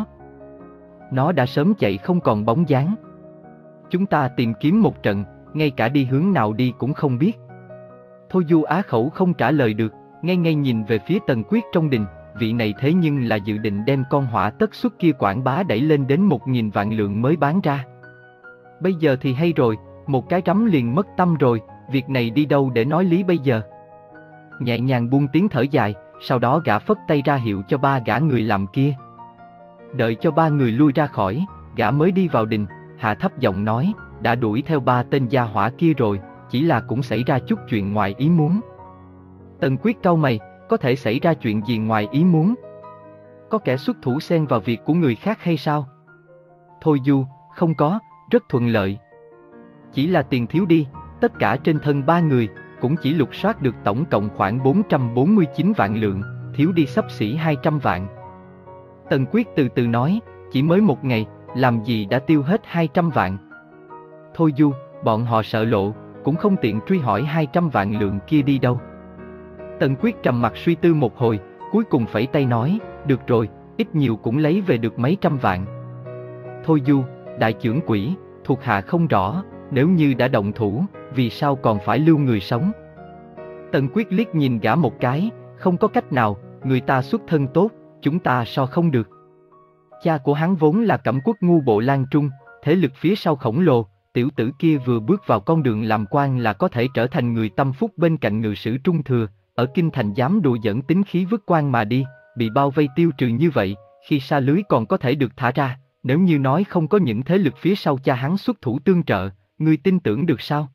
Nó đã sớm chạy không còn bóng dáng. Chúng ta tìm kiếm một trận, ngay cả đi hướng nào đi cũng không biết. Thôi Du á khẩu không trả lời được, ngay ngay nhìn về phía Tần Quyết trong đình, vị này thế nhưng là dự định đem con hỏa tất xuất kia quảng bá đẩy lên đến một nghìn vạn lượng mới bán ra. Bây giờ thì hay rồi, một cái rắm liền mất tâm rồi, việc này đi đâu để nói lý bây giờ? Nhẹ nhàng buông tiếng thở dài, sau đó gã phất tay ra hiệu cho ba gã người làm kia. Đợi cho ba người lui ra khỏi, gã mới đi vào đình, hạ thấp giọng nói, đã đuổi theo ba tên gia hỏa kia rồi, chỉ là cũng xảy ra chút chuyện ngoài ý muốn. Tần Quyết cau mày, có thể xảy ra chuyện gì ngoài ý muốn? Có kẻ xuất thủ xen vào việc của người khác hay sao? Thôi Du, không có, rất thuận lợi. Chỉ là tiền thiếu đi, tất cả trên thân ba người, cũng chỉ lục soát được tổng cộng khoảng bốn trăm bốn mươi chín vạn lượng, thiếu đi xấp xỉ hai trăm vạn. Tần Quyết từ từ nói, chỉ mới một ngày, làm gì đã tiêu hết hai trăm vạn. Thôi Du, bọn họ sợ lộ, cũng không tiện truy hỏi hai trăm vạn lượng kia đi đâu. Tần Quyết trầm mặt suy tư một hồi, cuối cùng phẩy tay nói, được rồi, ít nhiều cũng lấy về được mấy trăm vạn. Thôi Du, đại chưởng quỷ, Thuộc hạ không rõ, nếu như đã động thủ, vì sao còn phải lưu người sống? Tần Quyết liếc nhìn gã một cái, không có cách nào, người ta xuất thân tốt, chúng ta so không được. Cha của hắn vốn là Cẩm Quốc ngu bộ Lan Trung, thế lực phía sau khổng lồ, tiểu tử kia vừa bước vào con đường làm quan là có thể trở thành người tâm phúc bên cạnh ngự sử Trung Thừa, ở kinh thành dám đùa giỡn tính khí vứt quan mà đi, bị bao vây tiêu trừ như vậy, khi sa lưới còn có thể được thả ra, nếu như nói không có những thế lực phía sau cha hắn xuất thủ tương trợ, ngươi tin tưởng được sao?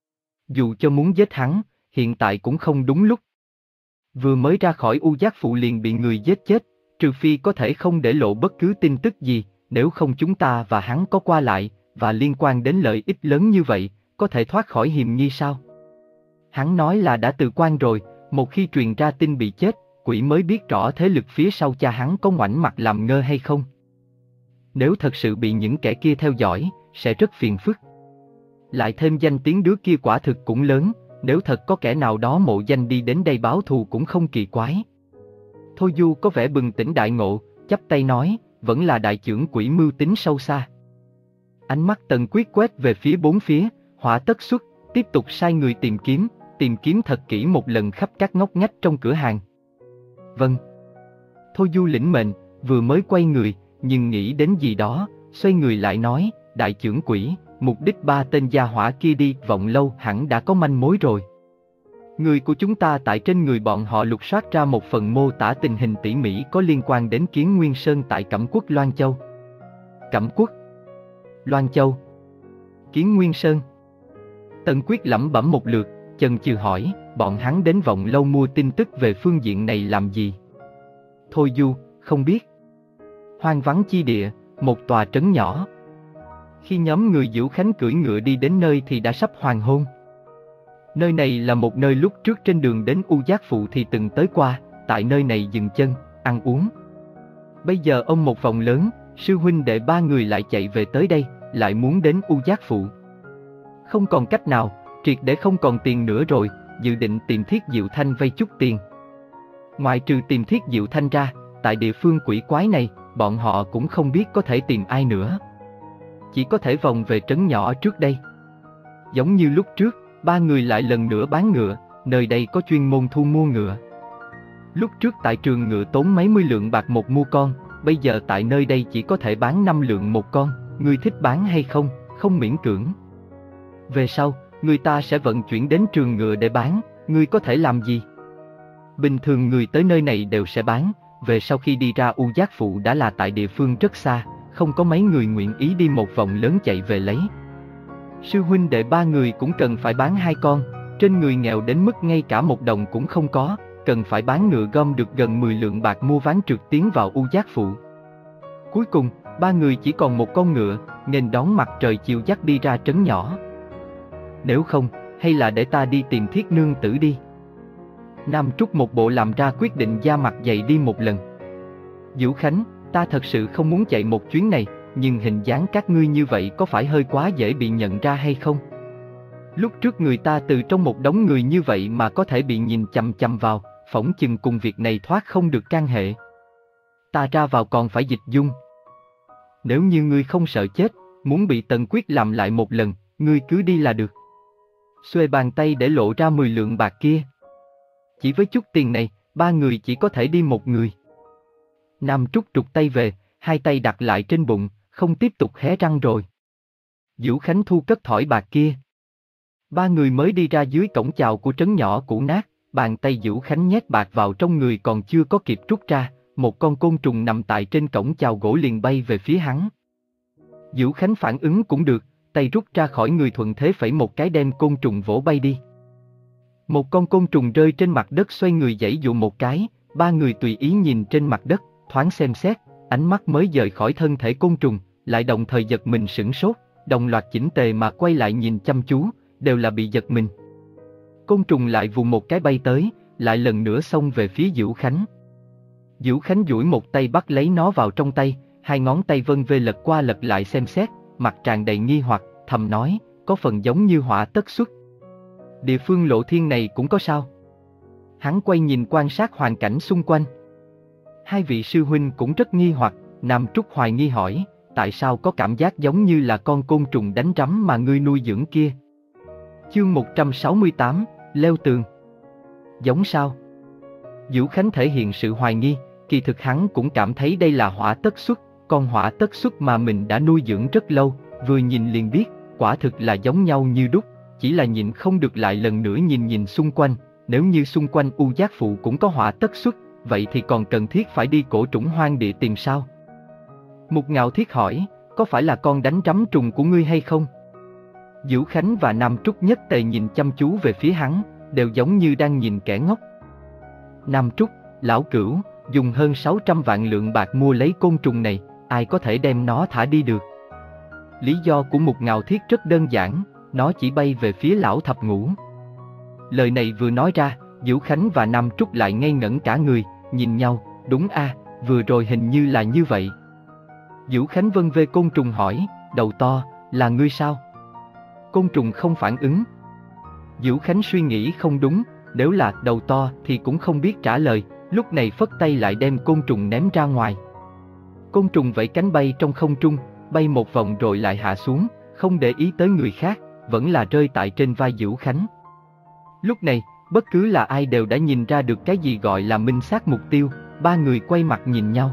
Dù cho muốn giết hắn, hiện tại cũng không đúng lúc. Vừa mới ra khỏi U Giác Phụ liền bị người giết chết, trừ phi có thể không để lộ bất cứ tin tức gì, nếu không chúng ta và hắn có qua lại, và liên quan đến lợi ích lớn như vậy, có thể thoát khỏi hiềm nghi sao? Hắn nói là đã từ quan rồi, một khi truyền ra tin bị chết, quỷ mới biết rõ thế lực phía sau cha hắn có ngoảnh mặt làm ngơ hay không. Nếu thật sự bị những kẻ kia theo dõi, sẽ rất phiền phức. Lại thêm danh tiếng đứa kia quả thực cũng lớn, nếu thật có kẻ nào đó mộ danh đi đến đây báo thù cũng không kỳ quái. Thôi Du có vẻ bừng tỉnh đại ngộ, chắp tay nói, vẫn là đại chưởng quỷ mưu tính sâu xa. Ánh mắt Tần Quyết quét về phía bốn phía, hỏa tất xuất, tiếp tục sai người tìm kiếm, tìm kiếm thật kỹ một lần khắp các ngóc ngách trong cửa hàng. Vâng. Thôi Du lĩnh mệnh, vừa mới quay người, nhưng nghĩ đến gì đó, xoay người lại nói, đại chưởng quỷ, mục đích ba tên gia hỏa kia đi Vọng Lâu hẳn đã có manh mối rồi. Người của chúng ta tại trên người bọn họ lục soát ra một phần mô tả tình hình tỉ mỉ có liên quan đến Kiến Nguyên Sơn tại Cẩm Quốc Loan Châu. Cẩm Quốc, Loan Châu, Kiến Nguyên Sơn. Tần Quyết lẩm bẩm một lượt, chần chừ hỏi, bọn hắn đến Vọng Lâu mua tin tức về phương diện này làm gì? Thôi Du, không biết. Hoang vắng chi địa, một tòa trấn nhỏ. Khi nhóm người Diễu Khánh cưỡi ngựa đi đến nơi thì đã sắp hoàng hôn. Nơi này là một nơi lúc trước trên đường đến U Giác Phụ thì từng tới qua, tại nơi này dừng chân, ăn uống. Bây giờ ông một vòng lớn, sư huynh đệ ba người lại chạy về tới đây, lại muốn đến U Giác Phụ. Không còn cách nào, triệt để không còn tiền nữa rồi, dự định tìm Thiết Diệu Thanh vay chút tiền. Ngoại trừ tìm Thiết Diệu Thanh ra, tại địa phương quỷ quái này, bọn họ cũng không biết có thể tìm ai nữa. Chỉ có thể vòng về trấn nhỏ trước đây. Giống như lúc trước, ba người lại lần nữa bán ngựa, nơi đây có chuyên môn thu mua ngựa. Lúc trước tại trường ngựa tốn mấy mươi lượng bạc một mua con, bây giờ tại nơi đây chỉ có thể bán năm lượng một con, ngươi thích bán hay không, không miễn cưỡng. Về sau, người ta sẽ vận chuyển đến trường ngựa để bán, ngươi có thể làm gì? Bình thường người tới nơi này đều sẽ bán, về sau khi đi ra U Giác Phụ đã là tại địa phương rất xa, không có mấy người nguyện ý đi một vòng lớn chạy về lấy. Sư huynh đệ ba người cũng cần phải bán hai con, trên người nghèo đến mức ngay cả một đồng cũng không có, cần phải bán ngựa gom được gần mười lượng bạc mua ván trượt tiến vào U Giác Phụ. Cuối cùng, ba người chỉ còn một con ngựa, nên đón mặt trời chiều dắt đi ra trấn nhỏ. Nếu không, hay là để ta đi tìm Thiết nương tử đi. Nam Trúc một bộ làm ra quyết định da mặt dày đi một lần. Diễu Khánh, ta thật sự không muốn chạy một chuyến này, nhưng hình dáng các ngươi như vậy có phải hơi quá dễ bị nhận ra hay không? Lúc trước người ta từ trong một đống người như vậy mà có thể bị nhìn chằm chằm vào, phỏng chừng cùng việc này thoát không được can hệ. Ta ra vào còn phải dịch dung. Nếu như ngươi không sợ chết, muốn bị Tần Quyết làm lại một lần, ngươi cứ đi là được. Xuề bàn tay để lộ ra mười lượng bạc kia. Chỉ với chút tiền này, ba người chỉ có thể đi một người. Nam Trúc trục tay về, hai tay đặt lại trên bụng, không tiếp tục hé răng rồi. Diễu Khánh thu cất thỏi bạc kia. Ba người mới đi ra dưới cổng chào của trấn nhỏ cũ nát, bàn tay Diễu Khánh nhét bạc vào trong người còn chưa có kịp rút ra, một con côn trùng nằm tại trên cổng chào gỗ liền bay về phía hắn. Diễu Khánh phản ứng cũng được, tay rút ra khỏi người thuận thế phẩy một cái đem côn trùng vỗ bay đi. Một con côn trùng rơi trên mặt đất xoay người giãy dụ một cái, ba người tùy ý nhìn trên mặt đất, thoáng xem xét, ánh mắt mới rời khỏi thân thể côn trùng, lại đồng thời giật mình sửng sốt, đồng loạt chỉnh tề mà quay lại nhìn chăm chú, đều là bị giật mình. Côn trùng lại vù một cái bay tới, lại lần nữa xông về phía Diễu Khánh. Diễu Khánh duỗi một tay bắt lấy nó vào trong tay, hai ngón tay vân vê lật qua lật lại xem xét, mặt tràn đầy nghi hoặc, thầm nói, có phần giống như họa tất xuất. Địa phương Lộ Thiên này cũng có sao? Hắn quay nhìn quan sát hoàn cảnh xung quanh. Hai vị sư huynh cũng rất nghi hoặc, Nam Trúc hoài nghi hỏi, tại sao có cảm giác giống như là con côn trùng đánh rắm mà ngươi nuôi dưỡng kia? Chương một trăm sáu mươi tám, leo tường. Giống sao? Vũ Khánh thể hiện sự hoài nghi, kỳ thực hắn cũng cảm thấy đây là hỏa tất xuất, con hỏa tất xuất mà mình đã nuôi dưỡng rất lâu, vừa nhìn liền biết, quả thực là giống nhau như đúc, chỉ là nhịn không được lại lần nữa nhìn nhìn xung quanh, nếu như xung quanh U Giác Phụ cũng có hỏa tất xuất, vậy thì còn cần thiết phải đi cổ trũng hoang địa tìm sao? Mục Ngạo Thiết hỏi, có phải là con đánh rắm trùng của ngươi hay không? Vũ Khánh và Nam Trúc nhất tề nhìn chăm chú về phía hắn, đều giống như đang nhìn kẻ ngốc. Nam Trúc, lão cửu, dùng hơn sáu trăm vạn lượng bạc mua lấy côn trùng này, ai có thể đem nó thả đi được? Lý do của Mục Ngạo Thiết rất đơn giản, nó chỉ bay về phía lão thập ngũ. Lời này vừa nói ra, Vũ Khánh và Nam Trúc lại ngây ngẩn cả người, nhìn nhau, đúng a, à, vừa rồi hình như là như vậy. Vũ Khánh vân vê côn trùng hỏi, đầu to, là ngươi sao? Côn trùng không phản ứng. Vũ Khánh suy nghĩ không đúng, nếu là đầu to thì cũng không biết trả lời, lúc này phất tay lại đem côn trùng ném ra ngoài. Côn trùng vẫy cánh bay trong không trung, bay một vòng rồi lại hạ xuống, không để ý tới người khác, vẫn là rơi tại trên vai Vũ Khánh. Lúc này, bất cứ là ai đều đã nhìn ra được cái gì gọi là minh xác mục tiêu, ba người quay mặt nhìn nhau.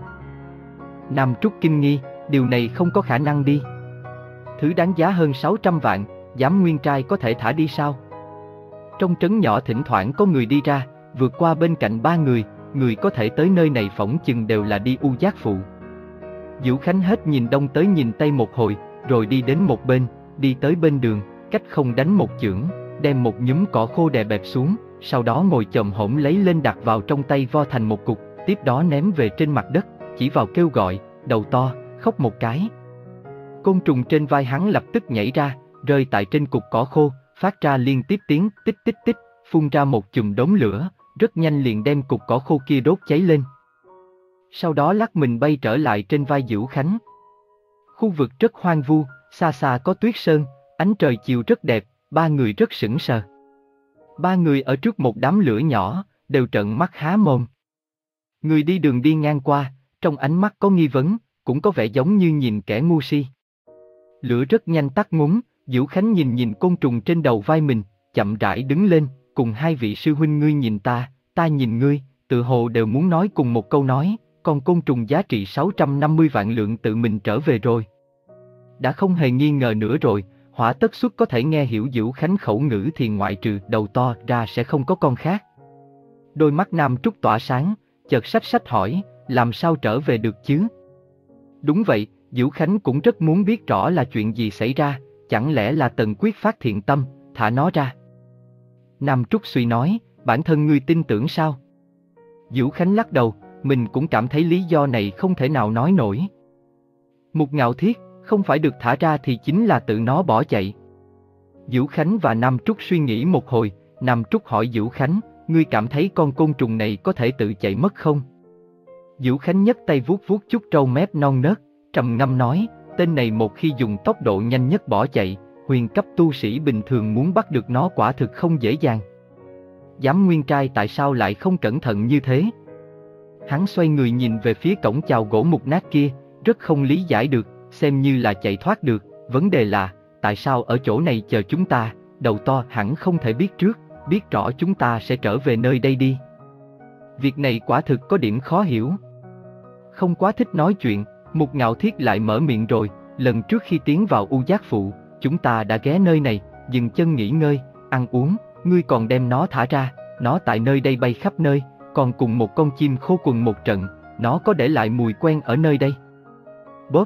Nam Trúc kinh nghi, điều này không có khả năng đi. Thứ đáng giá hơn sáu trăm vạn, dám nguyên trai có thể thả đi sao? Trong trấn nhỏ thỉnh thoảng có người đi ra, vượt qua bên cạnh ba người, người có thể tới nơi này phỏng chừng đều là đi U Giác Phụ. Vũ Khánh hết nhìn đông tới nhìn tây một hồi, rồi đi đến một bên, đi tới bên đường, cách không đánh một chưởng, đem một nhúm cỏ khô đè bẹp xuống, sau đó ngồi chồm hổm lấy lên đặt vào trong tay vo thành một cục, tiếp đó ném về trên mặt đất, chỉ vào kêu gọi, đầu to, khóc một cái. Côn trùng trên vai hắn lập tức nhảy ra, rơi tại trên cục cỏ khô, phát ra liên tiếp tiếng tích tích tích, phun ra một chùm đống lửa, rất nhanh liền đem cục cỏ khô kia đốt cháy lên. Sau đó lắc mình bay trở lại trên vai Vũ Khánh. Khu vực rất hoang vu, xa xa có tuyết sơn, ánh trời chiều rất đẹp, ba người rất sững sờ. Ba người ở trước một đám lửa nhỏ, đều trợn mắt há mồm. Người đi đường đi ngang qua, trong ánh mắt có nghi vấn, cũng có vẻ giống như nhìn kẻ ngu si. Lửa rất nhanh tắt ngúm, Vũ Khánh nhìn nhìn côn trùng trên đầu vai mình, chậm rãi đứng lên, cùng hai vị sư huynh ngươi nhìn ta, ta nhìn ngươi, tự hồ đều muốn nói cùng một câu nói, còn côn trùng giá trị sáu trăm năm mươi vạn lượng tự mình trở về rồi. Đã không hề nghi ngờ nữa rồi, hỏa tất xuất có thể nghe hiểu Vũ Khánh khẩu ngữ thì ngoại trừ đầu to ra sẽ không có con khác. Đôi mắt Nam Trúc tỏa sáng, chợt sách sách hỏi, làm sao trở về được chứ? Đúng vậy, Vũ Khánh cũng rất muốn biết rõ là chuyện gì xảy ra, chẳng lẽ là Tần Quyết phát thiện tâm, thả nó ra. Nam Trúc suy nói, bản thân ngươi tin tưởng sao? Vũ Khánh lắc đầu, mình cũng cảm thấy lý do này không thể nào nói nổi. Mục Ngạo Thiết, không phải được thả ra thì chính là tự nó bỏ chạy. Vũ Khánh và Nam Trúc suy nghĩ một hồi, Nam Trúc hỏi Vũ Khánh, ngươi cảm thấy con côn trùng này có thể tự chạy mất không? Vũ Khánh nhấc tay vuốt vuốt chút râu mép non nớt, trầm ngâm nói, tên này một khi dùng tốc độ nhanh nhất bỏ chạy, huyền cấp tu sĩ bình thường muốn bắt được nó quả thực không dễ dàng. Dám nguyên trai tại sao lại không cẩn thận như thế? Hắn xoay người nhìn về phía cổng chào gỗ mục nát kia, rất không lý giải được, xem như là chạy thoát được, vấn đề là, tại sao ở chỗ này chờ chúng ta, đầu to hẳn không thể biết trước, biết rõ chúng ta sẽ trở về nơi đây đi. Việc này quả thực có điểm khó hiểu. Không quá thích nói chuyện, Mục Ngạo Thiết lại mở miệng rồi, lần trước khi tiến vào U Giác Phụ, chúng ta đã ghé nơi này, dừng chân nghỉ ngơi, ăn uống, ngươi còn đem nó thả ra, nó tại nơi đây bay khắp nơi, còn cùng một con chim khô quần một trận, nó có để lại mùi quen ở nơi đây. Bóp!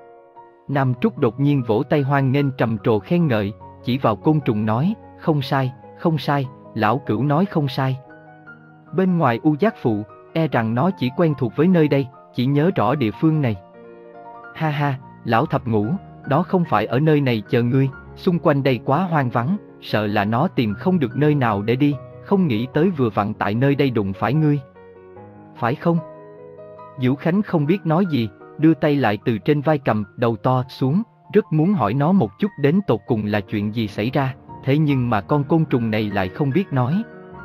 Nam Trúc đột nhiên vỗ tay hoan nghênh trầm trồ khen ngợi, chỉ vào côn trùng nói, không sai, không sai, lão cửu nói không sai. Bên ngoài U Giác Phụ, e rằng nó chỉ quen thuộc với nơi đây, chỉ nhớ rõ địa phương này. Ha ha, lão thập ngũ, nó không phải ở nơi này chờ ngươi, xung quanh đây quá hoang vắng, sợ là nó tìm không được nơi nào để đi, không nghĩ tới vừa vặn tại nơi đây đụng phải ngươi. Phải không? Vũ Khánh không biết nói gì, đưa tay lại từ trên vai cầm đầu to xuống, rất muốn hỏi nó một chút đến tột cùng là chuyện gì xảy ra, thế nhưng mà con côn trùng này lại không biết nói.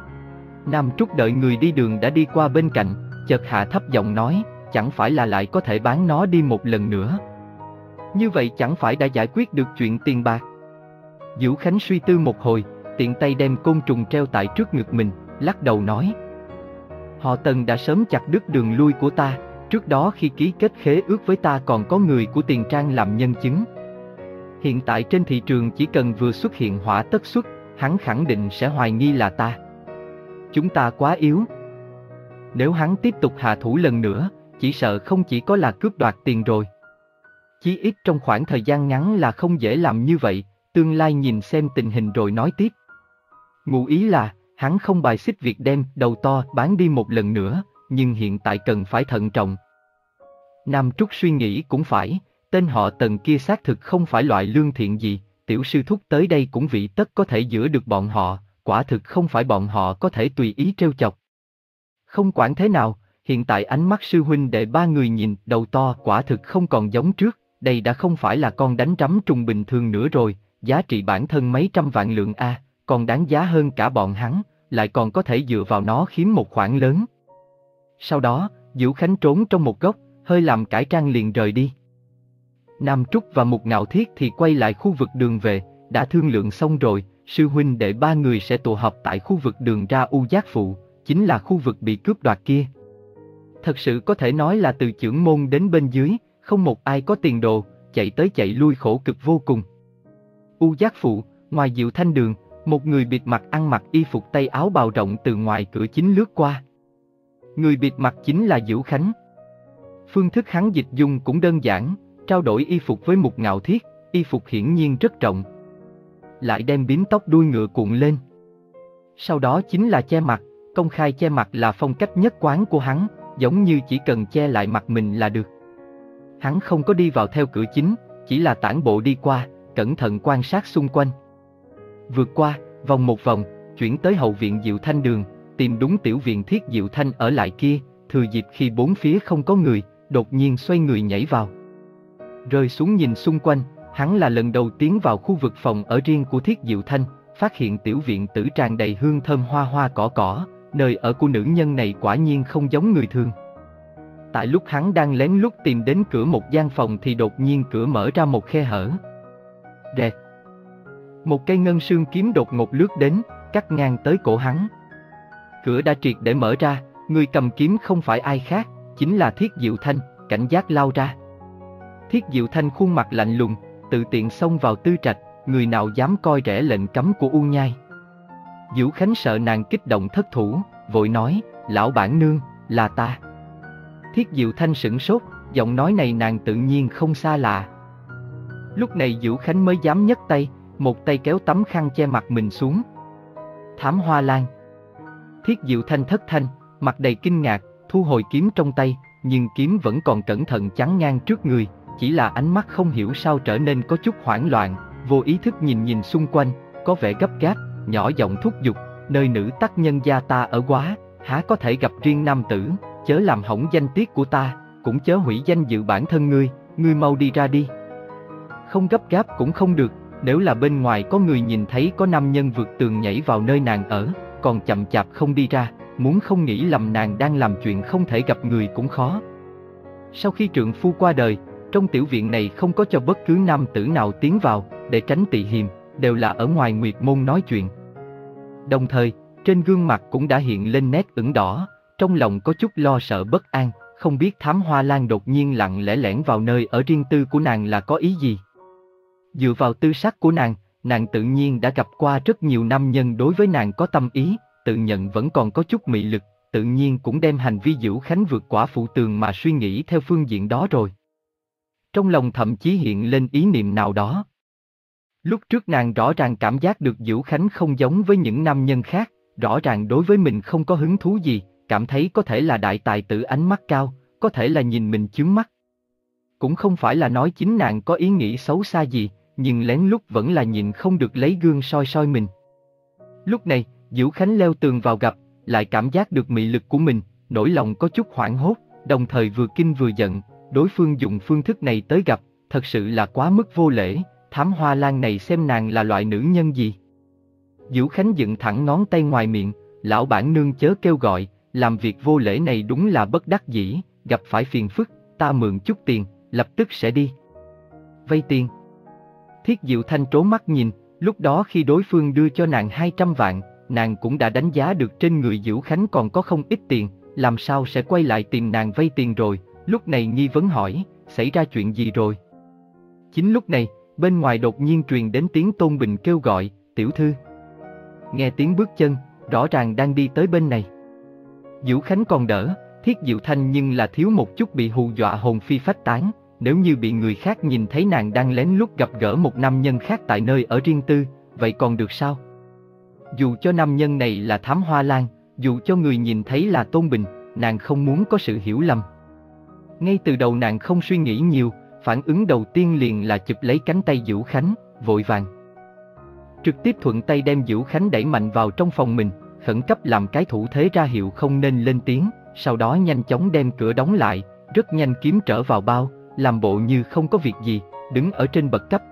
Nam Trúc đợi người đi đường đã đi qua bên cạnh, chợt hạ thấp giọng nói, chẳng phải là lại có thể bán nó đi một lần nữa. Như vậy chẳng phải đã giải quyết được chuyện tiền bạc? Diệu Khánh suy tư một hồi, tiện tay đem côn trùng treo tại trước ngực mình, lắc đầu nói. Họ Tần đã sớm chặt đứt đường lui của ta, trước đó khi ký kết khế ước với ta còn có người của Tiền Trang làm nhân chứng. Hiện tại trên thị trường chỉ cần vừa xuất hiện hỏa tất xuất, hắn khẳng định sẽ hoài nghi là ta. Chúng ta quá yếu. Nếu hắn tiếp tục hạ thủ lần nữa, chỉ sợ không chỉ có là cướp đoạt tiền rồi. Chí ít trong khoảng thời gian ngắn là không dễ làm như vậy, tương lai nhìn xem tình hình rồi nói tiếp. Ngụ ý là, hắn không bài xích việc đem đầu to bán đi một lần nữa, nhưng hiện tại cần phải thận trọng. Nam Trúc suy nghĩ cũng phải, tên họ Tần kia xác thực không phải loại lương thiện gì, tiểu sư thúc tới đây cũng vị tất có thể giữ được bọn họ, quả thực không phải bọn họ có thể tùy ý trêu chọc. Không quản thế nào, hiện tại ánh mắt sư huynh đệ ba người nhìn đầu to quả thực không còn giống trước, đây đã không phải là con đánh trắm trùng bình thường nữa rồi, giá trị bản thân mấy trăm vạn lượng A, còn đáng giá hơn cả bọn hắn, lại còn có thể dựa vào nó kiếm một khoản lớn. Sau đó, Diệu Khánh trốn trong một góc, hơi làm cải trang liền rời đi. Nam Trúc và Mục Ngạo Thiết thì quay lại khu vực đường về, đã thương lượng xong rồi, sư huynh đệ ba người sẽ tụ họp tại khu vực đường ra U Giác Phụ, chính là khu vực bị cướp đoạt kia. Thật sự có thể nói là từ chưởng môn đến bên dưới, không một ai có tiền đồ, chạy tới chạy lui khổ cực vô cùng. U Giác Phụ, ngoài Diệu Thanh Đường, một người bịt mặt ăn mặc y phục tay áo bào rộng từ ngoài cửa chính lướt qua. Người bịt mặt chính là Diệu Khánh. Phương thức hắn dịch dung cũng đơn giản, trao đổi y phục với Mục Ngạo Thiết, y phục hiển nhiên rất rộng. Lại đem bím tóc đuôi ngựa cuộn lên. Sau đó chính là che mặt, công khai che mặt là phong cách nhất quán của hắn, giống như chỉ cần che lại mặt mình là được. Hắn không có đi vào theo cửa chính, chỉ là tản bộ đi qua, cẩn thận quan sát xung quanh. Vượt qua, vòng một vòng, chuyển tới hậu viện Diệu Thanh Đường, tìm đúng tiểu viện Thiết Diệu Thanh ở lại kia, thừa dịp khi bốn phía không có người, đột nhiên xoay người nhảy vào. Rơi xuống nhìn xung quanh, hắn là lần đầu tiến vào khu vực phòng ở riêng của Thiết Diệu Thanh, phát hiện tiểu viện tử tràn đầy hương thơm hoa hoa cỏ cỏ, nơi ở của nữ nhân này quả nhiên không giống người thường. Tại lúc hắn đang lén lút tìm đến cửa một gian phòng thì đột nhiên cửa mở ra một khe hở. Rẹt. Một cây ngân sương kiếm đột ngột lướt đến, cắt ngang tới cổ hắn. Cửa đã triệt để mở ra, người cầm kiếm không phải ai khác, chính là Thiết Diệu Thanh, cảnh giác lao ra. Thiết Diệu Thanh khuôn mặt lạnh lùng, tự tiện xông vào tư trạch, người nào dám coi rẻ lệnh cấm của U Nhai. Diệu Khánh sợ nàng kích động thất thủ, vội nói, lão bản nương, là ta. Thiết Diệu Thanh sửng sốt, giọng nói này nàng tự nhiên không xa lạ. Lúc này Diệu Khánh mới dám nhấc tay, một tay kéo tấm khăn che mặt mình xuống. Thám Hoa Lan. Thiết Diệu Thanh thất thanh, mặt đầy kinh ngạc, thu hồi kiếm trong tay, nhưng kiếm vẫn còn cẩn thận chắn ngang trước người, chỉ là ánh mắt không hiểu sao trở nên có chút hoảng loạn, vô ý thức nhìn nhìn xung quanh, có vẻ gấp gáp, nhỏ giọng thúc giục, nơi nữ tắc nhân gia ta ở quá, há có thể gặp riêng nam tử, chớ làm hỏng danh tiết của ta, cũng chớ hủy danh dự bản thân ngươi, ngươi mau đi ra đi. Không gấp gáp cũng không được, nếu là bên ngoài có người nhìn thấy có nam nhân vượt tường nhảy vào nơi nàng ở, còn chậm chạp không đi ra, muốn không nghĩ lầm nàng đang làm chuyện không thể gặp người cũng khó. Sau khi trượng phu qua đời, trong tiểu viện này không có cho bất cứ nam tử nào tiến vào, để tránh tị hiềm, đều là ở ngoài Nguyệt Môn nói chuyện. Đồng thời, trên gương mặt cũng đã hiện lên nét ửng đỏ, trong lòng có chút lo sợ bất an, không biết Thám Hoa Lan đột nhiên lặng lẽ lẻn vào nơi ở riêng tư của nàng là có ý gì. Dựa vào tư sắc của nàng, nàng tự nhiên đã gặp qua rất nhiều nam nhân đối với nàng có tâm ý, tự nhận vẫn còn có chút mị lực, tự nhiên cũng đem hành vi Diệu Khánh vượt quả phụ tường mà suy nghĩ theo phương diện đó rồi. Trong lòng thậm chí hiện lên ý niệm nào đó. Lúc trước nàng rõ ràng cảm giác được Diệu Khánh không giống với những nam nhân khác, rõ ràng đối với mình không có hứng thú gì, cảm thấy có thể là đại tài tử ánh mắt cao, có thể là nhìn mình chướng mắt. Cũng không phải là nói chính nàng có ý nghĩ xấu xa gì, nhưng lén lút vẫn là nhìn không được lấy gương soi soi mình. Lúc này, Diệu Khánh leo tường vào gặp, lại cảm giác được mị lực của mình, nỗi lòng có chút hoảng hốt, đồng thời vừa kinh vừa giận, đối phương dùng phương thức này tới gặp, thật sự là quá mức vô lễ, Thám Hoa Lan này xem nàng là loại nữ nhân gì. Diệu Khánh dựng thẳng ngón tay ngoài miệng, lão bản nương chớ kêu gọi, làm việc vô lễ này đúng là bất đắc dĩ, gặp phải phiền phức, ta mượn chút tiền, lập tức sẽ đi. vay tiền. Thiết Diệu Thanh trố mắt nhìn, lúc đó khi đối phương đưa cho nàng hai trăm vạn, nàng cũng đã đánh giá được trên người Diễu Khánh còn có không ít tiền, làm sao sẽ quay lại tìm nàng vay tiền rồi, lúc này nghi vấn hỏi, xảy ra chuyện gì rồi? Chính lúc này, bên ngoài đột nhiên truyền đến tiếng Tôn Bình kêu gọi, tiểu thư. Nghe tiếng bước chân, rõ ràng đang đi tới bên này. Diễu Khánh còn đỡ, Thiết Diệu Thanh nhưng là thiếu một chút bị hù dọa hồn phi phách tán, nếu như bị người khác nhìn thấy nàng đang lén lút gặp gỡ một nam nhân khác tại nơi ở riêng tư, vậy còn được sao? Dù cho nam nhân này là Thám Hoa Lan, dù cho người nhìn thấy là Tôn Bình, nàng không muốn có sự hiểu lầm. Ngay từ đầu nàng không suy nghĩ nhiều, phản ứng đầu tiên liền là chụp lấy cánh tay Diễu Khánh, vội vàng. Trực tiếp thuận tay đem Diễu Khánh đẩy mạnh vào trong phòng mình, khẩn cấp làm cái thủ thế ra hiệu không nên lên tiếng, sau đó nhanh chóng đem cửa đóng lại, rất nhanh kiếm trở vào bao, làm bộ như không có việc gì, đứng ở trên bậc cấp.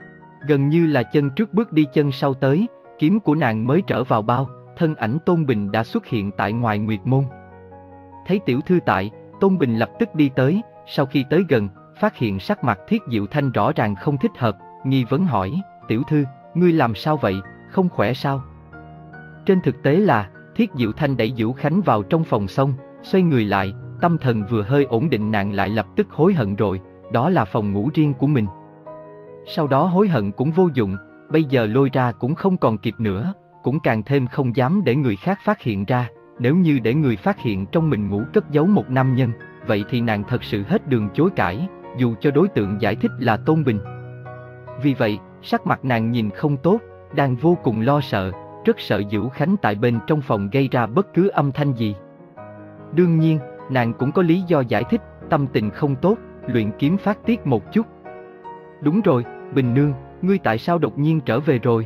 Gần như là chân trước bước đi chân sau tới, kiếm của nàng mới trở vào bao, thân ảnh Tôn Bình đã xuất hiện tại ngoài Nguyệt Môn. Thấy tiểu thư tại, Tôn Bình lập tức đi tới, sau khi tới gần, phát hiện sắc mặt Thiết Diệu Thanh rõ ràng không thích hợp, nghi vấn hỏi, tiểu thư, ngươi làm sao vậy, không khỏe sao? Trên thực tế là, Thiết Diệu Thanh đẩy Diễu Khánh vào trong phòng xong, xoay người lại, tâm thần vừa hơi ổn định nàng lại lập tức hối hận rồi, đó là phòng ngủ riêng của mình. Sau đó hối hận cũng vô dụng, bây giờ lôi ra cũng không còn kịp nữa, cũng càng thêm không dám để người khác phát hiện ra, nếu như để người phát hiện trong mình ngủ cất giấu một nam nhân, vậy thì nàng thật sự hết đường chối cãi, dù cho đối tượng giải thích là Tôn Bình. Vì vậy, sắc mặt nàng nhìn không tốt, đang vô cùng lo sợ, rất sợ Diễu Khánh tại bên trong phòng gây ra bất cứ âm thanh gì. Đương nhiên, nàng cũng có lý do giải thích, tâm tình không tốt, luyện kiếm phát tiết một chút. Đúng rồi, Bình Nương, ngươi tại sao đột nhiên trở về rồi?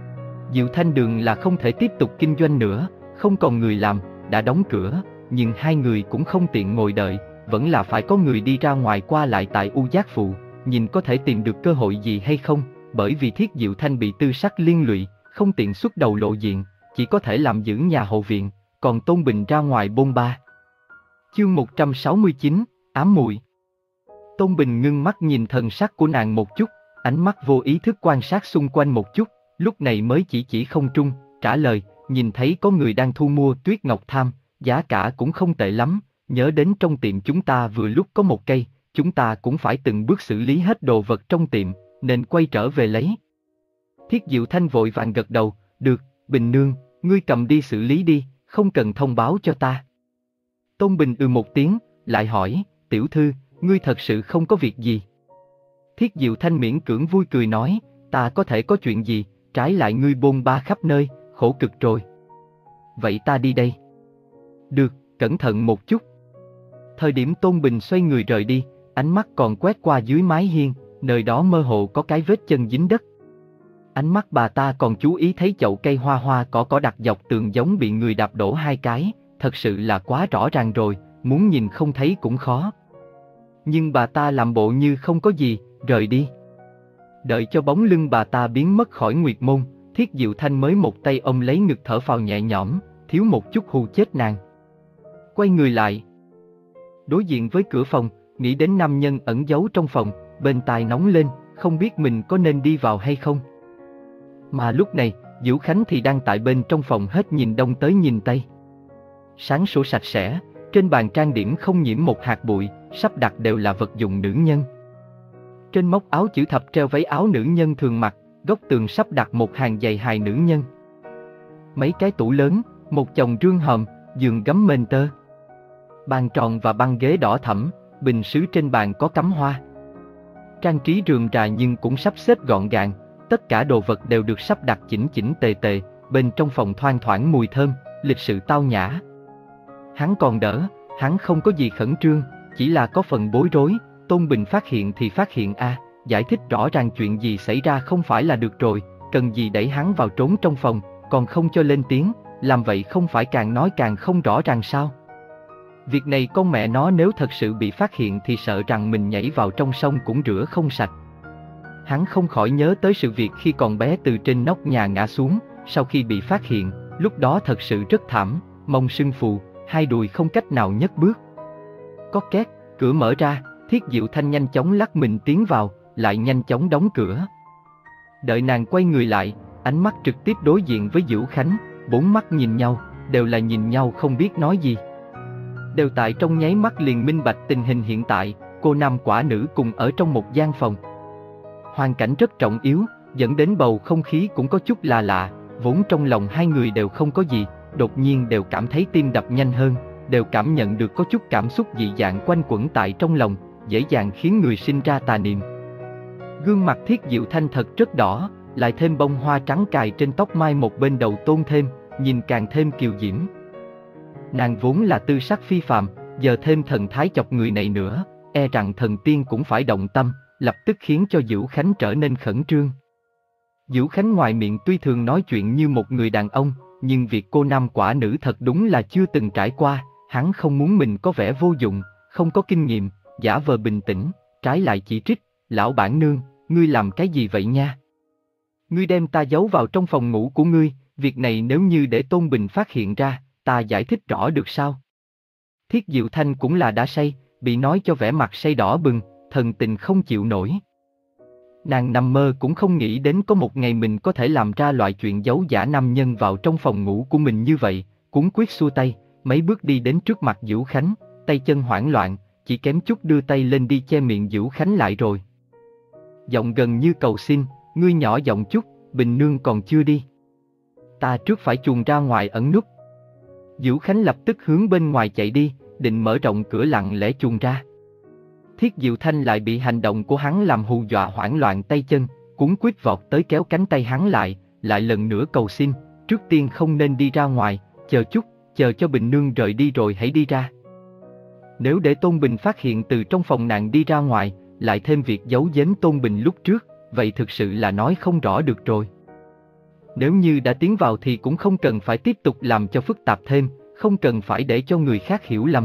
Diệu Thanh Đường là không thể tiếp tục kinh doanh nữa, không còn người làm, đã đóng cửa, nhưng hai người cũng không tiện ngồi đợi, vẫn là phải có người đi ra ngoài qua lại tại U Giác Phụ, nhìn có thể tìm được cơ hội gì hay không, bởi vì Thiết Diệu Thanh bị tư sắc liên lụy, không tiện xuất đầu lộ diện, chỉ có thể làm giữ nhà hậu viện, còn Tôn Bình ra ngoài bôn ba. Chương một trăm sáu mươi chín, ám muội. Tôn Bình ngưng mắt nhìn thần sắc của nàng một chút, ánh mắt vô ý thức quan sát xung quanh một chút, lúc này mới chỉ chỉ không trung, trả lời, nhìn thấy có người đang thu mua tuyết ngọc tham, giá cả cũng không tệ lắm, nhớ đến trong tiệm chúng ta vừa lúc có một cây, chúng ta cũng phải từng bước xử lý hết đồ vật trong tiệm, nên quay trở về lấy. Thiết Diệu Thanh vội vàng gật đầu, được, Bình Nương, ngươi cầm đi xử lý đi, không cần thông báo cho ta. Tôn Bình ừ một tiếng, lại hỏi, tiểu thư, ngươi thật sự không có việc gì? Thiết Diệu Thanh miễn cưỡng vui cười nói, ta có thể có chuyện gì, trái lại ngươi bôn ba khắp nơi, khổ cực rồi. Vậy ta đi đây. Được, cẩn thận một chút. Thời điểm Tôn Bình xoay người rời đi, ánh mắt còn quét qua dưới mái hiên, nơi đó mơ hồ có cái vết chân dính đất. Ánh mắt bà ta còn chú ý thấy chậu cây hoa hoa cỏ cỏ đặt dọc tường giống bị người đạp đổ hai cái, thật sự là quá rõ ràng rồi, muốn nhìn không thấy cũng khó. Nhưng bà ta làm bộ như không có gì, rời đi. Đợi cho bóng lưng bà ta biến mất khỏi Nguyệt Môn, Thiết Diệu Thanh mới một tay ôm lấy ngực thở phào nhẹ nhõm, thiếu một chút hù chết nàng. Quay người lại, đối diện với cửa phòng, nghĩ đến nam nhân ẩn giấu trong phòng, bên tai nóng lên, không biết mình có nên đi vào hay không. Mà lúc này, Diễu Khánh thì đang tại bên trong phòng hết nhìn đông tới nhìn tây. Sáng sủa sạch sẽ, trên bàn trang điểm không nhiễm một hạt bụi, sắp đặt đều là vật dụng nữ nhân. Trên móc áo chữ thập treo váy áo nữ nhân thường mặc, góc tường sắp đặt một hàng giày hài nữ nhân. Mấy cái tủ lớn, một chồng rương hòm, giường gấm mền tơ. Bàn tròn và băng ghế đỏ thẫm, bình sứ trên bàn có cắm hoa. Trang trí rườm rà nhưng cũng sắp xếp gọn gàng, tất cả đồ vật đều được sắp đặt chỉnh chỉnh tề tề, bên trong phòng thoang thoảng mùi thơm, lịch sự tao nhã. Hắn còn đỡ, hắn không có gì khẩn trương, chỉ là có phần bối rối, Tôn Bình phát hiện thì phát hiện a, à, giải thích rõ ràng chuyện gì xảy ra không phải là được rồi, cần gì đẩy hắn vào trốn trong phòng, còn không cho lên tiếng, làm vậy không phải càng nói càng không rõ ràng sao? Việc này con mẹ nó nếu thật sự bị phát hiện thì sợ rằng mình nhảy vào trong sông cũng rửa không sạch. Hắn không khỏi nhớ tới sự việc khi còn bé từ trên nóc nhà ngã xuống, sau khi bị phát hiện, lúc đó thật sự rất thảm, mông sưng phù, hai đùi không cách nào nhấc bước. Có két, cửa mở ra, Thiết Diệu Thanh nhanh chóng lắc mình tiến vào, lại nhanh chóng đóng cửa. Đợi nàng quay người lại, ánh mắt trực tiếp đối diện với Vũ Khánh, bốn mắt nhìn nhau, đều là nhìn nhau không biết nói gì. Đều tại trong nháy mắt liền minh bạch tình hình hiện tại, cô nam quả nữ cùng ở trong một gian phòng. Hoàn cảnh rất trọng yếu, dẫn đến bầu không khí cũng có chút là lạ, vốn trong lòng hai người đều không có gì, đột nhiên đều cảm thấy tim đập nhanh hơn, đều cảm nhận được có chút cảm xúc dị dạng quanh quẩn tại trong lòng, dễ dàng khiến người sinh ra tà niệm. Gương mặt Thiết Diệu Thanh thật rất đỏ, lại thêm bông hoa trắng cài trên tóc mai một bên đầu tôn thêm, nhìn càng thêm kiều diễm. Nàng vốn là tư sắc phi phàm, giờ thêm thần thái chọc người này nữa, e rằng thần tiên cũng phải động tâm, lập tức khiến cho Vũ Khánh trở nên khẩn trương. Vũ Khánh ngoài miệng tuy thường nói chuyện như một người đàn ông, nhưng việc cô nam quả nữ thật đúng là chưa từng trải qua, hắn không muốn mình có vẻ vô dụng, không có kinh nghiệm, giả vờ bình tĩnh, trái lại chỉ trích, lão bản nương, ngươi làm cái gì vậy nha? Ngươi đem ta giấu vào trong phòng ngủ của ngươi, việc này nếu như để Tôn Bình phát hiện ra, ta giải thích rõ được sao? Thiết Diệu Thanh cũng là đã say, bị nói cho vẻ mặt say đỏ bừng, thần tình không chịu nổi. Nàng nằm mơ cũng không nghĩ đến có một ngày mình có thể làm ra loại chuyện giấu giả nam nhân vào trong phòng ngủ của mình như vậy, cuống quyết xua tay, mấy bước đi đến trước mặt Vũ Khánh, tay chân hoảng loạn, chỉ kém chút đưa tay lên đi che miệng Vũ Khánh lại rồi. Giọng gần như cầu xin, ngươi nhỏ giọng chút, Bình nương còn chưa đi. Ta trước phải chuồn ra ngoài ẩn núp. Vũ Khánh lập tức hướng bên ngoài chạy đi, định mở rộng cửa lặng lẽ chuồn ra. Thiết Diệu Thanh lại bị hành động của hắn làm hù dọa hoảng loạn tay chân, cuống quýt vọt tới kéo cánh tay hắn lại, lại lần nữa cầu xin, trước tiên không nên đi ra ngoài, chờ chút, chờ cho Bình nương rời đi rồi hãy đi ra. Nếu để Tôn Bình phát hiện từ trong phòng nàng đi ra ngoài, lại thêm việc giấu giếm Tôn Bình lúc trước, vậy thực sự là nói không rõ được rồi. Nếu như đã tiến vào thì cũng không cần phải tiếp tục làm cho phức tạp thêm, không cần phải để cho người khác hiểu lầm.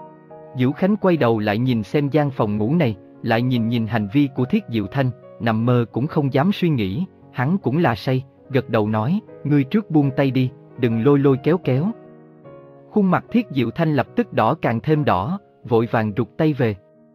Vũ Khánh quay đầu lại nhìn xem gian phòng ngủ này, lại nhìn nhìn hành vi của Thiết Diệu Thanh, nằm mơ cũng không dám suy nghĩ, hắn cũng là say, gật đầu nói, ngươi trước buông tay đi, đừng lôi lôi kéo kéo. Khuôn mặt Thiết Diệu Thanh lập tức đỏ càng thêm đỏ, vội vàng rụt tay về.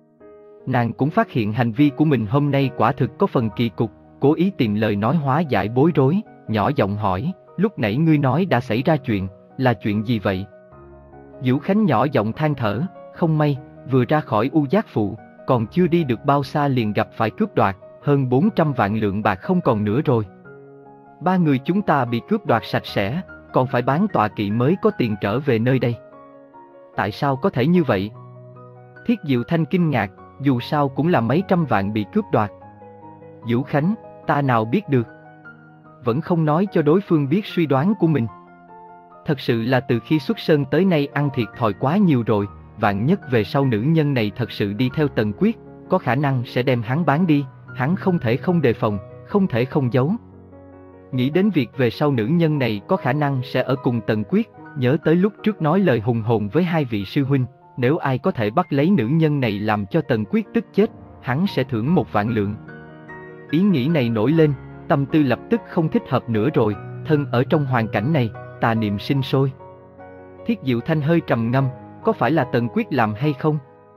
Nàng cũng phát hiện hành vi của mình hôm nay quả thực có phần kỳ cục, cố ý tìm lời nói hóa giải bối rối, nhỏ giọng hỏi, lúc nãy ngươi nói đã xảy ra chuyện, là chuyện gì vậy? Vũ Khánh nhỏ giọng than thở, không may, vừa ra khỏi U Giác Phụ, còn chưa đi được bao xa liền gặp phải cướp đoạt, hơn bốn trăm vạn lượng bạc không còn nữa rồi. Ba người chúng ta bị cướp đoạt sạch sẽ, còn phải bán tọa kỵ mới có tiền trở về nơi đây. Tại sao có thể như vậy? Thiết Diệu Thanh kinh ngạc, dù sao cũng là mấy trăm vạn bị cướp đoạt. Vũ Khánh, ta nào biết được. Vẫn không nói cho đối phương biết suy đoán của mình. Thật sự là từ khi xuất sơn tới nay ăn thiệt thòi quá nhiều rồi, vạn nhất về sau nữ nhân này thật sự đi theo Tần Quyết, có khả năng sẽ đem hắn bán đi, hắn không thể không đề phòng, không thể không giấu. Nghĩ đến việc về sau nữ nhân này có khả năng sẽ ở cùng Tần Quyết, nhớ tới lúc trước nói lời hùng hồn với hai vị sư huynh, nếu ai có thể bắt lấy nữ nhân này làm cho Tần Quyết tức chết, hắn sẽ thưởng một vạn lượng. Ý nghĩ này nổi lên, tâm tư lập tức không thích hợp nữa rồi, thân ở trong hoàn cảnh này, tà niệm sinh sôi. Thiết Diệu Thanh hơi trầm ngâm, có phải là Tần Quyết làm hay không?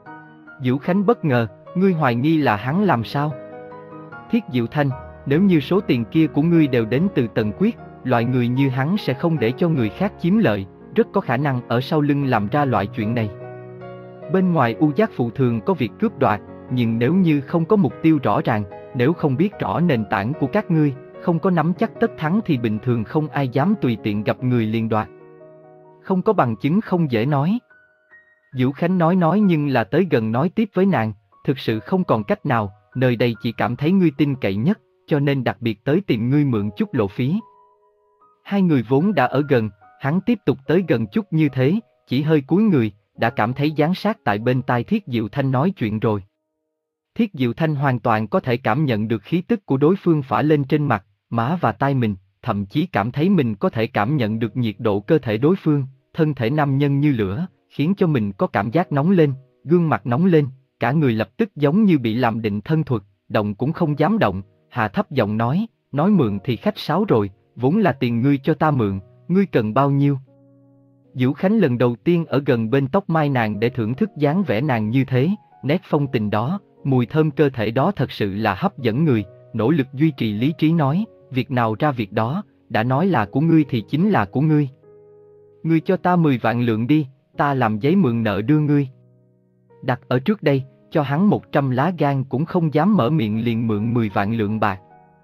Vũ Khánh bất ngờ, ngươi hoài nghi là hắn làm sao? Thiết Diệu Thanh, nếu như số tiền kia của ngươi đều đến từ Tần Quyết, loại người như hắn sẽ không để cho người khác chiếm lợi, rất có khả năng ở sau lưng làm ra loại chuyện này. Bên ngoài U Giác Phụ thường có việc cướp đoạt, nhưng nếu như không có mục tiêu rõ ràng, nếu không biết rõ nền tảng của các ngươi, không có nắm chắc tất thắng thì bình thường không ai dám tùy tiện gặp người liền đoạt. Không có bằng chứng không dễ nói. Vũ Khánh nói nói nhưng là tới gần nói tiếp với nàng, thực sự không còn cách nào, nơi đây chỉ cảm thấy ngươi tin cậy nhất, cho nên đặc biệt tới tìm ngươi mượn chút lộ phí. Hai người vốn đã ở gần, hắn tiếp tục tới gần chút như thế, chỉ hơi cúi người, đã cảm thấy giáng sát tại bên tai Thiết Diệu Thanh nói chuyện rồi. Thiết Diệu Thanh hoàn toàn có thể cảm nhận được khí tức của đối phương phả lên trên mặt, má và tai mình, thậm chí cảm thấy mình có thể cảm nhận được nhiệt độ cơ thể đối phương, thân thể nam nhân như lửa, khiến cho mình có cảm giác nóng lên, gương mặt nóng lên, cả người lập tức giống như bị làm định thân thuật, động cũng không dám động, hạ thấp giọng nói, nói mượn thì khách sáo rồi, vốn là tiền ngươi cho ta mượn, ngươi cần bao nhiêu? Vũ Khánh lần đầu tiên ở gần bên tóc mai nàng để thưởng thức dáng vẻ nàng như thế, nét phong tình đó, Mùi thơm cơ thể đó thật sự là hấp dẫn người, nỗ lực duy trì lý trí nói, việc nào ra việc đó, đã nói là của ngươi thì chính là của ngươi. Ngươi cho ta mười vạn lượng đi, ta làm giấy mượn nợ đưa ngươi. Đặt ở trước đây, cho hắn một trăm lá gan cũng không dám mở miệng liền mượn mười vạn lượng bạc.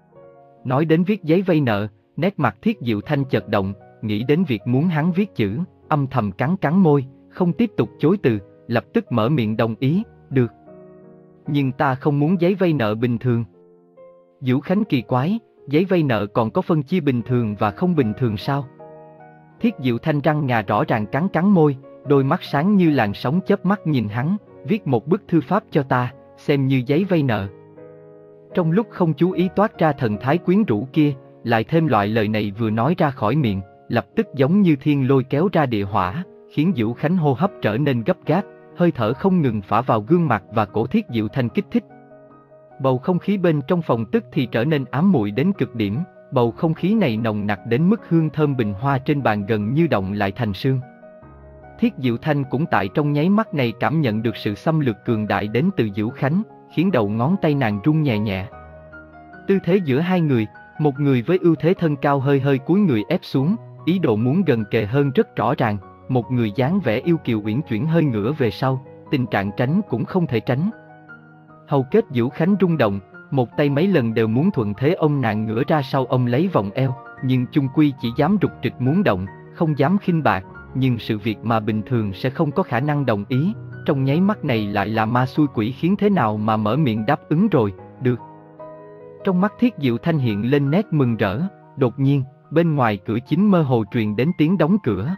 Nói đến viết giấy vay nợ, nét mặt Thiết Diệu Thanh chợt động, nghĩ đến việc muốn hắn viết chữ, âm thầm cắn cắn môi, không tiếp tục chối từ, lập tức mở miệng đồng ý, được. Nhưng ta không muốn giấy vay nợ bình thường. Vũ Khánh kỳ quái, giấy vay nợ còn có phân chia bình thường và không bình thường sao? Thiết Diệu Thanh răng ngà rõ ràng cắn cắn môi, đôi mắt sáng như làn sóng chớp mắt nhìn hắn, viết một bức thư pháp cho ta, xem như giấy vay nợ. Trong lúc không chú ý toát ra thần thái quyến rũ kia, lại thêm loại lời này vừa nói ra khỏi miệng, lập tức giống như thiên lôi kéo ra địa hỏa, khiến Vũ Khánh hô hấp trở nên gấp gáp, hơi thở không ngừng phả vào gương mặt và cổ Thiết Diệu Thanh kích thích. Bầu không khí bên trong phòng tức thì trở nên ám muội đến cực điểm, bầu không khí này nồng nặc đến mức hương thơm bình hoa trên bàn gần như động lại thành sương. Thiết Diệu Thanh cũng tại trong nháy mắt này cảm nhận được sự xâm lược cường đại đến từ Vũ Khánh, khiến đầu ngón tay nàng run nhẹ nhẹ. Tư thế giữa hai người, một người với ưu thế thân cao hơi hơi cúi người ép xuống, ý đồ muốn gần kề hơn rất rõ ràng, một người dáng vẻ yêu kiều uyển chuyển hơi ngửa về sau, tình trạng tránh cũng không thể tránh. Hầu kết Vũ Khánh rung động, một tay mấy lần đều muốn thuận thế ôm nàng ngửa ra sau ôm lấy vòng eo, nhưng chung quy chỉ dám rụt rịch muốn động, không dám khinh bạc, nhưng sự việc mà bình thường sẽ không có khả năng đồng ý, trong nháy mắt này lại là ma xui quỷ khiến thế nào mà mở miệng đáp ứng rồi, được. Trong mắt Thiết Diệu Thanh hiện lên nét mừng rỡ, đột nhiên, bên ngoài cửa chính mơ hồ truyền đến tiếng đóng cửa.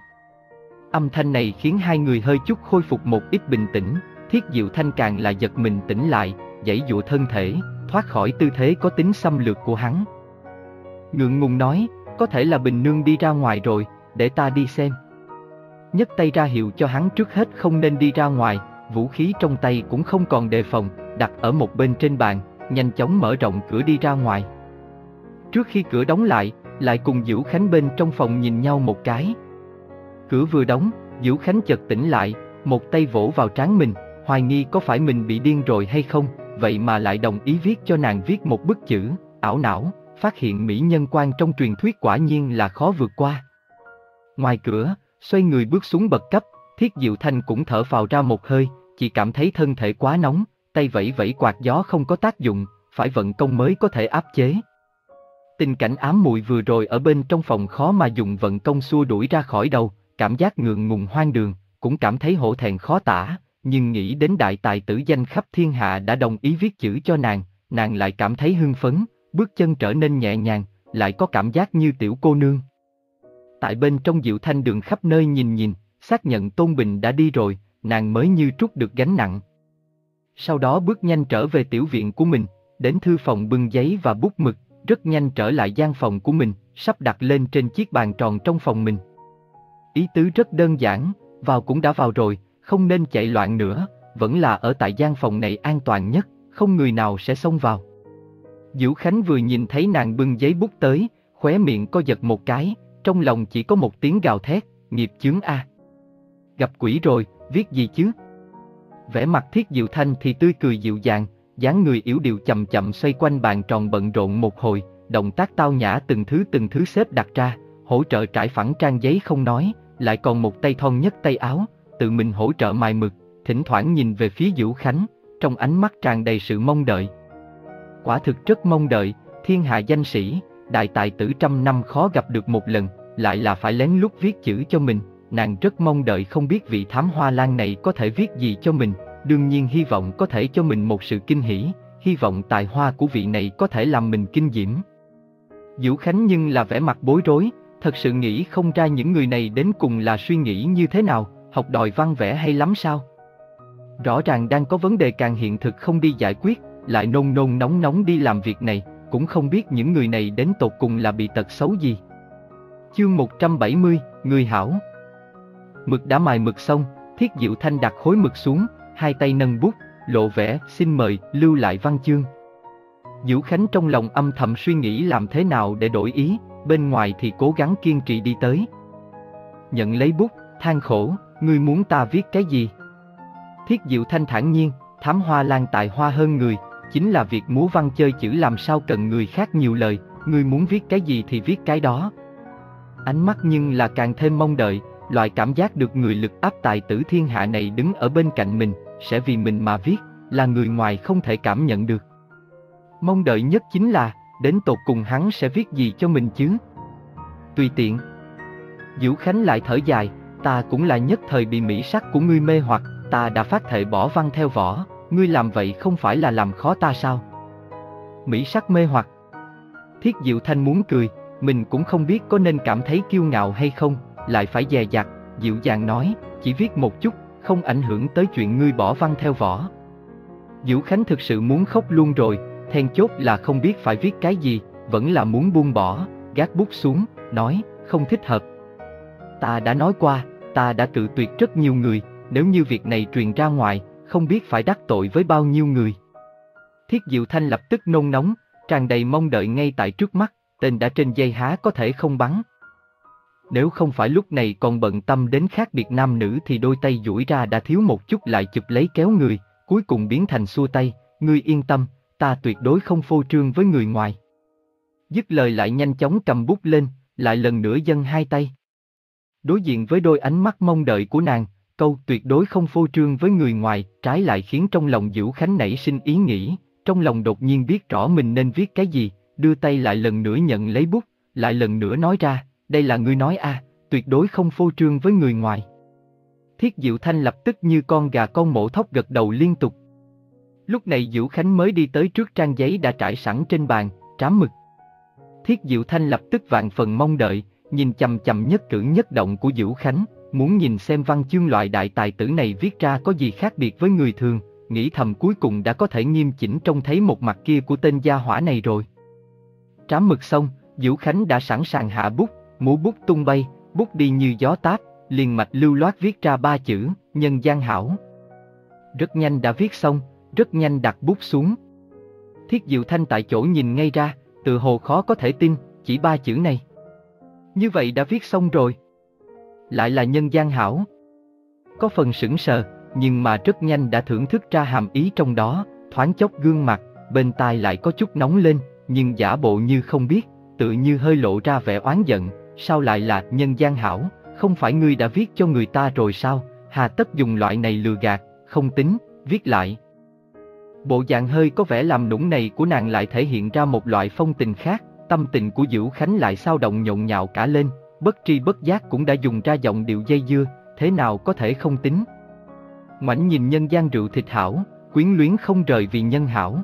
Âm thanh này khiến hai người hơi chút khôi phục một ít bình tĩnh, Thiết Diệu Thanh càng là giật mình tỉnh lại, giãy giụa thân thể, thoát khỏi tư thế có tính xâm lược của hắn. Ngượng ngùng nói, có thể là Bình Nương đi ra ngoài rồi, để ta đi xem. Nhấc tay ra hiệu cho hắn trước hết không nên đi ra ngoài, vũ khí trong tay cũng không còn đề phòng, đặt ở một bên trên bàn, nhanh chóng mở rộng cửa đi ra ngoài. Trước khi cửa đóng lại, lại cùng Vũ Khánh bên trong phòng nhìn nhau một cái. Cửa vừa đóng, Vũ Khánh chợt tỉnh lại, một tay vỗ vào trán mình, hoài nghi có phải mình bị điên rồi hay không, vậy mà lại đồng ý viết cho nàng viết một bức chữ, ảo não, phát hiện mỹ nhân quan trong truyền thuyết quả nhiên là khó vượt qua. Ngoài cửa, xoay người bước xuống bậc cấp, Thiết Diệu Thanh cũng thở phào ra một hơi, chỉ cảm thấy thân thể quá nóng, tay vẫy vẫy quạt gió không có tác dụng, phải vận công mới có thể áp chế. Tình cảnh ám muội vừa rồi ở bên trong phòng khó mà dùng vận công xua đuổi ra khỏi đầu, cảm giác ngượng ngùng hoang đường, cũng cảm thấy hổ thẹn khó tả, nhưng nghĩ đến đại tài tử danh khắp thiên hạ đã đồng ý viết chữ cho nàng, nàng lại cảm thấy hưng phấn, bước chân trở nên nhẹ nhàng, lại có cảm giác như tiểu cô nương. Tại bên trong Diệu Thanh đường khắp nơi nhìn nhìn, xác nhận Tôn Bình đã đi rồi, nàng mới như trút được gánh nặng. Sau đó bước nhanh trở về tiểu viện của mình, đến thư phòng bưng giấy và bút mực, rất nhanh trở lại gian phòng của mình, sắp đặt lên trên chiếc bàn tròn trong phòng mình. Ý tứ rất đơn giản, vào cũng đã vào rồi, không nên chạy loạn nữa, vẫn là ở tại gian phòng này an toàn nhất, không người nào sẽ xông vào. Vũ Khánh vừa nhìn thấy nàng bưng giấy bút tới, khóe miệng co giật một cái, trong lòng chỉ có một tiếng gào thét, nghiệp chướng a. Gặp quỷ rồi, viết gì chứ? Vẻ mặt Thiết Diệu Thanh thì tươi cười dịu dàng, dáng người yếu điệu chậm chậm xoay quanh bàn tròn bận rộn một hồi, động tác tao nhã từng thứ từng thứ xếp đặt ra, hỗ trợ trải phẳng trang giấy không nói, lại còn một tay thon nhất tay áo, tự mình hỗ trợ mài mực, thỉnh thoảng nhìn về phía Vũ Khánh, trong ánh mắt tràn đầy sự mong đợi. Quả thực rất mong đợi, thiên hạ danh sĩ, đại tài tử trăm năm khó gặp được một lần, lại là phải lén lút viết chữ cho mình, nàng rất mong đợi không biết vị thám hoa lan này có thể viết gì cho mình, đương nhiên hy vọng có thể cho mình một sự kinh hỉ, hy vọng tài hoa của vị này có thể làm mình kinh diễm. Vũ Khánh nhưng là vẻ mặt bối rối, thật sự nghĩ không ra những người này đến cùng là suy nghĩ như thế nào, học đòi văn vẽ hay lắm sao? Rõ ràng đang có vấn đề càng hiện thực không đi giải quyết, lại nôn nôn nóng nóng đi làm việc này, cũng không biết những người này đến tột cùng là bị tật xấu gì. Chương một trăm bảy mươi, Người hảo. Mực đã mài mực xong, Thiết Diệu Thanh đặt khối mực xuống, hai tay nâng bút, lộ vẻ, xin mời, lưu lại văn chương. Vũ Khánh trong lòng âm thầm suy nghĩ làm thế nào để đổi ý, bên ngoài thì cố gắng kiên trì đi tới. Nhận lấy bút, than khổ, ngươi muốn ta viết cái gì? Thiết Diệu Thanh thản nhiên, thám hoa lan tài hoa hơn người, chính là việc múa văn chơi chữ làm sao cần người khác nhiều lời, ngươi muốn viết cái gì thì viết cái đó. Ánh mắt nhưng là càng thêm mong đợi, loại cảm giác được người lực áp tài tử thiên hạ này đứng ở bên cạnh mình, sẽ vì mình mà viết, là người ngoài không thể cảm nhận được. Mong đợi nhất chính là, đến tột cùng hắn sẽ viết gì cho mình chứ? Tùy tiện. Diệu Khánh lại thở dài, ta cũng là nhất thời bị mỹ sắc của ngươi mê hoặc, ta đã phát thệ bỏ văn theo võ, ngươi làm vậy không phải là làm khó ta sao? Mỹ sắc mê hoặc. Thiết Diệu Thanh muốn cười, mình cũng không biết có nên cảm thấy kiêu ngạo hay không, lại phải dè dặt, dịu dàng nói, chỉ viết một chút, không ảnh hưởng tới chuyện ngươi bỏ văn theo võ. Diệu Khánh thực sự muốn khóc luôn rồi, then chốt là không biết phải viết cái gì, vẫn là muốn buông bỏ, gác bút xuống, nói, không thích hợp. Ta đã nói qua, ta đã cự tuyệt rất nhiều người, nếu như việc này truyền ra ngoài, không biết phải đắc tội với bao nhiêu người. Thiết Diệu Thanh lập tức nôn nóng, tràn đầy mong đợi ngay tại trước mắt, tên đã trên dây há có thể không bắn. Nếu không phải lúc này còn bận tâm đến khác biệt nam nữ thì đôi tay duỗi ra đã thiếu một chút lại chụp lấy kéo người, cuối cùng biến thành xua tay, ngươi yên tâm, ta tuyệt đối không phô trương với người ngoài. Dứt lời lại nhanh chóng cầm bút lên, lại lần nữa dâng hai tay. Đối diện với đôi ánh mắt mong đợi của nàng, câu tuyệt đối không phô trương với người ngoài, trái lại khiến trong lòng Diệu Khánh nảy sinh ý nghĩ, trong lòng đột nhiên biết rõ mình nên viết cái gì, đưa tay lại lần nữa nhận lấy bút, lại lần nữa nói ra, đây là ngươi nói a, à, tuyệt đối không phô trương với người ngoài. Thiết Diệu Thanh lập tức như con gà con mổ thóc gật đầu liên tục. Lúc này Diệu Khánh mới đi tới trước trang giấy đã trải sẵn trên bàn, trám mực. Thiết Diệu Thanh lập tức vạn phần mong đợi, nhìn chằm chằm nhất cử nhất động của Diệu Khánh, muốn nhìn xem văn chương loại đại tài tử này viết ra có gì khác biệt với người thường, nghĩ thầm cuối cùng đã có thể nghiêm chỉnh trông thấy một mặt kia của tên gia hỏa này rồi. Trám mực xong, Diệu Khánh đã sẵn sàng hạ bút, múa bút tung bay, bút đi như gió táp, liền mạch lưu loát viết ra ba chữ, nhân gian hảo. Rất nhanh đã viết xong, rất nhanh đặt bút xuống. Thiết Diệu Thanh tại chỗ nhìn ngay ra, tự hồ khó có thể tin, chỉ ba chữ này. Như vậy đã viết xong rồi. Lại là nhân gian hảo. Có phần sững sờ, nhưng mà rất nhanh đã thưởng thức ra hàm ý trong đó, thoáng chốc gương mặt, bên tai lại có chút nóng lên, nhưng giả bộ như không biết, tự như hơi lộ ra vẻ oán giận, sao lại là nhân gian hảo, không phải ngươi đã viết cho người ta rồi sao, hà tất dùng loại này lừa gạt, không tính, viết lại. Bộ dạng hơi có vẻ làm nũng này của nàng lại thể hiện ra một loại phong tình khác, tâm tình của Diệu Khánh lại xao động nhộn nhạo cả lên, bất tri bất giác cũng đã dùng ra giọng điệu dây dưa, thế nào có thể không tính. Ngoảnh nhìn nhân gian rượu thịt hảo, quyến luyến không rời vì nhân hảo.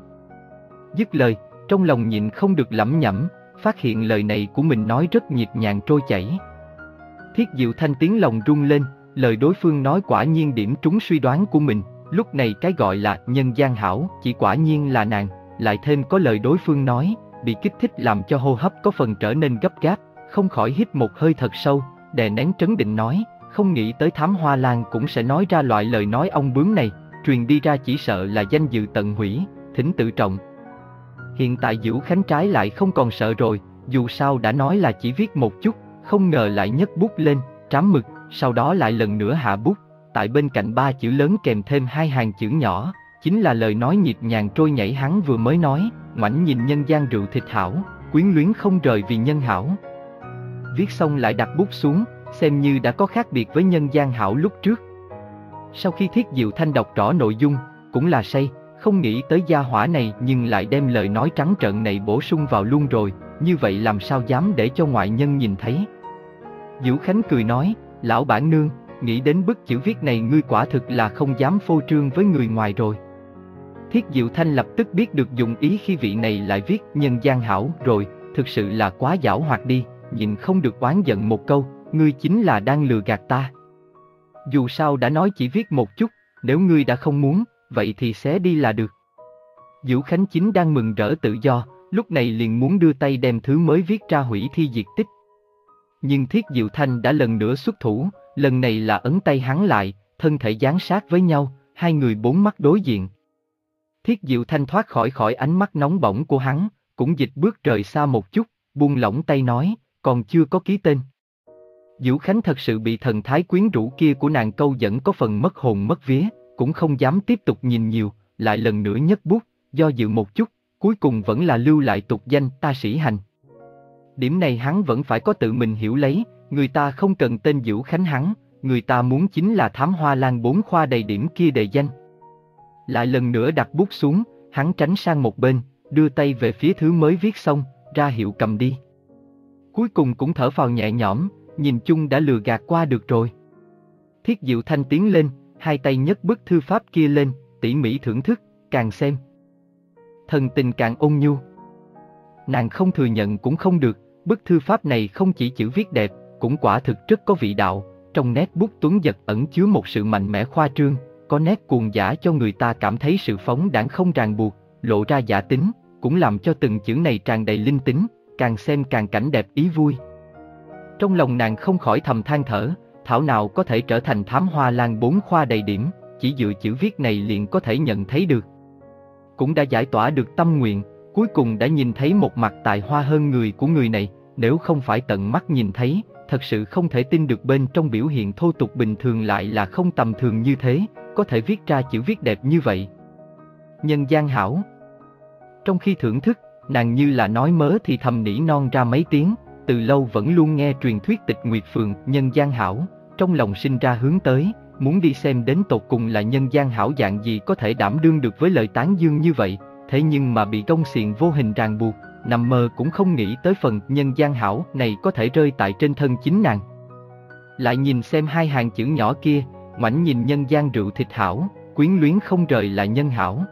Dứt lời, trong lòng nhịn không được lẩm nhẩm, phát hiện lời này của mình nói rất nhịp nhàng trôi chảy. Thiết Diệu Thanh tiếng lòng rung lên, lời đối phương nói quả nhiên điểm trúng suy đoán của mình, lúc này cái gọi là nhân gian hảo chỉ quả nhiên là nàng, lại thêm có lời đối phương nói, bị kích thích làm cho hô hấp có phần trở nên gấp gáp, không khỏi hít một hơi thật sâu, đè nén trấn định nói, không nghĩ tới Thám Hoa Lan cũng sẽ nói ra loại lời nói ong bướm này, truyền đi ra chỉ sợ là danh dự tận hủy, thỉnh tự trọng. Hiện tại Diệu Khánh trái lại không còn sợ rồi, dù sao đã nói là chỉ viết một chút, không ngờ lại nhấc bút lên, trám mực, sau đó lại lần nữa hạ bút, tại bên cạnh ba chữ lớn kèm thêm hai hàng chữ nhỏ, chính là lời nói nhịp nhàng trôi nhảy hắn vừa mới nói, ngoảnh nhìn nhân gian rượu thịt hảo, quyến luyến không rời vì nhân hảo. Viết xong lại đặt bút xuống, xem như đã có khác biệt với nhân gian hảo lúc trước. Sau khi Thiết Diệu Thanh đọc rõ nội dung, cũng là say, không nghĩ tới gia hỏa này nhưng lại đem lời nói trắng trợn này bổ sung vào luôn rồi, như vậy làm sao dám để cho ngoại nhân nhìn thấy. Diệu Khánh cười nói, lão bản nương, nghĩ đến bức chữ viết này ngươi quả thực là không dám phô trương với người ngoài rồi. Thiết Diệu Thanh lập tức biết được dụng ý khi vị này lại viết nhân gian hảo rồi, thực sự là quá giảo hoạt đi, nhịn không được oán giận một câu, ngươi chính là đang lừa gạt ta. Dù sao đã nói chỉ viết một chút, nếu ngươi đã không muốn, vậy thì xé đi là được. Diệu Khánh chính đang mừng rỡ tự do, lúc này liền muốn đưa tay đem thứ mới viết ra hủy thi diệt tích. Nhưng Thiết Diệu Thanh đã lần nữa xuất thủ, lần này là ấn tay hắn lại, thân thể dán sát với nhau, hai người bốn mắt đối diện. Thiết Diệu Thanh thoát khỏi khỏi ánh mắt nóng bỏng của hắn, cũng dịch bước rời xa một chút, buông lỏng tay nói, còn chưa có ký tên. Diệu Khánh thật sự bị thần thái quyến rũ kia của nàng câu dẫn có phần mất hồn mất vía, cũng không dám tiếp tục nhìn nhiều, lại lần nữa nhấc bút, do dự một chút, cuối cùng vẫn là lưu lại tục danh Ta Sĩ Hành. Điểm này hắn vẫn phải có tự mình hiểu lấy, người ta không cần tên Dữu Khánh hắn, người ta muốn chính là Thám Hoa Lan bốn khoa đầy điểm kia đề danh. Lại lần nữa đặt bút xuống, hắn tránh sang một bên, đưa tay về phía thứ mới viết xong, ra hiệu cầm đi. Cuối cùng cũng thở phào nhẹ nhõm, nhìn chung đã lừa gạt qua được rồi. Thiết Diệu Thanh tiến lên, hai tay nhấc bức thư pháp kia lên, tỉ mỉ thưởng thức, càng xem thần tình càng ôn nhu. Nàng không thừa nhận cũng không được, bức thư pháp này không chỉ chữ viết đẹp, cũng quả thực rất có vị đạo, trong nét bút tuấn giật ẩn chứa một sự mạnh mẽ khoa trương, có nét cuồng dã cho người ta cảm thấy sự phóng đãng không ràng buộc, lộ ra giả tính, cũng làm cho từng chữ này tràn đầy linh tính, càng xem càng cảnh đẹp ý vui. Trong lòng nàng không khỏi thầm than thở, thảo nào có thể trở thành Thám Hoa Lan bốn khoa đầy điểm, chỉ dựa chữ viết này liền có thể nhận thấy được. Cũng đã giải tỏa được tâm nguyện, cuối cùng đã nhìn thấy một mặt tài hoa hơn người của người này, nếu không phải tận mắt nhìn thấy, thật sự không thể tin được bên trong biểu hiện thô tục bình thường lại là không tầm thường như thế, có thể viết ra chữ viết đẹp như vậy. Nhân gian hảo. Trong khi thưởng thức, nàng như là nói mớ thì thầm nỉ non ra mấy tiếng, từ lâu vẫn luôn nghe truyền thuyết Tịch Nguyệt Phường nhân gian hảo, trong lòng sinh ra hướng tới, muốn đi xem đến tột cùng là nhân gian hảo dạng gì có thể đảm đương được với lời tán dương như vậy, thế nhưng mà bị gông xiềng vô hình ràng buộc, nằm mơ cũng không nghĩ tới phần nhân gian hảo này có thể rơi tại trên thân chính nàng. Lại nhìn xem hai hàng chữ nhỏ kia, ngoảnh nhìn nhân gian rượu thịt hảo, quyến luyến không rời là nhân hảo.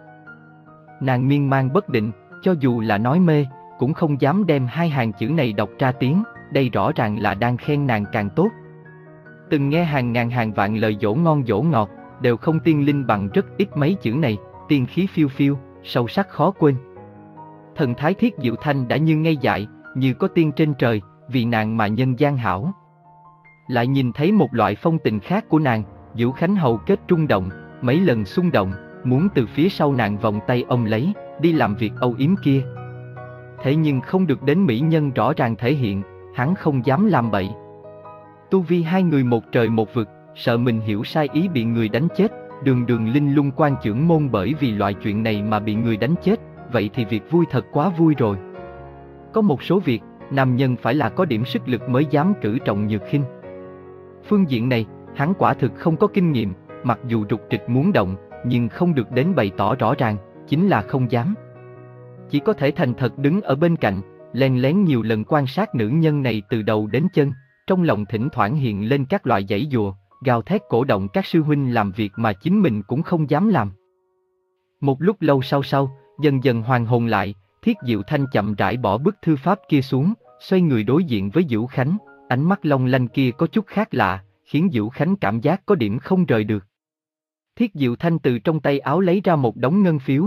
Nàng miên man bất định, cho dù là nói mê, cũng không dám đem hai hàng chữ này đọc ra tiếng, đây rõ ràng là đang khen nàng càng tốt. Từng nghe hàng ngàn hàng vạn lời dỗ ngon dỗ ngọt, đều không tiên linh bằng rất ít mấy chữ này, tiên khí phiêu phiêu, sâu sắc khó quên. Thần thái Thiết Diệu Thanh đã như ngây dại, như có tiên trên trời, vì nàng mà nhân gian hảo. Lại nhìn thấy một loại phong tình khác của nàng, Dữu Khánh hầu kết trung động, mấy lần xung động, muốn từ phía sau nàng vòng tay ôm lấy, đi làm việc âu yếm kia. Thế nhưng không được đến mỹ nhân rõ ràng thể hiện, hắn không dám làm bậy. Tu vi hai người một trời một vực, sợ mình hiểu sai ý bị người đánh chết, đường đường linh lung quan chưởng môn bởi vì loại chuyện này mà bị người đánh chết, vậy thì việc vui thật quá vui rồi. Có một số việc, nam nhân phải là có điểm sức lực mới dám cử trọng nhược khinh. Phương diện này, hắn quả thực không có kinh nghiệm, mặc dù rục rịch muốn động, nhưng không được đến bày tỏ rõ ràng, chính là không dám. Chỉ có thể thành thật đứng ở bên cạnh, len lén nhiều lần quan sát nữ nhân này từ đầu đến chân, trong lòng thỉnh thoảng hiện lên các loại giãy giụa, gào thét cổ động các sư huynh làm việc mà chính mình cũng không dám làm. Một lúc lâu sau sau, dần dần hoàn hồn lại, Thiết Diệu Thanh chậm rãi bỏ bức thư pháp kia xuống, xoay người đối diện với Dữu Khánh, ánh mắt long lanh kia có chút khác lạ, khiến Dữu Khánh cảm giác có điểm không rời được. Thiết Diệu Thanh từ trong tay áo lấy ra một đống ngân phiếu,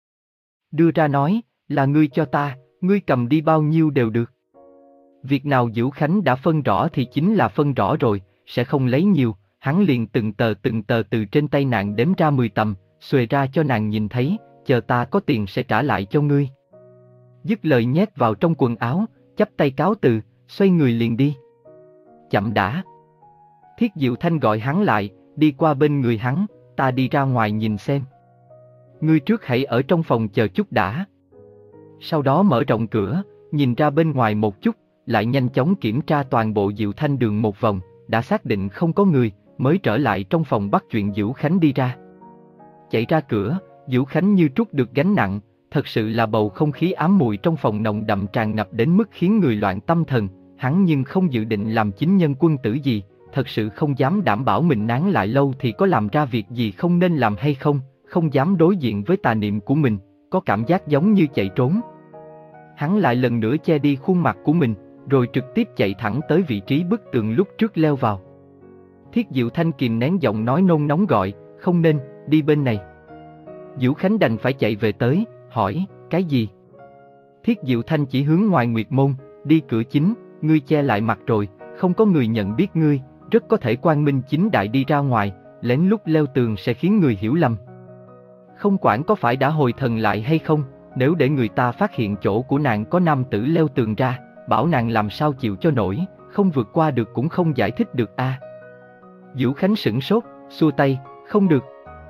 đưa ra nói, là ngươi cho ta, ngươi cầm đi bao nhiêu đều được. Việc nào Dữu Khánh đã phân rõ thì chính là phân rõ rồi, sẽ không lấy nhiều, hắn liền từng tờ từng tờ từ trên tay nàng đếm ra mười tầm, xuề ra cho nàng nhìn thấy, chờ ta có tiền sẽ trả lại cho ngươi. Dứt lời nhét vào trong quần áo, chắp tay cáo từ, xoay người liền đi. Chậm đã. Thiết Diệu Thanh gọi hắn lại, đi qua bên người hắn, ta đi ra ngoài nhìn xem. Ngươi trước hãy ở trong phòng chờ chút đã. Sau đó mở rộng cửa, nhìn ra bên ngoài một chút, lại nhanh chóng kiểm tra toàn bộ Diệu Thanh đường một vòng, đã xác định không có người, mới trở lại trong phòng bắt chuyện Dữu Khánh đi ra. Chạy ra cửa, Dữu Khánh như trút được gánh nặng, thật sự là bầu không khí ám mùi trong phòng nồng đậm tràn ngập đến mức khiến người loạn tâm thần, hắn nhưng không dự định làm chính nhân quân tử gì, thật sự không dám đảm bảo mình nán lại lâu thì có làm ra việc gì không nên làm hay không, không dám đối diện với tà niệm của mình, có cảm giác giống như chạy trốn. Hắn lại lần nữa che đi khuôn mặt của mình, rồi trực tiếp chạy thẳng tới vị trí bức tường lúc trước leo vào. Thiết Diệu Thanh kìm nén giọng nói nôn nóng gọi, không nên, đi bên này. Dữu Khánh đành phải chạy về tới, hỏi, cái gì? Thiết Diệu Thanh chỉ hướng ngoài Nguyệt Môn, đi cửa chính, ngươi che lại mặt rồi, không có người nhận biết ngươi, rất có thể quang minh chính đại đi ra ngoài, lén lút leo tường sẽ khiến người hiểu lầm. Không quản có phải đã hồi thần lại hay không, nếu để người ta phát hiện chỗ của nàng có nam tử leo tường ra, bảo nàng làm sao chịu cho nổi, không vượt qua được cũng không giải thích được a. À. Dữu Khánh sửng sốt, xua tay, không được.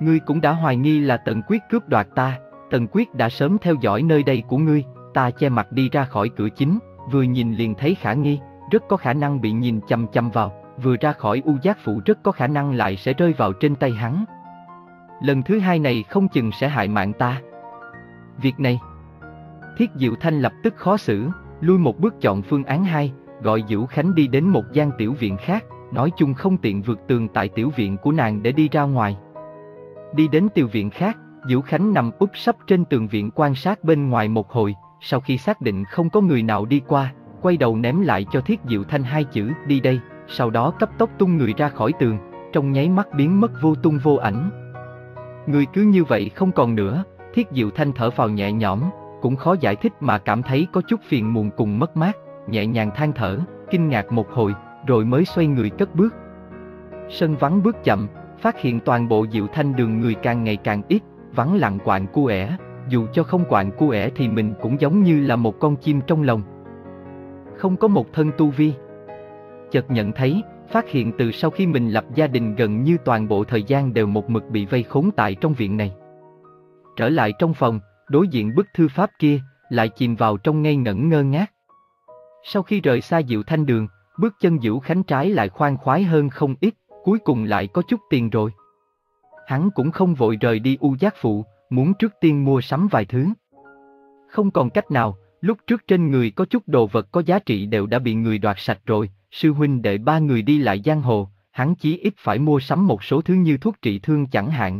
Ngươi cũng đã hoài nghi là Tần Quyết cướp đoạt ta, Tần Quyết đã sớm theo dõi nơi đây của ngươi. Ta che mặt đi ra khỏi cửa chính, vừa nhìn liền thấy khả nghi, rất có khả năng bị nhìn chằm chằm vào, vừa ra khỏi U Giác Phủ rất có khả năng lại sẽ rơi vào trên tay hắn. Lần thứ hai này không chừng sẽ hại mạng ta. Việc này, Thiết Diệu Thanh lập tức khó xử, lui một bước chọn phương án hai, gọi Dữu Khánh đi đến một gian tiểu viện khác, nói chung không tiện vượt tường tại tiểu viện của nàng để đi ra ngoài. Đi đến tiểu viện khác, Dữu Khánh nằm úp sấp trên tường viện quan sát bên ngoài một hồi, sau khi xác định không có người nào đi qua, quay đầu ném lại cho Thiết Diệu Thanh hai chữ đi đây, sau đó cấp tốc tung người ra khỏi tường, trong nháy mắt biến mất vô tung vô ảnh. Người cứ như vậy không còn nữa. Thiết Diệu Thanh thở phào nhẹ nhõm, cũng khó giải thích mà cảm thấy có chút phiền muộn cùng mất mát, nhẹ nhàng than thở, kinh ngạc một hồi, rồi mới xoay người cất bước. Sân vắng bước chậm, phát hiện toàn bộ Diệu Thanh đường người càng ngày càng ít, vắng lặng quạnh cu ẻ, dù cho không quạnh cu ẻ thì mình cũng giống như là một con chim trong lồng. Không có một thân tu vi. Chợt nhận thấy, phát hiện từ sau khi mình lập gia đình gần như toàn bộ thời gian đều một mực bị vây khốn tại trong viện này. Trở lại trong phòng, đối diện bức thư pháp kia, lại chìm vào trong ngây ngẩn ngơ ngác. Sau khi rời xa Diệu Thanh đường, bước chân Dữu Khánh trái lại khoan khoái hơn không ít, cuối cùng lại có chút tiền rồi. Hắn cũng không vội rời đi U Giác Phụ, muốn trước tiên mua sắm vài thứ. Không còn cách nào, lúc trước trên người có chút đồ vật có giá trị đều đã bị người đoạt sạch rồi, sư huynh đệ ba người đi lại giang hồ, hắn chí ít phải mua sắm một số thứ như thuốc trị thương chẳng hạn.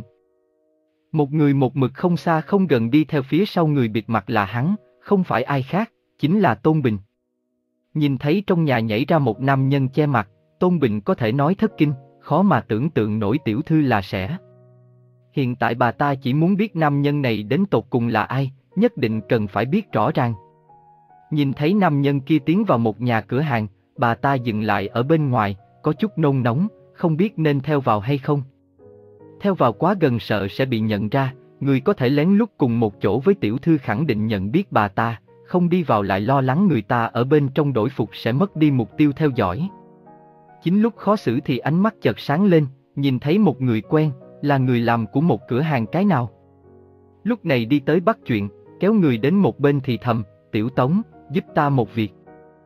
Một người một mực không xa không gần đi theo phía sau người bịt mặt là hắn, không phải ai khác, chính là Tôn Bình. Nhìn thấy trong nhà nhảy ra một nam nhân che mặt, Tôn Bình có thể nói thất kinh, khó mà tưởng tượng nổi tiểu thư là sẽ. Hiện tại bà ta chỉ muốn biết nam nhân này đến tột cùng là ai, nhất định cần phải biết rõ ràng. Nhìn thấy nam nhân kia tiến vào một nhà cửa hàng, bà ta dừng lại ở bên ngoài, có chút nôn nóng, không biết nên theo vào hay không. Theo vào quá gần sợ sẽ bị nhận ra, người có thể lén lút cùng một chỗ với tiểu thư khẳng định nhận biết bà ta, không đi vào lại lo lắng người ta ở bên trong đổi phục sẽ mất đi mục tiêu theo dõi. Chính lúc khó xử thì ánh mắt chợt sáng lên, nhìn thấy một người quen, là người làm của một cửa hàng cái nào. Lúc này đi tới bắt chuyện, kéo người đến một bên thì thầm, tiểu Tống, giúp ta một việc.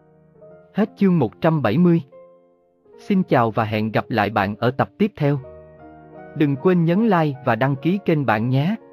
Hết chương một trăm bảy mươi. Xin chào và hẹn gặp lại bạn ở tập tiếp theo. Đừng quên nhấn like và đăng ký kênh bạn nhé.